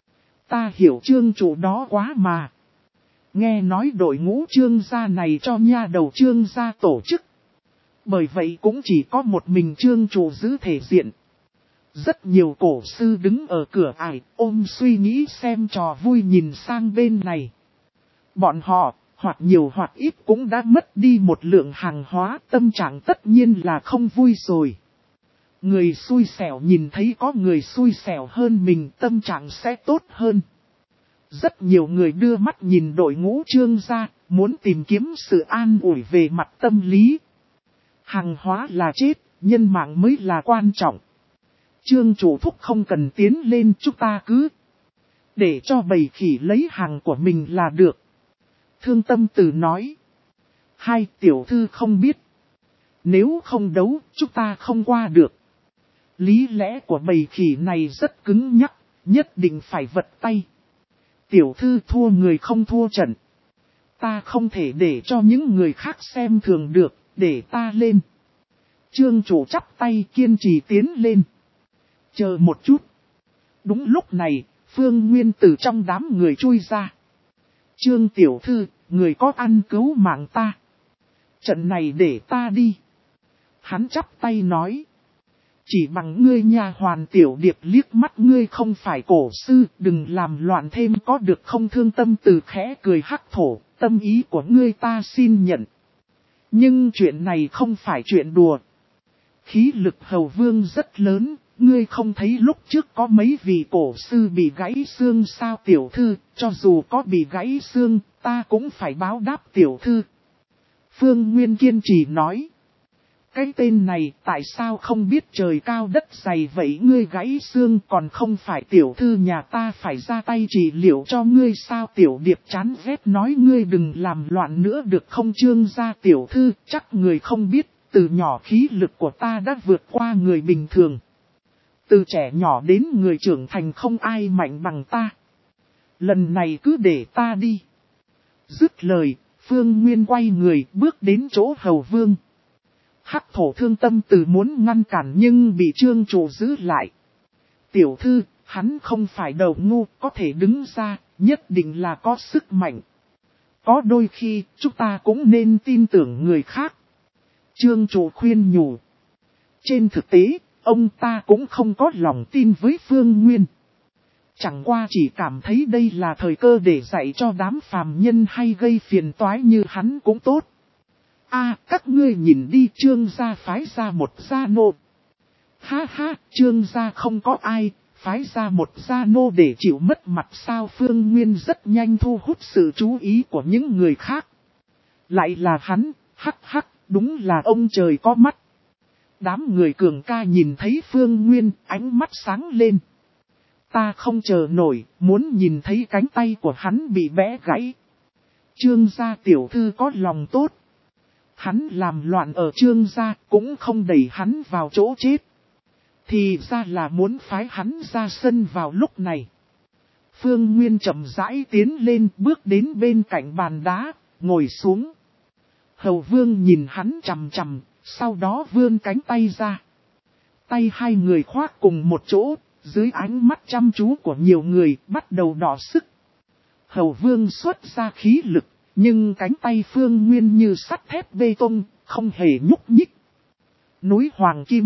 Ta hiểu Trương chủ đó quá mà. Nghe nói đội ngũ Trương gia này cho nha đầu Trương gia tổ chức. Bởi vậy cũng chỉ có một mình Trương chủ giữ thể diện. Rất nhiều cổ sư đứng ở cửa ải, ôm suy nghĩ xem trò vui nhìn sang bên này. Bọn họ, hoặc nhiều hoặc ít cũng đã mất đi một lượng hàng hóa, tâm trạng tất nhiên là không vui rồi. Người xui xẻo nhìn thấy có người xui xẻo hơn mình, tâm trạng sẽ tốt hơn. Rất nhiều người đưa mắt nhìn đội ngũ Trương gia, muốn tìm kiếm sự an ủi về mặt tâm lý. Hàng hóa là chết, nhân mạng mới là quan trọng. Trương chủ thúc không cần tiến lên, chúng ta cứ để cho bầy khỉ lấy hàng của mình là được. Thương Tâm Tử nói. Hai tiểu thư không biết. Nếu không đấu, chúng ta không qua được. Lý lẽ của bầy khỉ này rất cứng nhắc, nhất định phải vật tay. Tiểu thư thua người không thua trận. Ta không thể để cho những người khác xem thường được, để ta lên. Trương chủ chắp tay kiên trì tiến lên. Chờ một chút. Đúng lúc này, Phương Nguyên từ trong đám người chui ra. Trương tiểu thư, người có ăn cứu mạng ta. Trận này để ta đi. Hắn chắp tay nói. Chỉ bằng ngươi nha hoàn tiểu điệp liếc mắt ngươi không phải cổ sư, đừng làm loạn thêm có được không. Thương Tâm Tử khẽ cười hắc thổ, tâm ý của ngươi ta xin nhận. Nhưng chuyện này không phải chuyện đùa. Khí lực hầu vương rất lớn, ngươi không thấy lúc trước có mấy vị cổ sư bị gãy xương sao tiểu thư, cho dù có bị gãy xương, ta cũng phải báo đáp tiểu thư. Phương Nguyên kiên trì nói. Cái tên này tại sao không biết trời cao đất dày vậy, ngươi gãy xương còn không phải tiểu thư nhà ta phải ra tay trị liệu cho ngươi sao. Tiểu điệp chán ghét nói ngươi đừng làm loạn nữa được không. Trương gia tiểu thư, chắc người không biết, từ nhỏ khí lực của ta đã vượt qua người bình thường. Từ trẻ nhỏ đến người trưởng thành không ai mạnh bằng ta. Lần này cứ để ta đi. Dứt lời, Phương Nguyên quay người bước đến chỗ hầu vương. Hắc thổ Thương Tâm Tử muốn ngăn cản nhưng bị Trương chủ giữ lại. Tiểu thư, hắn không phải đầu ngu, có thể đứng ra, nhất định là có sức mạnh. Có đôi khi, chúng ta cũng nên tin tưởng người khác. Trương chủ khuyên nhủ. Trên thực tế, ông ta cũng không có lòng tin với Phương Nguyên. Chẳng qua chỉ cảm thấy đây là thời cơ để dạy cho đám phàm nhân hay gây phiền toái như hắn cũng tốt. À, các ngươi nhìn đi, Trương gia phái ra một gia nô. Ha ha, Trương gia không có ai, phái ra một gia nô để chịu mất mặt sao? Phương Nguyên rất nhanh thu hút sự chú ý của những người khác. Lại là hắn, hắc hắc, đúng là ông trời có mắt. Đám người cường ca nhìn thấy Phương Nguyên, ánh mắt sáng lên. Ta không chờ nổi, muốn nhìn thấy cánh tay của hắn bị bẽ gãy. Trương gia tiểu thư có lòng tốt. Hắn làm loạn ở Trương gia, cũng không đẩy hắn vào chỗ chết. Thì ra là muốn phái hắn ra sân vào lúc này. Phương Nguyên chậm rãi tiến lên, bước đến bên cạnh bàn đá, ngồi xuống. Hầu Vương nhìn hắn chằm chằm, sau đó vươn cánh tay ra. Tay hai người khoác cùng một chỗ, dưới ánh mắt chăm chú của nhiều người, bắt đầu đỏ sức. Hầu Vương xuất ra khí lực, nhưng cánh tay Phương Nguyên như sắt thép bê tông, không hề nhúc nhích. Núi Hoàng Kim.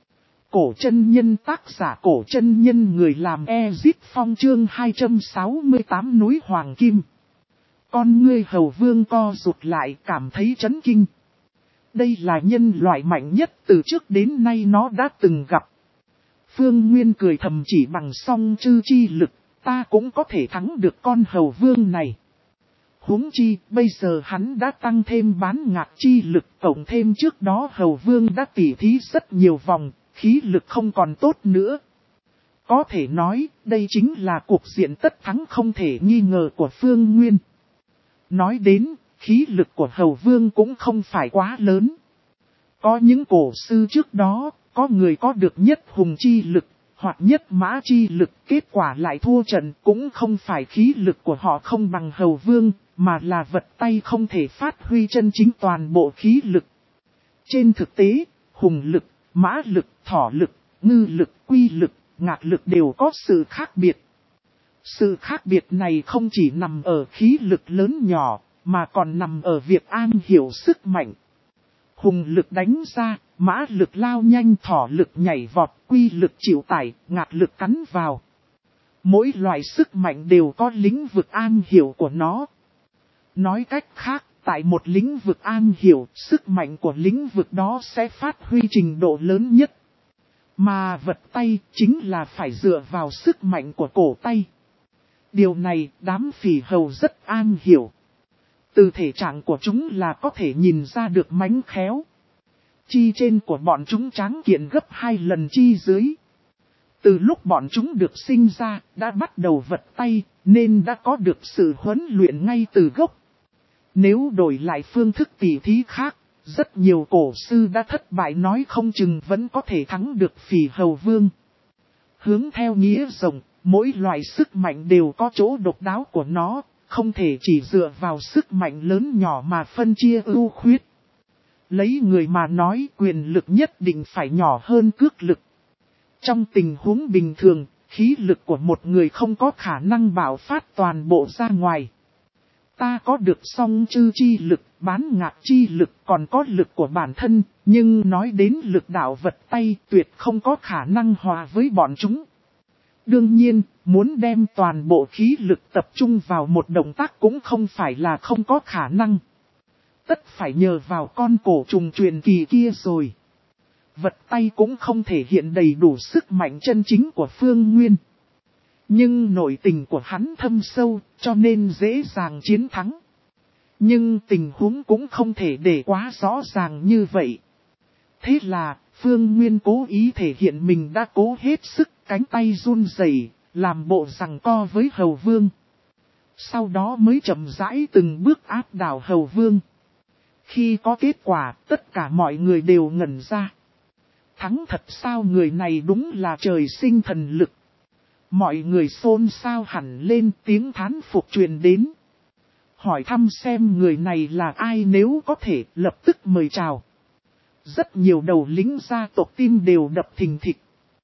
Cổ chân nhân, tác giả Cổ chân nhân, người làm Ezip Phong, chương hai trăm sáu mươi tám núi Hoàng Kim. Con ngươi Hầu Vương co rụt lại, cảm thấy chấn kinh. Đây là nhân loại mạnh nhất từ trước đến nay nó đã từng gặp. Phương Nguyên cười thầm, chỉ bằng song chư chi lực, ta cũng có thể thắng được con Hầu Vương này. Huống chi, bây giờ hắn đã tăng thêm bán ngạc chi lực, cộng thêm trước đó Hầu Vương đã tỉ thí rất nhiều vòng, khí lực không còn tốt nữa. Có thể nói, đây chính là cuộc diện tất thắng không thể nghi ngờ của Phương Nguyên. Nói đến, khí lực của Hầu Vương cũng không phải quá lớn. Có những cổ sư trước đó, có người có được nhất hùng chi lực, hoặc nhất mã chi lực, kết quả lại thua trận, cũng không phải khí lực của họ không bằng Hầu Vương, mà là vật tay không thể phát huy chân chính toàn bộ khí lực. Trên thực tế, hùng lực, mã lực, thỏ lực, ngư lực, quy lực, ngạc lực đều có sự khác biệt. Sự khác biệt này không chỉ nằm ở khí lực lớn nhỏ, mà còn nằm ở việc am hiểu sức mạnh. Hùng lực đánh ra, mã lực lao nhanh, thỏ lực nhảy vọt, quy lực chịu tải, ngạc lực cắn vào. Mỗi loại sức mạnh đều có lĩnh vực am hiểu của nó. Nói cách khác, tại một lĩnh vực am hiểu, sức mạnh của lĩnh vực đó sẽ phát huy trình độ lớn nhất. Mà vật tay chính là phải dựa vào sức mạnh của cổ tay. Điều này đám phỉ hầu rất am hiểu. Từ thể trạng của chúng là có thể nhìn ra được mánh khéo. Chi trên của bọn chúng tráng kiện gấp hai lần chi dưới. Từ lúc bọn chúng được sinh ra, đã bắt đầu vật tay, nên đã có được sự huấn luyện ngay từ gốc. Nếu đổi lại phương thức tỉ thí khác, rất nhiều cổ sư đã thất bại, nói không chừng vẫn có thể thắng được Phỉ Hầu Vương. Hướng theo nghĩa rộng, mỗi loại sức mạnh đều có chỗ độc đáo của nó, không thể chỉ dựa vào sức mạnh lớn nhỏ mà phân chia ưu khuyết. Lấy người mà nói, quyền lực nhất định phải nhỏ hơn cước lực. Trong tình huống bình thường, khí lực của một người không có khả năng bạo phát toàn bộ ra ngoài. Ta có được song chư chi lực, bán ngạc chi lực, còn có lực của bản thân, nhưng nói đến lực đạo vật tay tuyệt không có khả năng hòa với bọn chúng. Đương nhiên, muốn đem toàn bộ khí lực tập trung vào một động tác cũng không phải là không có khả năng. Tất phải nhờ vào con cổ trùng truyền kỳ kia rồi. Vật tay cũng không thể hiện đầy đủ sức mạnh chân chính của Phương Nguyên. Nhưng nội tình của hắn thâm sâu, cho nên dễ dàng chiến thắng. Nhưng tình huống cũng không thể để quá rõ ràng như vậy. Thế là, Phương Nguyên cố ý thể hiện mình đã cố hết sức, cánh tay run rẩy, làm bộ giằng co với Hầu Vương. Sau đó mới chậm rãi từng bước áp đảo Hầu Vương. Khi có kết quả, tất cả mọi người đều ngẩn ra. Thắng thật sao, người này đúng là trời sinh thần lực. Mọi người xôn xao hẳn lên, tiếng thán phục truyền đến. Hỏi thăm xem người này là ai, nếu có thể lập tức mời chào. Rất nhiều đầu lính gia tộc tim đều đập thình thịch.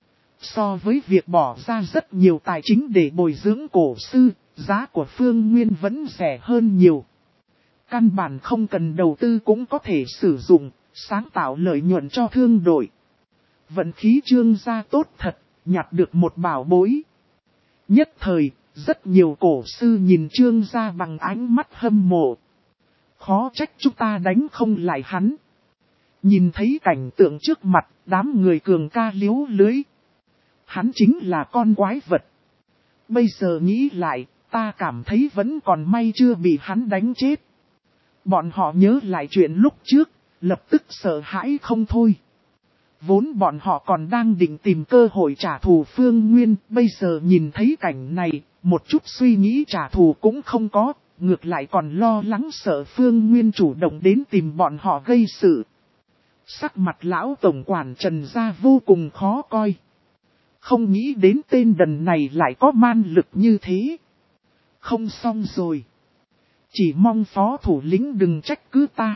So với việc bỏ ra rất nhiều tài chính để bồi dưỡng cổ sư, giá của Phương Nguyên vẫn rẻ hơn nhiều. Căn bản không cần đầu tư cũng có thể sử dụng, sáng tạo lợi nhuận cho thương đội. Vận khí Trương gia tốt thật, nhặt được một bảo bối. Nhất thời, rất nhiều cổ sư nhìn Trương gia bằng ánh mắt hâm mộ. Khó trách chúng ta đánh không lại hắn. Nhìn thấy cảnh tượng trước mặt, đám người cường ca liếu lưới. hắn chính là con quái vật. Bây giờ nghĩ lại, ta cảm thấy vẫn còn may chưa bị hắn đánh chết. Bọn họ nhớ lại chuyện lúc trước, lập tức sợ hãi không thôi. Vốn bọn họ còn đang định tìm cơ hội trả thù Phương Nguyên, bây giờ nhìn thấy cảnh này, một chút suy nghĩ trả thù cũng không có, ngược lại còn lo lắng sợ Phương Nguyên chủ động đến tìm bọn họ gây sự. Sắc mặt lão tổng quản Trần gia vô cùng khó coi. Không nghĩ đến tên đần này lại có man lực như thế. Không xong rồi. Chỉ mong phó thủ lĩnh đừng trách cứ ta.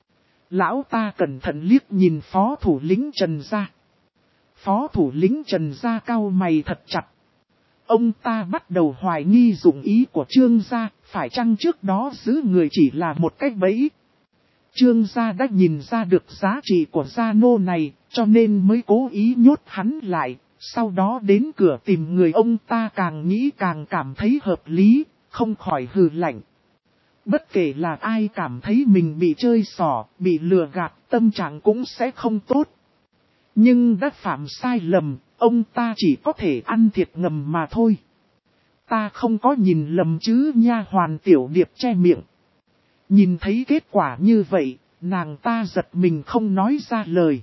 Lão ta cẩn thận liếc nhìn phó thủ lĩnh Trần gia. Phó thủ lĩnh Trần gia cau mày thật chặt. Ông ta bắt đầu hoài nghi dụng ý của Trương gia, phải chăng trước đó giữ người chỉ là một cách bẫy. Trương gia đã nhìn ra được giá trị của gia nô này, cho nên mới cố ý nhốt hắn lại, sau đó đến cửa tìm người. Ông ta càng nghĩ càng cảm thấy hợp lý, không khỏi hừ lạnh. Bất kể là ai cảm thấy mình bị chơi xỏ, bị lừa gạt, tâm trạng cũng sẽ không tốt. Nhưng đã phạm sai lầm, ông ta chỉ có thể ăn thiệt ngầm mà thôi. Ta không có nhìn lầm chứ, nha hoàn Tiểu Điệp che miệng. Nhìn thấy kết quả như vậy, nàng ta giật mình không nói ra lời.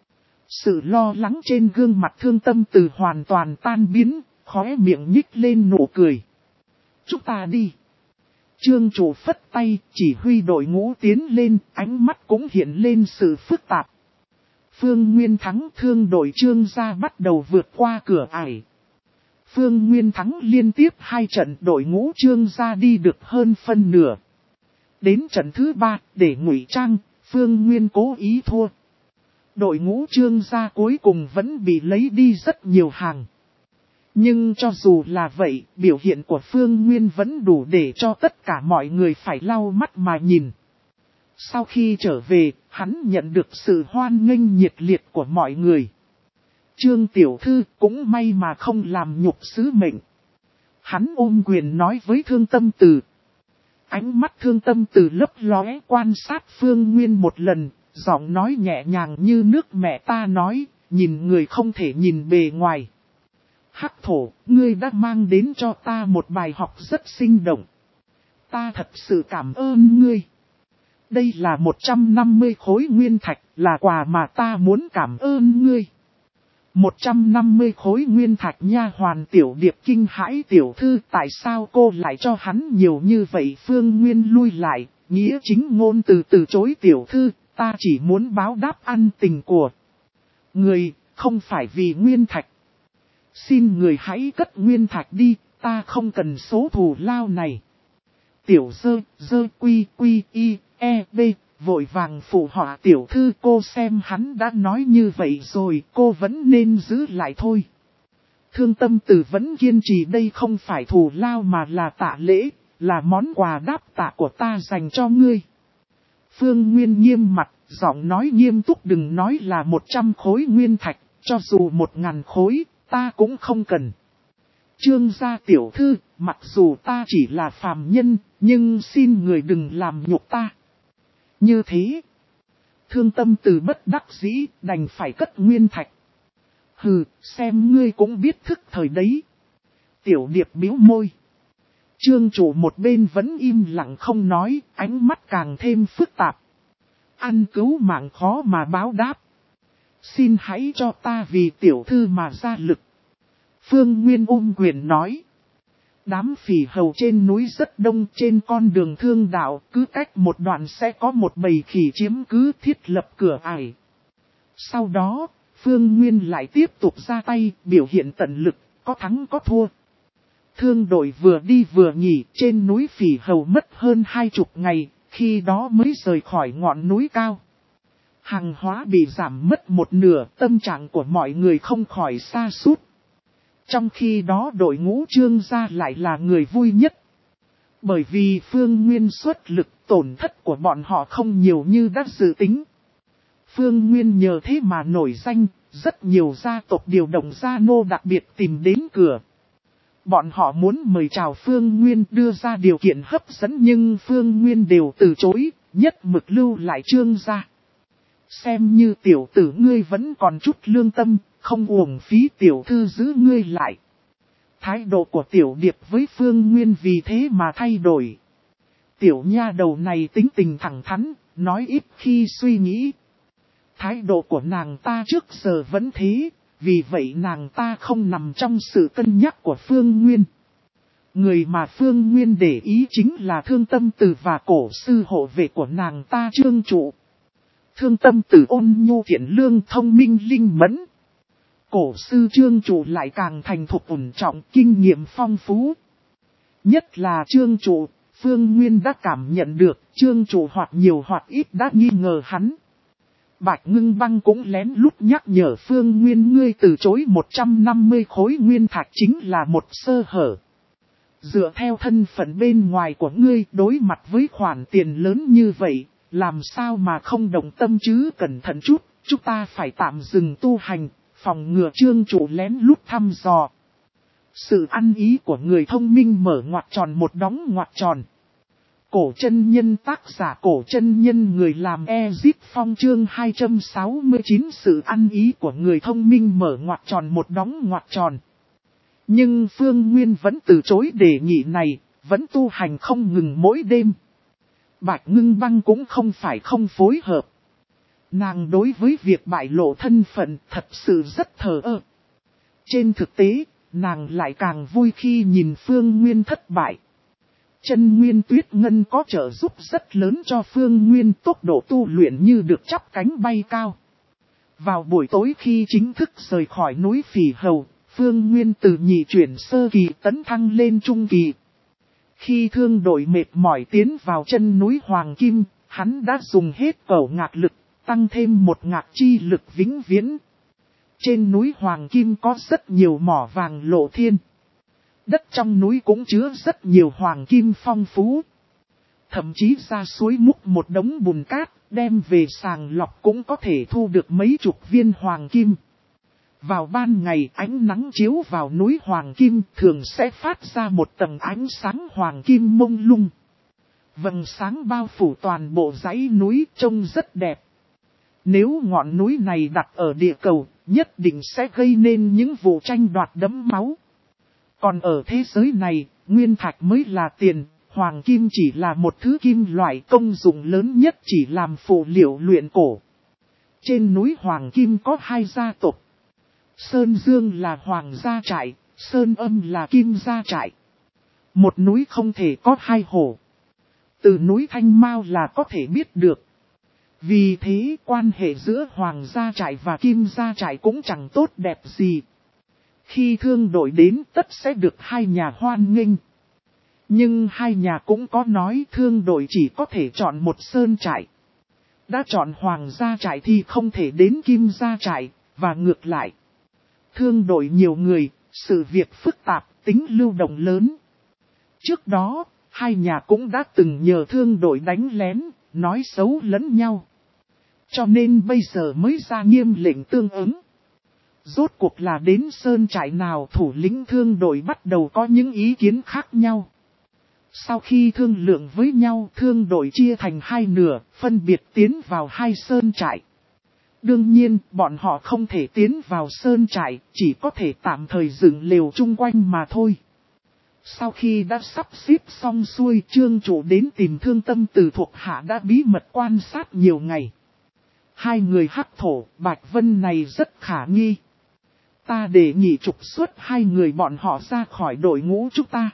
Sự lo lắng trên gương mặt Thương Tâm Từ hoàn toàn tan biến, khóe miệng nhích lên nụ cười. Chúng ta đi. Trương chủ phất tay, chỉ huy đội ngũ tiến lên, ánh mắt cũng hiện lên sự phức tạp. Phương Nguyên Thắng thương đội Trương gia bắt đầu vượt qua cửa ải. Phương Nguyên Thắng liên tiếp hai trận đội ngũ Trương gia đi được hơn phân nửa. Đến trận thứ ba, để ngụy trang, Phương Nguyên cố ý thua. Đội ngũ Trương gia cuối cùng vẫn bị lấy đi rất nhiều hàng. Nhưng cho dù là vậy, biểu hiện của Phương Nguyên vẫn đủ để cho tất cả mọi người phải lau mắt mà nhìn. Sau khi trở về, hắn nhận được sự hoan nghênh nhiệt liệt của mọi người. Trương tiểu thư cũng may mà không làm nhục sứ mệnh. Hắn ôm quyền nói với Thương Tâm Từ. Ánh mắt Thương Tâm Từ lấp lóe quan sát Phương Nguyên một lần, giọng nói nhẹ nhàng như nước mẹ ta nói, nhìn người không thể nhìn bề ngoài. Hắc thổ, ngươi đã mang đến cho ta một bài học rất sinh động. Ta thật sự cảm ơn ngươi. Đây là một trăm năm mươi khối nguyên thạch, là quà mà ta muốn cảm ơn ngươi. một trăm năm mươi khối nguyên thạch. Nha hoàn Tiểu Điệp kinh hãi, tiểu thư tại sao cô lại cho hắn nhiều như vậy? Phương Nguyên lui lại, nghĩa chính ngôn từ từ chối, tiểu thư, ta chỉ muốn báo đáp ân tình của người, không phải vì nguyên thạch. Xin người hãy cất nguyên thạch đi, ta không cần số thù lao này. Tiểu dơ, dơ quy quy y, e, b, vội vàng phụ họa, tiểu thư cô xem hắn đã nói như vậy rồi, cô vẫn nên giữ lại thôi. Thương Tâm Từ vẫn kiên trì đây không phải thù lao mà là tạ lễ, là món quà đáp tạ của ta dành cho ngươi. Phương Nguyên nghiêm mặt, giọng nói nghiêm túc, đừng nói là một trăm khối nguyên thạch, cho dù một ngàn khối, ta cũng không cần. Trương gia tiểu thư, mặc dù ta chỉ là phàm nhân, nhưng xin người đừng làm nhục ta. Như thế, Thương Tâm Từ bất đắc dĩ, đành phải cất nguyên thạch. Hừ, xem ngươi cũng biết thức thời đấy. Tiểu Điệp bĩu môi. Trương chủ một bên vẫn im lặng không nói, ánh mắt càng thêm phức tạp. Ăn cứu mạng khó mà báo đáp. Xin hãy cho ta vì tiểu thư mà ra lực. Phương Nguyên ôm quyền nói. Đám phỉ hầu trên núi rất đông, trên con đường thương đạo, cứ cách một đoạn sẽ có một bầy khỉ chiếm cứ thiết lập cửa ải. Sau đó, Phương Nguyên lại tiếp tục ra tay, biểu hiện tận lực, có thắng có thua. Thương đội vừa đi vừa nghỉ, trên núi phỉ hầu mất hơn hai chục ngày, khi đó mới rời khỏi ngọn núi cao. Hàng hóa bị giảm mất một nửa, tâm trạng của mọi người không khỏi sa sút. Trong khi đó đội ngũ Trương gia lại là người vui nhất. Bởi vì Phương Nguyên xuất lực, tổn thất của bọn họ không nhiều như đã dự tính. Phương Nguyên nhờ thế mà nổi danh, rất nhiều gia tộc điều động gia nô đặc biệt tìm đến cửa. Bọn họ muốn mời chào Phương Nguyên, đưa ra điều kiện hấp dẫn nhưng Phương Nguyên đều từ chối, nhất mực lưu lại Trương gia. Xem như tiểu tử ngươi vẫn còn chút lương tâm, không uổng phí tiểu thư giữ ngươi lại. Thái độ của tiểu điệp với Phương Nguyên vì thế mà thay đổi. Tiểu nha đầu này tính tình thẳng thắn, nói ít khi suy nghĩ. Thái độ của nàng ta trước giờ vẫn thế, vì vậy nàng ta không nằm trong sự cân nhắc của Phương Nguyên. Người mà Phương Nguyên để ý chính là Thương Tâm Tử và cổ sư hộ vệ của nàng ta Trương Trụ. Thương Tâm Tử ôn nhu thiện lương thông minh linh mẫn. Cổ sư Trương Trụ lại càng thành thục ổn trọng kinh nghiệm phong phú. Nhất là Trương Trụ, Phương Nguyên đã cảm nhận được Trương Trụ hoặc nhiều hoặc ít đã nghi ngờ hắn. Bạch Ngưng Băng cũng lén lút nhắc nhở Phương Nguyên ngươi từ chối một trăm năm mươi khối nguyên thạch chính là một sơ hở. Dựa theo thân phận bên ngoài của ngươi đối mặt với khoản tiền lớn như vậy, làm sao mà không động tâm chứ cẩn thận chút, chúng ta phải tạm dừng tu hành, phòng ngừa Trương Trụ lén lút thăm dò. Sự ăn ý của người thông minh mở ngoặc tròn một đóng ngoặc tròn. Cổ chân nhân tác giả cổ chân nhân người làm Ezip Phong chương hai trăm sáu mươi chín sự ăn ý của người thông minh mở ngoặc tròn một đóng ngoặc tròn. Nhưng Phương Nguyên vẫn từ chối đề nghị này, vẫn tu hành không ngừng mỗi đêm. Bạch Ngưng Băng cũng không phải không phối hợp. Nàng đối với việc bại lộ thân phận thật sự rất thờ ơ. Trên thực tế, nàng lại càng vui khi nhìn Phương Nguyên thất bại. Chân Nguyên Tuyết Ngân có trợ giúp rất lớn cho Phương Nguyên tốc độ tu luyện như được chắp cánh bay cao. Vào buổi tối khi chính thức rời khỏi núi Phỉ Hầu, Phương Nguyên từ nhị chuyển sơ kỳ tấn thăng lên trung kỳ. Khi thương đội mệt mỏi tiến vào chân núi Hoàng Kim, hắn đã dùng hết cẩu ngạc lực, tăng thêm một ngạc chi lực vĩnh viễn. Trên núi Hoàng Kim có rất nhiều mỏ vàng lộ thiên. Đất trong núi cũng chứa rất nhiều hoàng kim phong phú. Thậm chí ra suối múc một đống bùn cát, đem về sàng lọc cũng có thể thu được mấy chục viên hoàng kim. Vào ban ngày ánh nắng chiếu vào núi Hoàng Kim thường sẽ phát ra một tầng ánh sáng hoàng kim mông lung. Vầng sáng bao phủ toàn bộ dãy núi trông rất đẹp. Nếu ngọn núi này đặt ở địa cầu, nhất định sẽ gây nên những vụ tranh đoạt đẫm máu. Còn ở thế giới này, nguyên thạch mới là tiền, hoàng kim chỉ là một thứ kim loại công dụng lớn nhất chỉ làm phụ liệu luyện cổ. Trên núi Hoàng Kim có hai gia tộc. Sơn Dương là Hoàng gia trại, Sơn Âm là Kim gia trại. Một núi không thể có hai hổ. Từ núi Thanh Mao là có thể biết được. Vì thế quan hệ giữa Hoàng gia trại và Kim gia trại cũng chẳng tốt đẹp gì. Khi thương đội đến tất sẽ được hai nhà hoan nghênh. Nhưng hai nhà cũng có nói thương đội chỉ có thể chọn một sơn trại. Đã chọn Hoàng gia trại thì không thể đến Kim gia trại, và ngược lại. Thương đội nhiều người, sự việc phức tạp, tính lưu động lớn. Trước đó, hai nhà cũng đã từng nhờ thương đội đánh lén, nói xấu lẫn nhau. Cho nên bây giờ mới ra nghiêm lệnh tương ứng. Rốt cuộc là đến sơn trại nào thủ lĩnh thương đội bắt đầu có những ý kiến khác nhau. Sau khi thương lượng với nhau, thương đội chia thành hai nửa, phân biệt tiến vào hai sơn trại. Đương nhiên, bọn họ không thể tiến vào sơn trại, chỉ có thể tạm thời dựng lều chung quanh mà thôi. Sau khi đã sắp xếp xong xuôi, Trương Trụ đến tìm Thương Tâm Tử thuộc hạ đã bí mật quan sát nhiều ngày. Hai người hắc thổ, Bạch Vân này rất khả nghi. Ta đề nghị trục xuất hai người bọn họ ra khỏi đội ngũ chúng ta.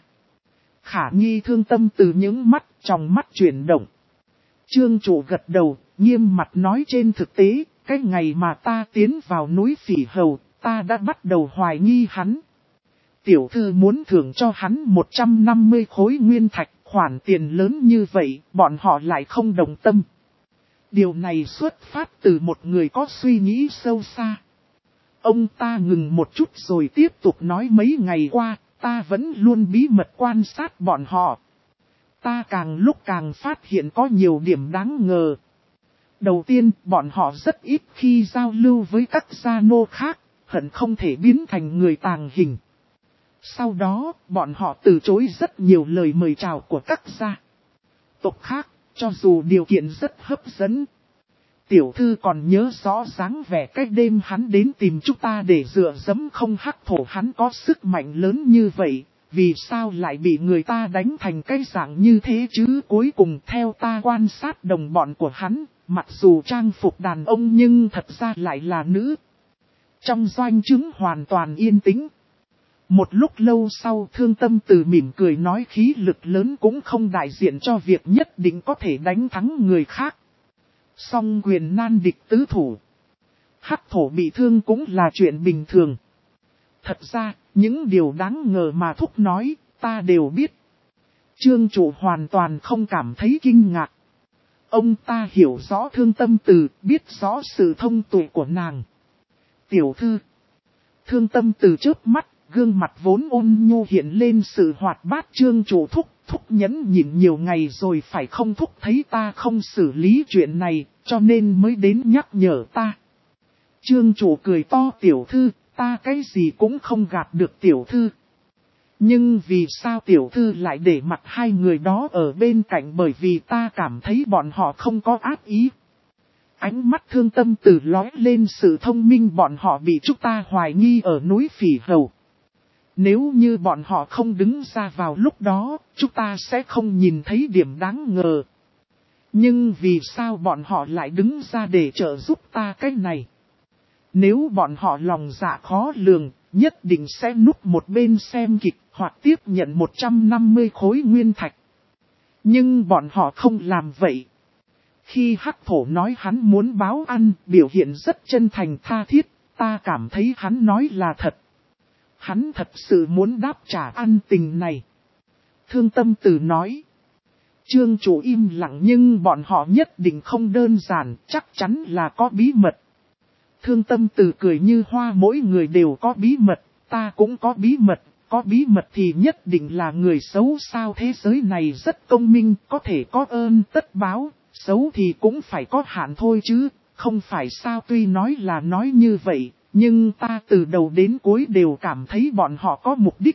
Khả nghi Thương Tâm Tử những mắt, trong mắt chuyển động. Trương Trụ gật đầu, nghiêm mặt nói trên thực tế, cái ngày mà ta tiến vào núi Phỉ Hầu, ta đã bắt đầu hoài nghi hắn. Tiểu thư muốn thưởng cho hắn một trăm năm mươi khối nguyên thạch, khoản tiền lớn như vậy, bọn họ lại không đồng tâm. Điều này xuất phát từ một người có suy nghĩ sâu xa. Ông ta ngừng một chút rồi tiếp tục nói mấy ngày qua, ta vẫn luôn bí mật quan sát bọn họ. Ta càng lúc càng phát hiện có nhiều điểm đáng ngờ. Đầu tiên, bọn họ rất ít khi giao lưu với các gia nô khác, hận không thể biến thành người tàng hình. Sau đó, bọn họ từ chối rất nhiều lời mời chào của các gia tộc khác, cho dù điều kiện rất hấp dẫn. tiểu thư còn nhớ rõ dáng vẻ cách đêm hắn đến tìm chúng ta để dựa dẫm không hắc thổ hắn có sức mạnh lớn như vậy, vì sao lại bị người ta đánh thành cái dạng như thế chứ? Cuối cùng theo ta quan sát đồng bọn của hắn, mặc dù trang phục đàn ông nhưng thật ra lại là nữ. Trong doanh trướng hoàn toàn yên tĩnh. Một lúc lâu sau Thương Tâm Từ mỉm cười nói khí lực lớn cũng không đại diện cho việc nhất định có thể đánh thắng người khác. Song quyền nan địch tứ thủ. Hắc thổ bị thương cũng là chuyện bình thường. Thật ra, những điều đáng ngờ mà Thúc nói, ta đều biết. Trương Trụ hoàn toàn không cảm thấy kinh ngạc. Ông ta hiểu rõ Thương Tâm Từ, biết rõ sự thông tuệ của nàng. Tiểu thư. Thương Tâm Từ chớp mắt, gương mặt vốn ôn nhu hiện lên sự hoạt bát. Trương Trụ thúc, thúc nhẫn nhịn nhiều ngày rồi phải không? Thúc thấy ta không xử lý chuyện này, cho nên mới đến nhắc nhở ta. Trương Trụ cười to, tiểu thư, ta cái gì cũng không gạt được tiểu thư. Nhưng vì sao tiểu thư lại để mặt hai người đó ở bên cạnh? Bởi vì ta cảm thấy bọn họ không có ác ý. Ánh mắt Thương Tâm Từ lóe lên sự thông minh. Bọn họ bị chúng ta hoài nghi ở núi Phỉ Hầu. Nếu như bọn họ không đứng ra vào lúc đó, chúng ta sẽ không nhìn thấy điểm đáng ngờ. Nhưng vì sao bọn họ lại đứng ra để trợ giúp ta cái này? Nếu bọn họ lòng dạ khó lường, nhất định sẽ núp một bên xem kịch hoặc tiếp nhận một trăm năm mươi khối nguyên thạch. Nhưng bọn họ không làm vậy. Khi Hắc Thổ nói hắn muốn báo ăn, biểu hiện rất chân thành tha thiết, ta cảm thấy hắn nói là thật. Hắn thật sự muốn đáp trả ân tình này. Thương Tâm Từ nói. Trương Trụ im lặng, nhưng bọn họ nhất định không đơn giản, chắc chắn là có bí mật. Thương Tâm Từ cười như hoa, mỗi người đều có bí mật, ta cũng có bí mật, có bí mật thì nhất định là người xấu sao? Thế giới này rất công minh, có thể có ơn tất báo, xấu thì cũng phải có hạn thôi chứ, không phải sao? Tuy nói là nói như vậy, nhưng ta từ đầu đến cuối đều cảm thấy bọn họ có mục đích.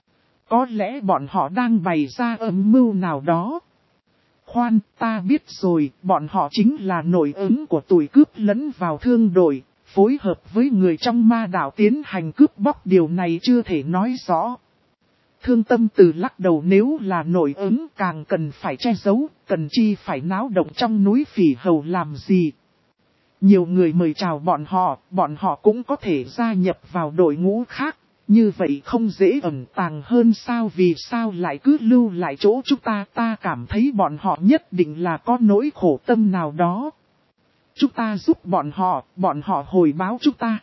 Có lẽ bọn họ đang bày ra âm mưu nào đó. Khoan, ta biết rồi, bọn họ chính là nội ứng của tụi cướp lẫn vào thương đội, phối hợp với người trong ma đạo tiến hành cướp bóc, điều này chưa thể nói rõ. Thương Tâm Từ lắc đầu, nếu là nội ứng càng cần phải che giấu, cần chi phải náo động trong núi Phỉ Hầu làm gì. Nhiều người mời chào bọn họ, bọn họ cũng có thể gia nhập vào đội ngũ khác, như vậy không dễ ẩn tàng hơn sao? Vì sao lại cứ lưu lại chỗ chúng ta? Ta cảm thấy bọn họ nhất định là có nỗi khổ tâm nào đó. Chúng ta giúp bọn họ, bọn họ hồi báo chúng ta.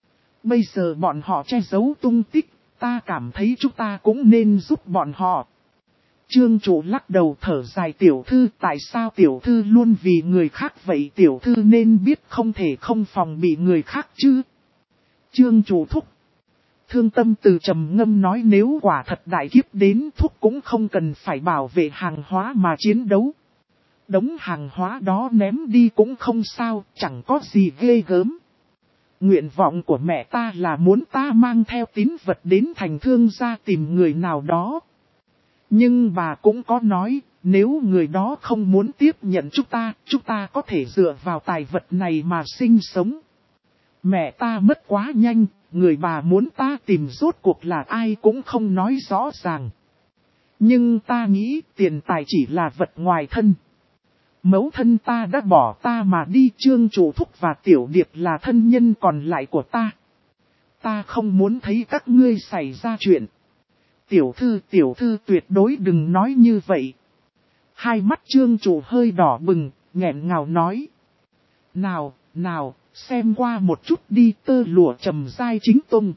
Bây giờ bọn họ che giấu tung tích, ta cảm thấy chúng ta cũng nên giúp bọn họ. Trương Trụ lắc đầu thở dài, tiểu thư, tại sao tiểu thư luôn vì người khác vậy? Tiểu thư nên biết không thể không phòng bị người khác chứ. Trương Trụ thúc. Thương Tâm Từ trầm ngâm nói, nếu quả thật đại kiếp đến, thúc cũng không cần phải bảo vệ hàng hóa mà chiến đấu. Đống hàng hóa đó ném đi cũng không sao, chẳng có gì ghê gớm. Nguyện vọng của mẹ ta là muốn ta mang theo tín vật đến thành Thương gia tìm người nào đó. Nhưng bà cũng có nói, nếu người đó không muốn tiếp nhận chúng ta, chúng ta có thể dựa vào tài vật này mà sinh sống. Mẹ ta mất quá nhanh, người bà muốn ta tìm rốt cuộc là ai cũng không nói rõ ràng. Nhưng ta nghĩ tiền tài chỉ là vật ngoài thân. Mẫu thân ta đã bỏ ta mà đi, Trương Trụ thúc và Tiểu Điệp là thân nhân còn lại của ta. Ta không muốn thấy các ngươi xảy ra chuyện. Tiểu thư, tiểu thư tuyệt đối đừng nói như vậy. Hai mắt Trương Trụ hơi đỏ bừng, nghẹn ngào nói. Nào, nào, xem qua một chút đi, tơ lụa trầm dai chính tông.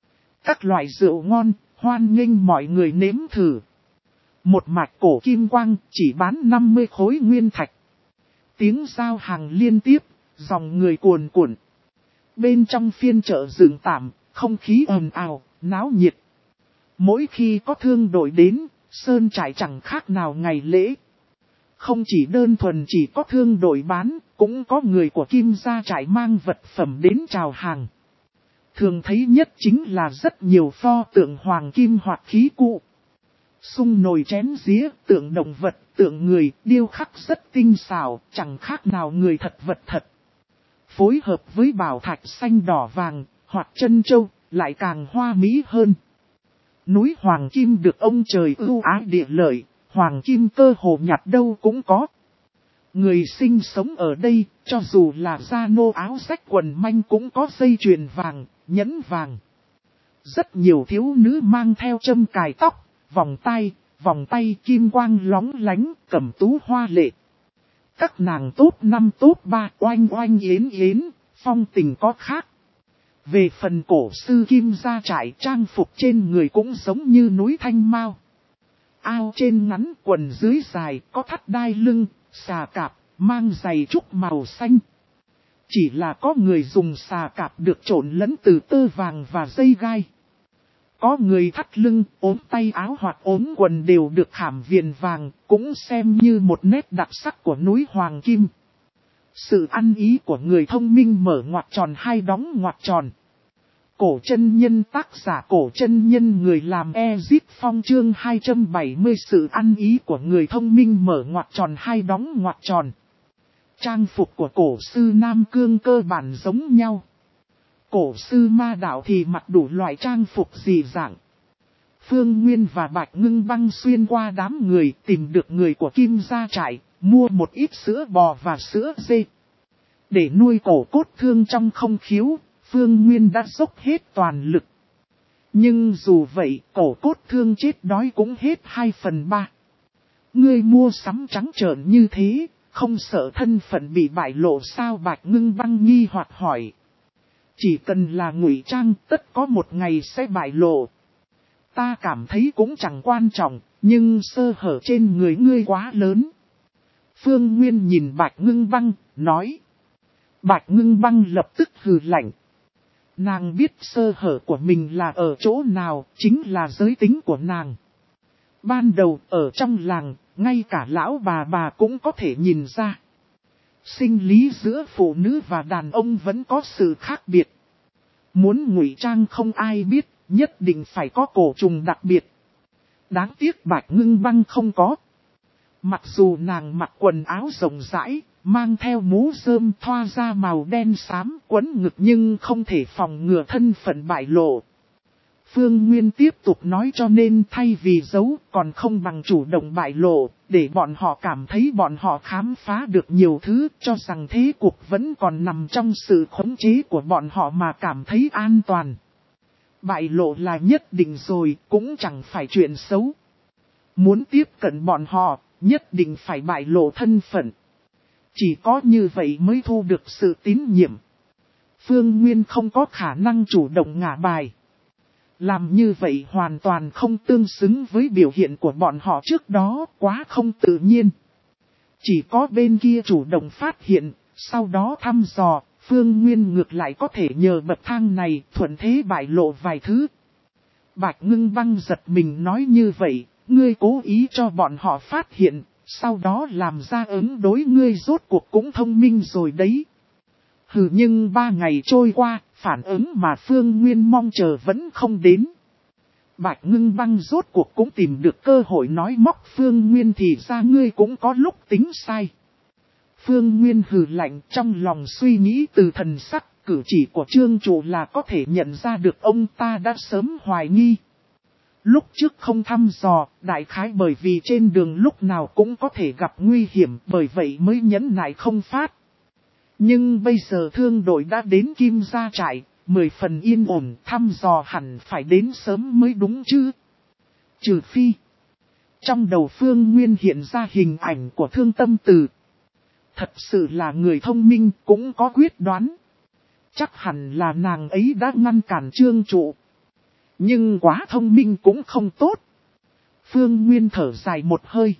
Các loại rượu ngon, hoan nghênh mọi người nếm thử. Một mạch cổ kim quang, chỉ bán năm mươi khối nguyên thạch. Tiếng giao hàng liên tiếp, dòng người cuồn cuộn. Bên trong phiên chợ rừng tạm, không khí ồn ào, náo nhiệt. Mỗi khi có thương đội đến, sơn trại chẳng khác nào ngày lễ. Không chỉ đơn thuần chỉ có thương đội bán, cũng có người của Kim gia trại mang vật phẩm đến chào hàng. Thường thấy nhất chính là rất nhiều pho tượng hoàng kim hoặc khí cụ. Sung nồi chén dĩa, tượng động vật, tượng người, điêu khắc rất tinh xảo, chẳng khác nào người thật vật thật. Phối hợp với bảo thạch xanh đỏ vàng, hoặc chân châu, lại càng hoa mỹ hơn. Núi Hoàng Kim được ông trời ưu ái địa lợi, Hoàng Kim cơ hồ nhặt đâu cũng có. Người sinh sống ở đây, cho dù là da nô áo rách quần manh cũng có dây chuyền vàng, nhẫn vàng. Rất nhiều thiếu nữ mang theo châm cài tóc, vòng tay, vòng tay kim quang lóng lánh, cẩm tú hoa lệ. Các nàng top năm top ba oanh oanh yến yến, phong tình có khác. Về phần cổ sư Kim gia trải trang phục trên người cũng giống như núi Thanh Mao. Ao trên ngắn quần dưới dài có thắt đai lưng, xà cạp, mang giày trúc màu xanh. Chỉ là có người dùng xà cạp được trộn lẫn từ tơ vàng và dây gai. Có người thắt lưng, ốm tay áo hoặc ốm quần đều được khảm viền vàng, cũng xem như một nét đặc sắc của núi Hoàng Kim. Sự ăn ý của người thông minh mở ngoặc tròn hai đóng ngoặc tròn. Cổ chân nhân tác giả cổ chân nhân người làm Ezip Phong chương hai trăm bảy mươi sự ăn ý của người thông minh mở ngoặc tròn hai đóng ngoặc tròn. Trang phục của cổ sư Nam Cương cơ bản giống nhau. Cổ sư Ma Đạo thì mặc đủ loại trang phục dị dạng. Phương Nguyên và Bạch Ngưng Băng xuyên qua đám người tìm được người của Kim gia trại, mua một ít sữa bò và sữa dê. Để nuôi cổ cốt thương trong không khiếu, Phương Nguyên đã dốc hết toàn lực. Nhưng dù vậy, cổ cốt thương chết đói cũng hết hai phần ba. Ngươi mua sắm trắng trợn như thế, không sợ thân phận bị bại lộ sao? Bạch Ngưng Băng nghi hoặc hỏi. Chỉ cần là ngụy trang, tất có một ngày sẽ bại lộ. Ta cảm thấy cũng chẳng quan trọng, nhưng sơ hở trên người ngươi quá lớn. Phương Nguyên nhìn Bạch Ngưng Băng, nói. Bạch Ngưng Băng lập tức hừ lạnh. Nàng biết sơ hở của mình là ở chỗ nào, chính là giới tính của nàng. Ban đầu ở trong làng, ngay cả lão bà bà cũng có thể nhìn ra. Sinh lý giữa phụ nữ và đàn ông vẫn có sự khác biệt. Muốn ngụy trang không ai biết, nhất định phải có cổ trùng đặc biệt. Đáng tiếc Bạch Ngưng Băng không có. Mặc dù nàng mặc quần áo rộng rãi, mang theo mũ rơm thoa ra màu đen xám quấn ngực nhưng không thể phòng ngừa thân phận bại lộ. Phương Nguyên tiếp tục nói cho nên thay vì giấu còn không bằng chủ động bại lộ, để bọn họ cảm thấy bọn họ khám phá được nhiều thứ, cho rằng thế cuộc vẫn còn nằm trong sự khống chế của bọn họ mà cảm thấy an toàn. Bại lộ là nhất định rồi, cũng chẳng phải chuyện xấu. Muốn tiếp cận bọn họ, nhất định phải bại lộ thân phận. Chỉ có như vậy mới thu được sự tín nhiệm. Phương Nguyên không có khả năng chủ động ngả bài. Làm như vậy hoàn toàn không tương xứng với biểu hiện của bọn họ trước đó, quá không tự nhiên. Chỉ có bên kia chủ động phát hiện, sau đó thăm dò, Phương Nguyên ngược lại có thể nhờ bậc thang này thuận thế bại lộ vài thứ. Bạch Ngưng Băng giật mình nói như vậy, ngươi cố ý cho bọn họ phát hiện, sau đó làm ra ứng đối, ngươi rốt cuộc cũng thông minh rồi đấy. Hừ, nhưng ba ngày trôi qua, phản ứng mà Phương Nguyên mong chờ vẫn không đến. Bạch Ngưng Băng rốt cuộc cũng tìm được cơ hội nói móc Phương Nguyên thì ra ngươi cũng có lúc tính sai. Phương Nguyên hừ lạnh trong lòng suy nghĩ từ thần sắc, cử chỉ của Trương Trụ là có thể nhận ra được ông ta đã sớm hoài nghi. Lúc trước không thăm dò, đại khái bởi vì trên đường lúc nào cũng có thể gặp nguy hiểm, bởi vậy mới nhẫn nại không phát. Nhưng bây giờ thương đội đã đến Kim gia trại, mười phần yên ổn, thăm dò hẳn phải đến sớm mới đúng chứ. Trừ phi, trong đầu Phương Nguyên hiện ra hình ảnh của Thương Tâm Từ. Thật sự là người thông minh, cũng có quyết đoán. Chắc hẳn là nàng ấy đã ngăn cản Trương Trụ. Nhưng quá thông minh cũng không tốt. Phương Nguyên thở dài một hơi.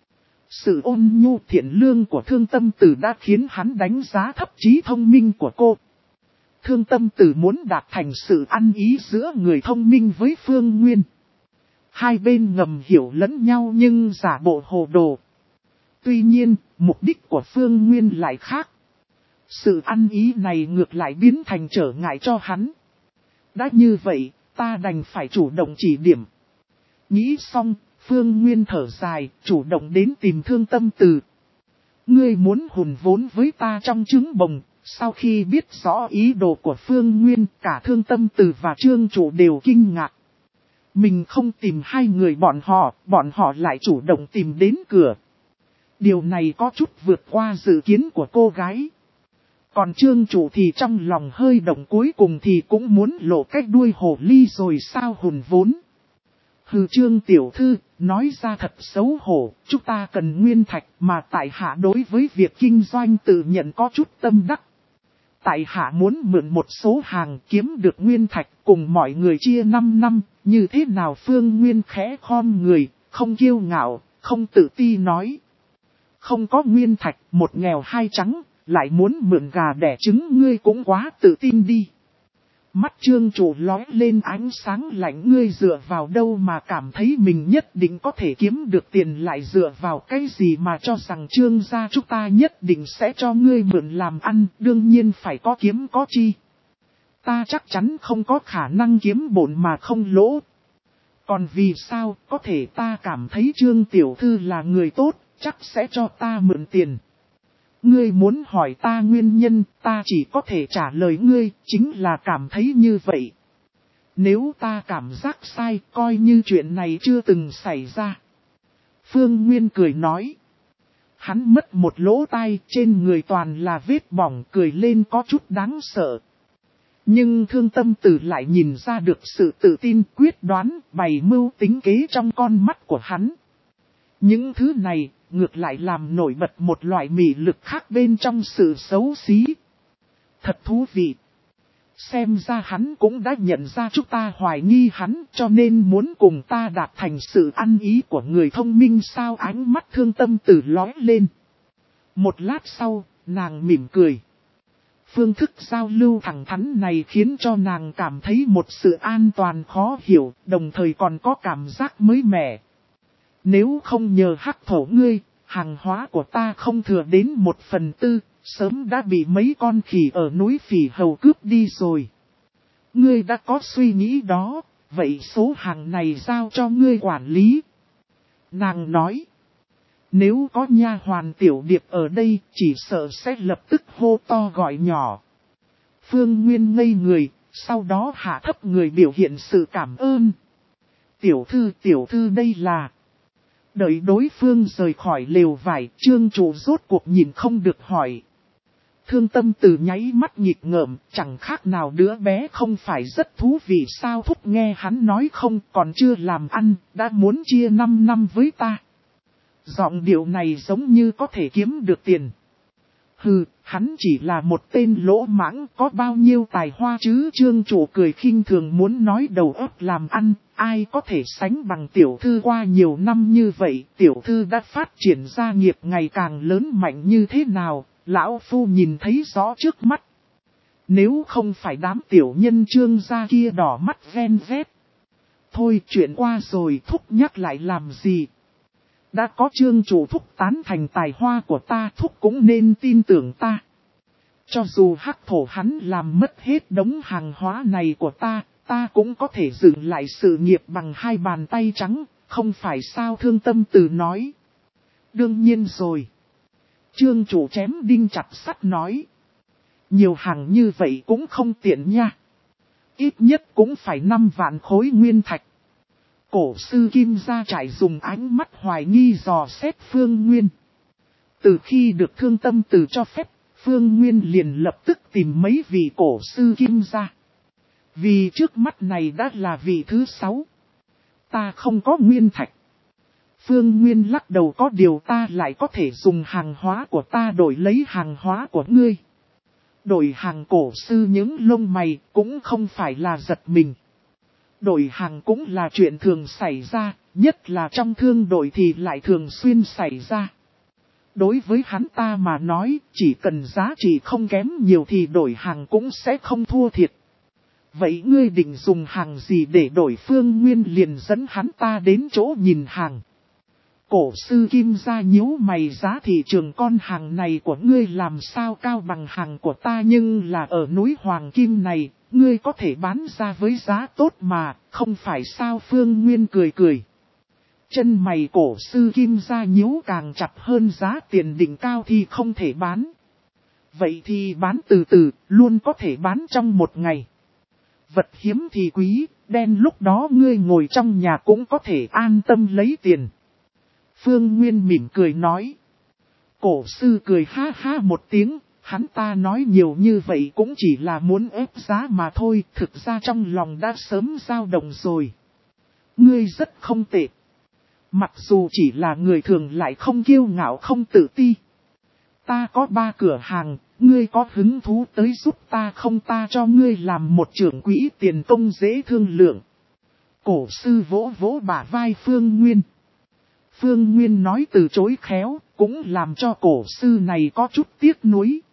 Sự ôn nhu thiện lương của Thương Tâm Tử đã khiến hắn đánh giá thấp trí thông minh của cô. Thương Tâm Tử muốn đạt thành sự ăn ý giữa người thông minh với Phương Nguyên. Hai bên ngầm hiểu lẫn nhau nhưng giả bộ hồ đồ. Tuy nhiên, mục đích của Phương Nguyên lại khác. Sự ăn ý này ngược lại biến thành trở ngại cho hắn. Đã như vậy, ta đành phải chủ động chỉ điểm. Nghĩ xong, Phương Nguyên thở dài, chủ động đến tìm Thương Tâm Từ. Ngươi muốn hùn vốn với ta trong trứng bồng, Sau khi biết rõ ý đồ của Phương Nguyên, cả Thương Tâm Từ và Trương Chủ đều kinh ngạc. Mình không tìm hai người bọn họ, bọn họ lại chủ động tìm đến cửa. Điều này có chút vượt qua dự kiến của cô gái. Còn Trương Chủ thì trong lòng hơi động, cuối cùng thì cũng muốn lộ cách đuôi hổ ly rồi sao hùn vốn. Hừ, Trương tiểu thư, nói ra thật xấu hổ, chúng ta cần nguyên thạch mà tại hạ đối với việc kinh doanh tự nhận có chút tâm đắc. Tại hạ muốn mượn một số hàng kiếm được nguyên thạch cùng mọi người chia năm năm, như thế nào? Phương Nguyên khẽ khom người, không kiêu ngạo, không tự ti nói. Không có nguyên thạch, một nghèo hai trắng, lại muốn mượn gà đẻ trứng, ngươi cũng quá tự tin đi. Mắt Trương Chủ lóe lên ánh sáng lạnh, ngươi dựa vào đâu mà cảm thấy mình nhất định có thể kiếm được tiền, lại dựa vào cái gì mà cho rằng Trương gia chúng ta nhất định sẽ cho ngươi mượn làm ăn, đương nhiên phải có kiếm có chi. Ta chắc chắn không có khả năng kiếm bộn mà không lỗ. Còn vì sao, có thể ta cảm thấy Trương tiểu thư là người tốt, chắc sẽ cho ta mượn tiền. Ngươi muốn hỏi ta nguyên nhân, ta chỉ có thể trả lời ngươi, chính là cảm thấy như vậy. Nếu ta cảm giác sai, coi như chuyện này chưa từng xảy ra. Phương Nguyên cười nói. Hắn mất một lỗ tai, trên người toàn là vết bỏng, cười lên có chút đáng sợ. Nhưng Thương Tâm Tử lại nhìn ra được sự tự tin, quyết đoán, bày mưu tính kế trong con mắt của hắn. Những thứ này, ngược lại làm nổi bật một loại mị lực khác bên trong sự xấu xí. Thật thú vị. Xem ra hắn cũng đã nhận ra chúng ta hoài nghi hắn, cho nên muốn cùng ta đạt thành sự ăn ý của người thông minh sao? Ánh mắt Thương Tâm Tử lóe lên. Một lát sau, nàng mỉm cười. Phương thức giao lưu thẳng thắn này khiến cho nàng cảm thấy một sự an toàn khó hiểu, đồng thời còn có cảm giác mới mẻ. Nếu không nhờ hắc thổ ngươi, hàng hóa của ta không thừa đến một phần tư, sớm đã bị mấy con khỉ ở núi Phỉ Hầu cướp đi rồi. Ngươi đã có suy nghĩ đó, vậy số hàng này giao cho ngươi quản lý. Nàng nói, nếu có nha hoàn Tiểu Điệp ở đây, chỉ sợ sẽ lập tức hô to gọi nhỏ. Phương Nguyên ngây người, sau đó hạ thấp người biểu hiện sự cảm ơn. Tiểu thư, tiểu thư đây là... Đợi đối phương rời khỏi lều vải, Trương Chủ rốt cuộc nhìn không được hỏi. Thương Tâm Từ nháy mắt nhịp ngợm, chẳng khác nào đứa bé không phải rất thú vị sao? Thúc nghe hắn nói không, còn chưa làm ăn, đã muốn chia năm năm với ta. Giọng điệu này giống như có thể kiếm được tiền. Hừ, hắn chỉ là một tên lỗ mãng, có bao nhiêu tài hoa chứ? Trương Chủ cười khinh thường, muốn nói đầu óc làm ăn, ai có thể sánh bằng tiểu thư? Qua nhiều năm như vậy, tiểu thư đã phát triển gia nghiệp ngày càng lớn mạnh như thế nào, lão phu nhìn thấy rõ trước mắt. Nếu không phải đám tiểu nhân Trương gia kia đỏ mắt ven vét. Thôi chuyện qua rồi, thúc nhắc lại làm gì? Đã có Trương Chủ thúc tán thành tài hoa của ta, thúc cũng nên tin tưởng ta. Cho dù hắc thổ hắn làm mất hết đống hàng hóa này của ta, ta cũng có thể dựng lại sự nghiệp bằng hai bàn tay trắng, không phải sao? Thương Tâm Từ nói. Đương nhiên rồi. Trương Chủ chém đinh chặt sắt nói. Nhiều hàng như vậy cũng không tiện nha. Ít nhất cũng phải năm vạn khối nguyên thạch. Cổ sư Kim Gia Trải dùng ánh mắt hoài nghi dò xét Phương Nguyên. Từ khi được Thương Tâm Từ cho phép, Phương Nguyên liền lập tức tìm mấy vị cổ sư Kim Gia. Vì trước mắt này đã là vị thứ sáu. Ta không có nguyên thạch. Phương Nguyên lắc đầu, có điều ta lại có thể dùng hàng hóa của ta đổi lấy hàng hóa của ngươi. Đổi hàng cổ sư những lông mày cũng không phải là giật mình. Đổi hàng cũng là chuyện thường xảy ra, nhất là trong thương đội thì lại thường xuyên xảy ra. Đối với hắn ta mà nói, chỉ cần giá trị không kém nhiều thì đổi hàng cũng sẽ không thua thiệt. Vậy ngươi định dùng hàng gì để đổi? Phương Nguyên liền dẫn hắn ta đến chỗ nhìn hàng. Cổ sư Kim Gia nhíu mày, giá thị trường con hàng này của ngươi làm sao cao bằng hàng của ta, nhưng là ở núi Hoàng Kim này, ngươi có thể bán ra với giá tốt mà, không phải sao? Phương Nguyên cười cười. Chân mày cổ sư Kim Gia nhíu càng chặt hơn, giá tiền định cao thì không thể bán. Vậy thì bán từ từ, luôn có thể bán trong một ngày. Vật hiếm thì quý, đen lúc đó ngươi ngồi trong nhà cũng có thể an tâm lấy tiền. Phương Nguyên mỉm cười nói. Cổ sư cười ha ha một tiếng, hắn ta nói nhiều như vậy cũng chỉ là muốn ép giá mà thôi, thực ra trong lòng đã sớm dao động rồi. Ngươi rất không tệ. Mặc dù chỉ là người thường lại không kiêu ngạo không tự ti. Ta có ba cửa hàng, ngươi có hứng thú tới giúp ta không, ta cho ngươi làm một trưởng quỹ tiền công dễ thương lượng. Cổ sư vỗ vỗ bả vai Phương Nguyên. Phương Nguyên nói từ chối khéo, cũng làm cho cổ sư này có chút tiếc nuối.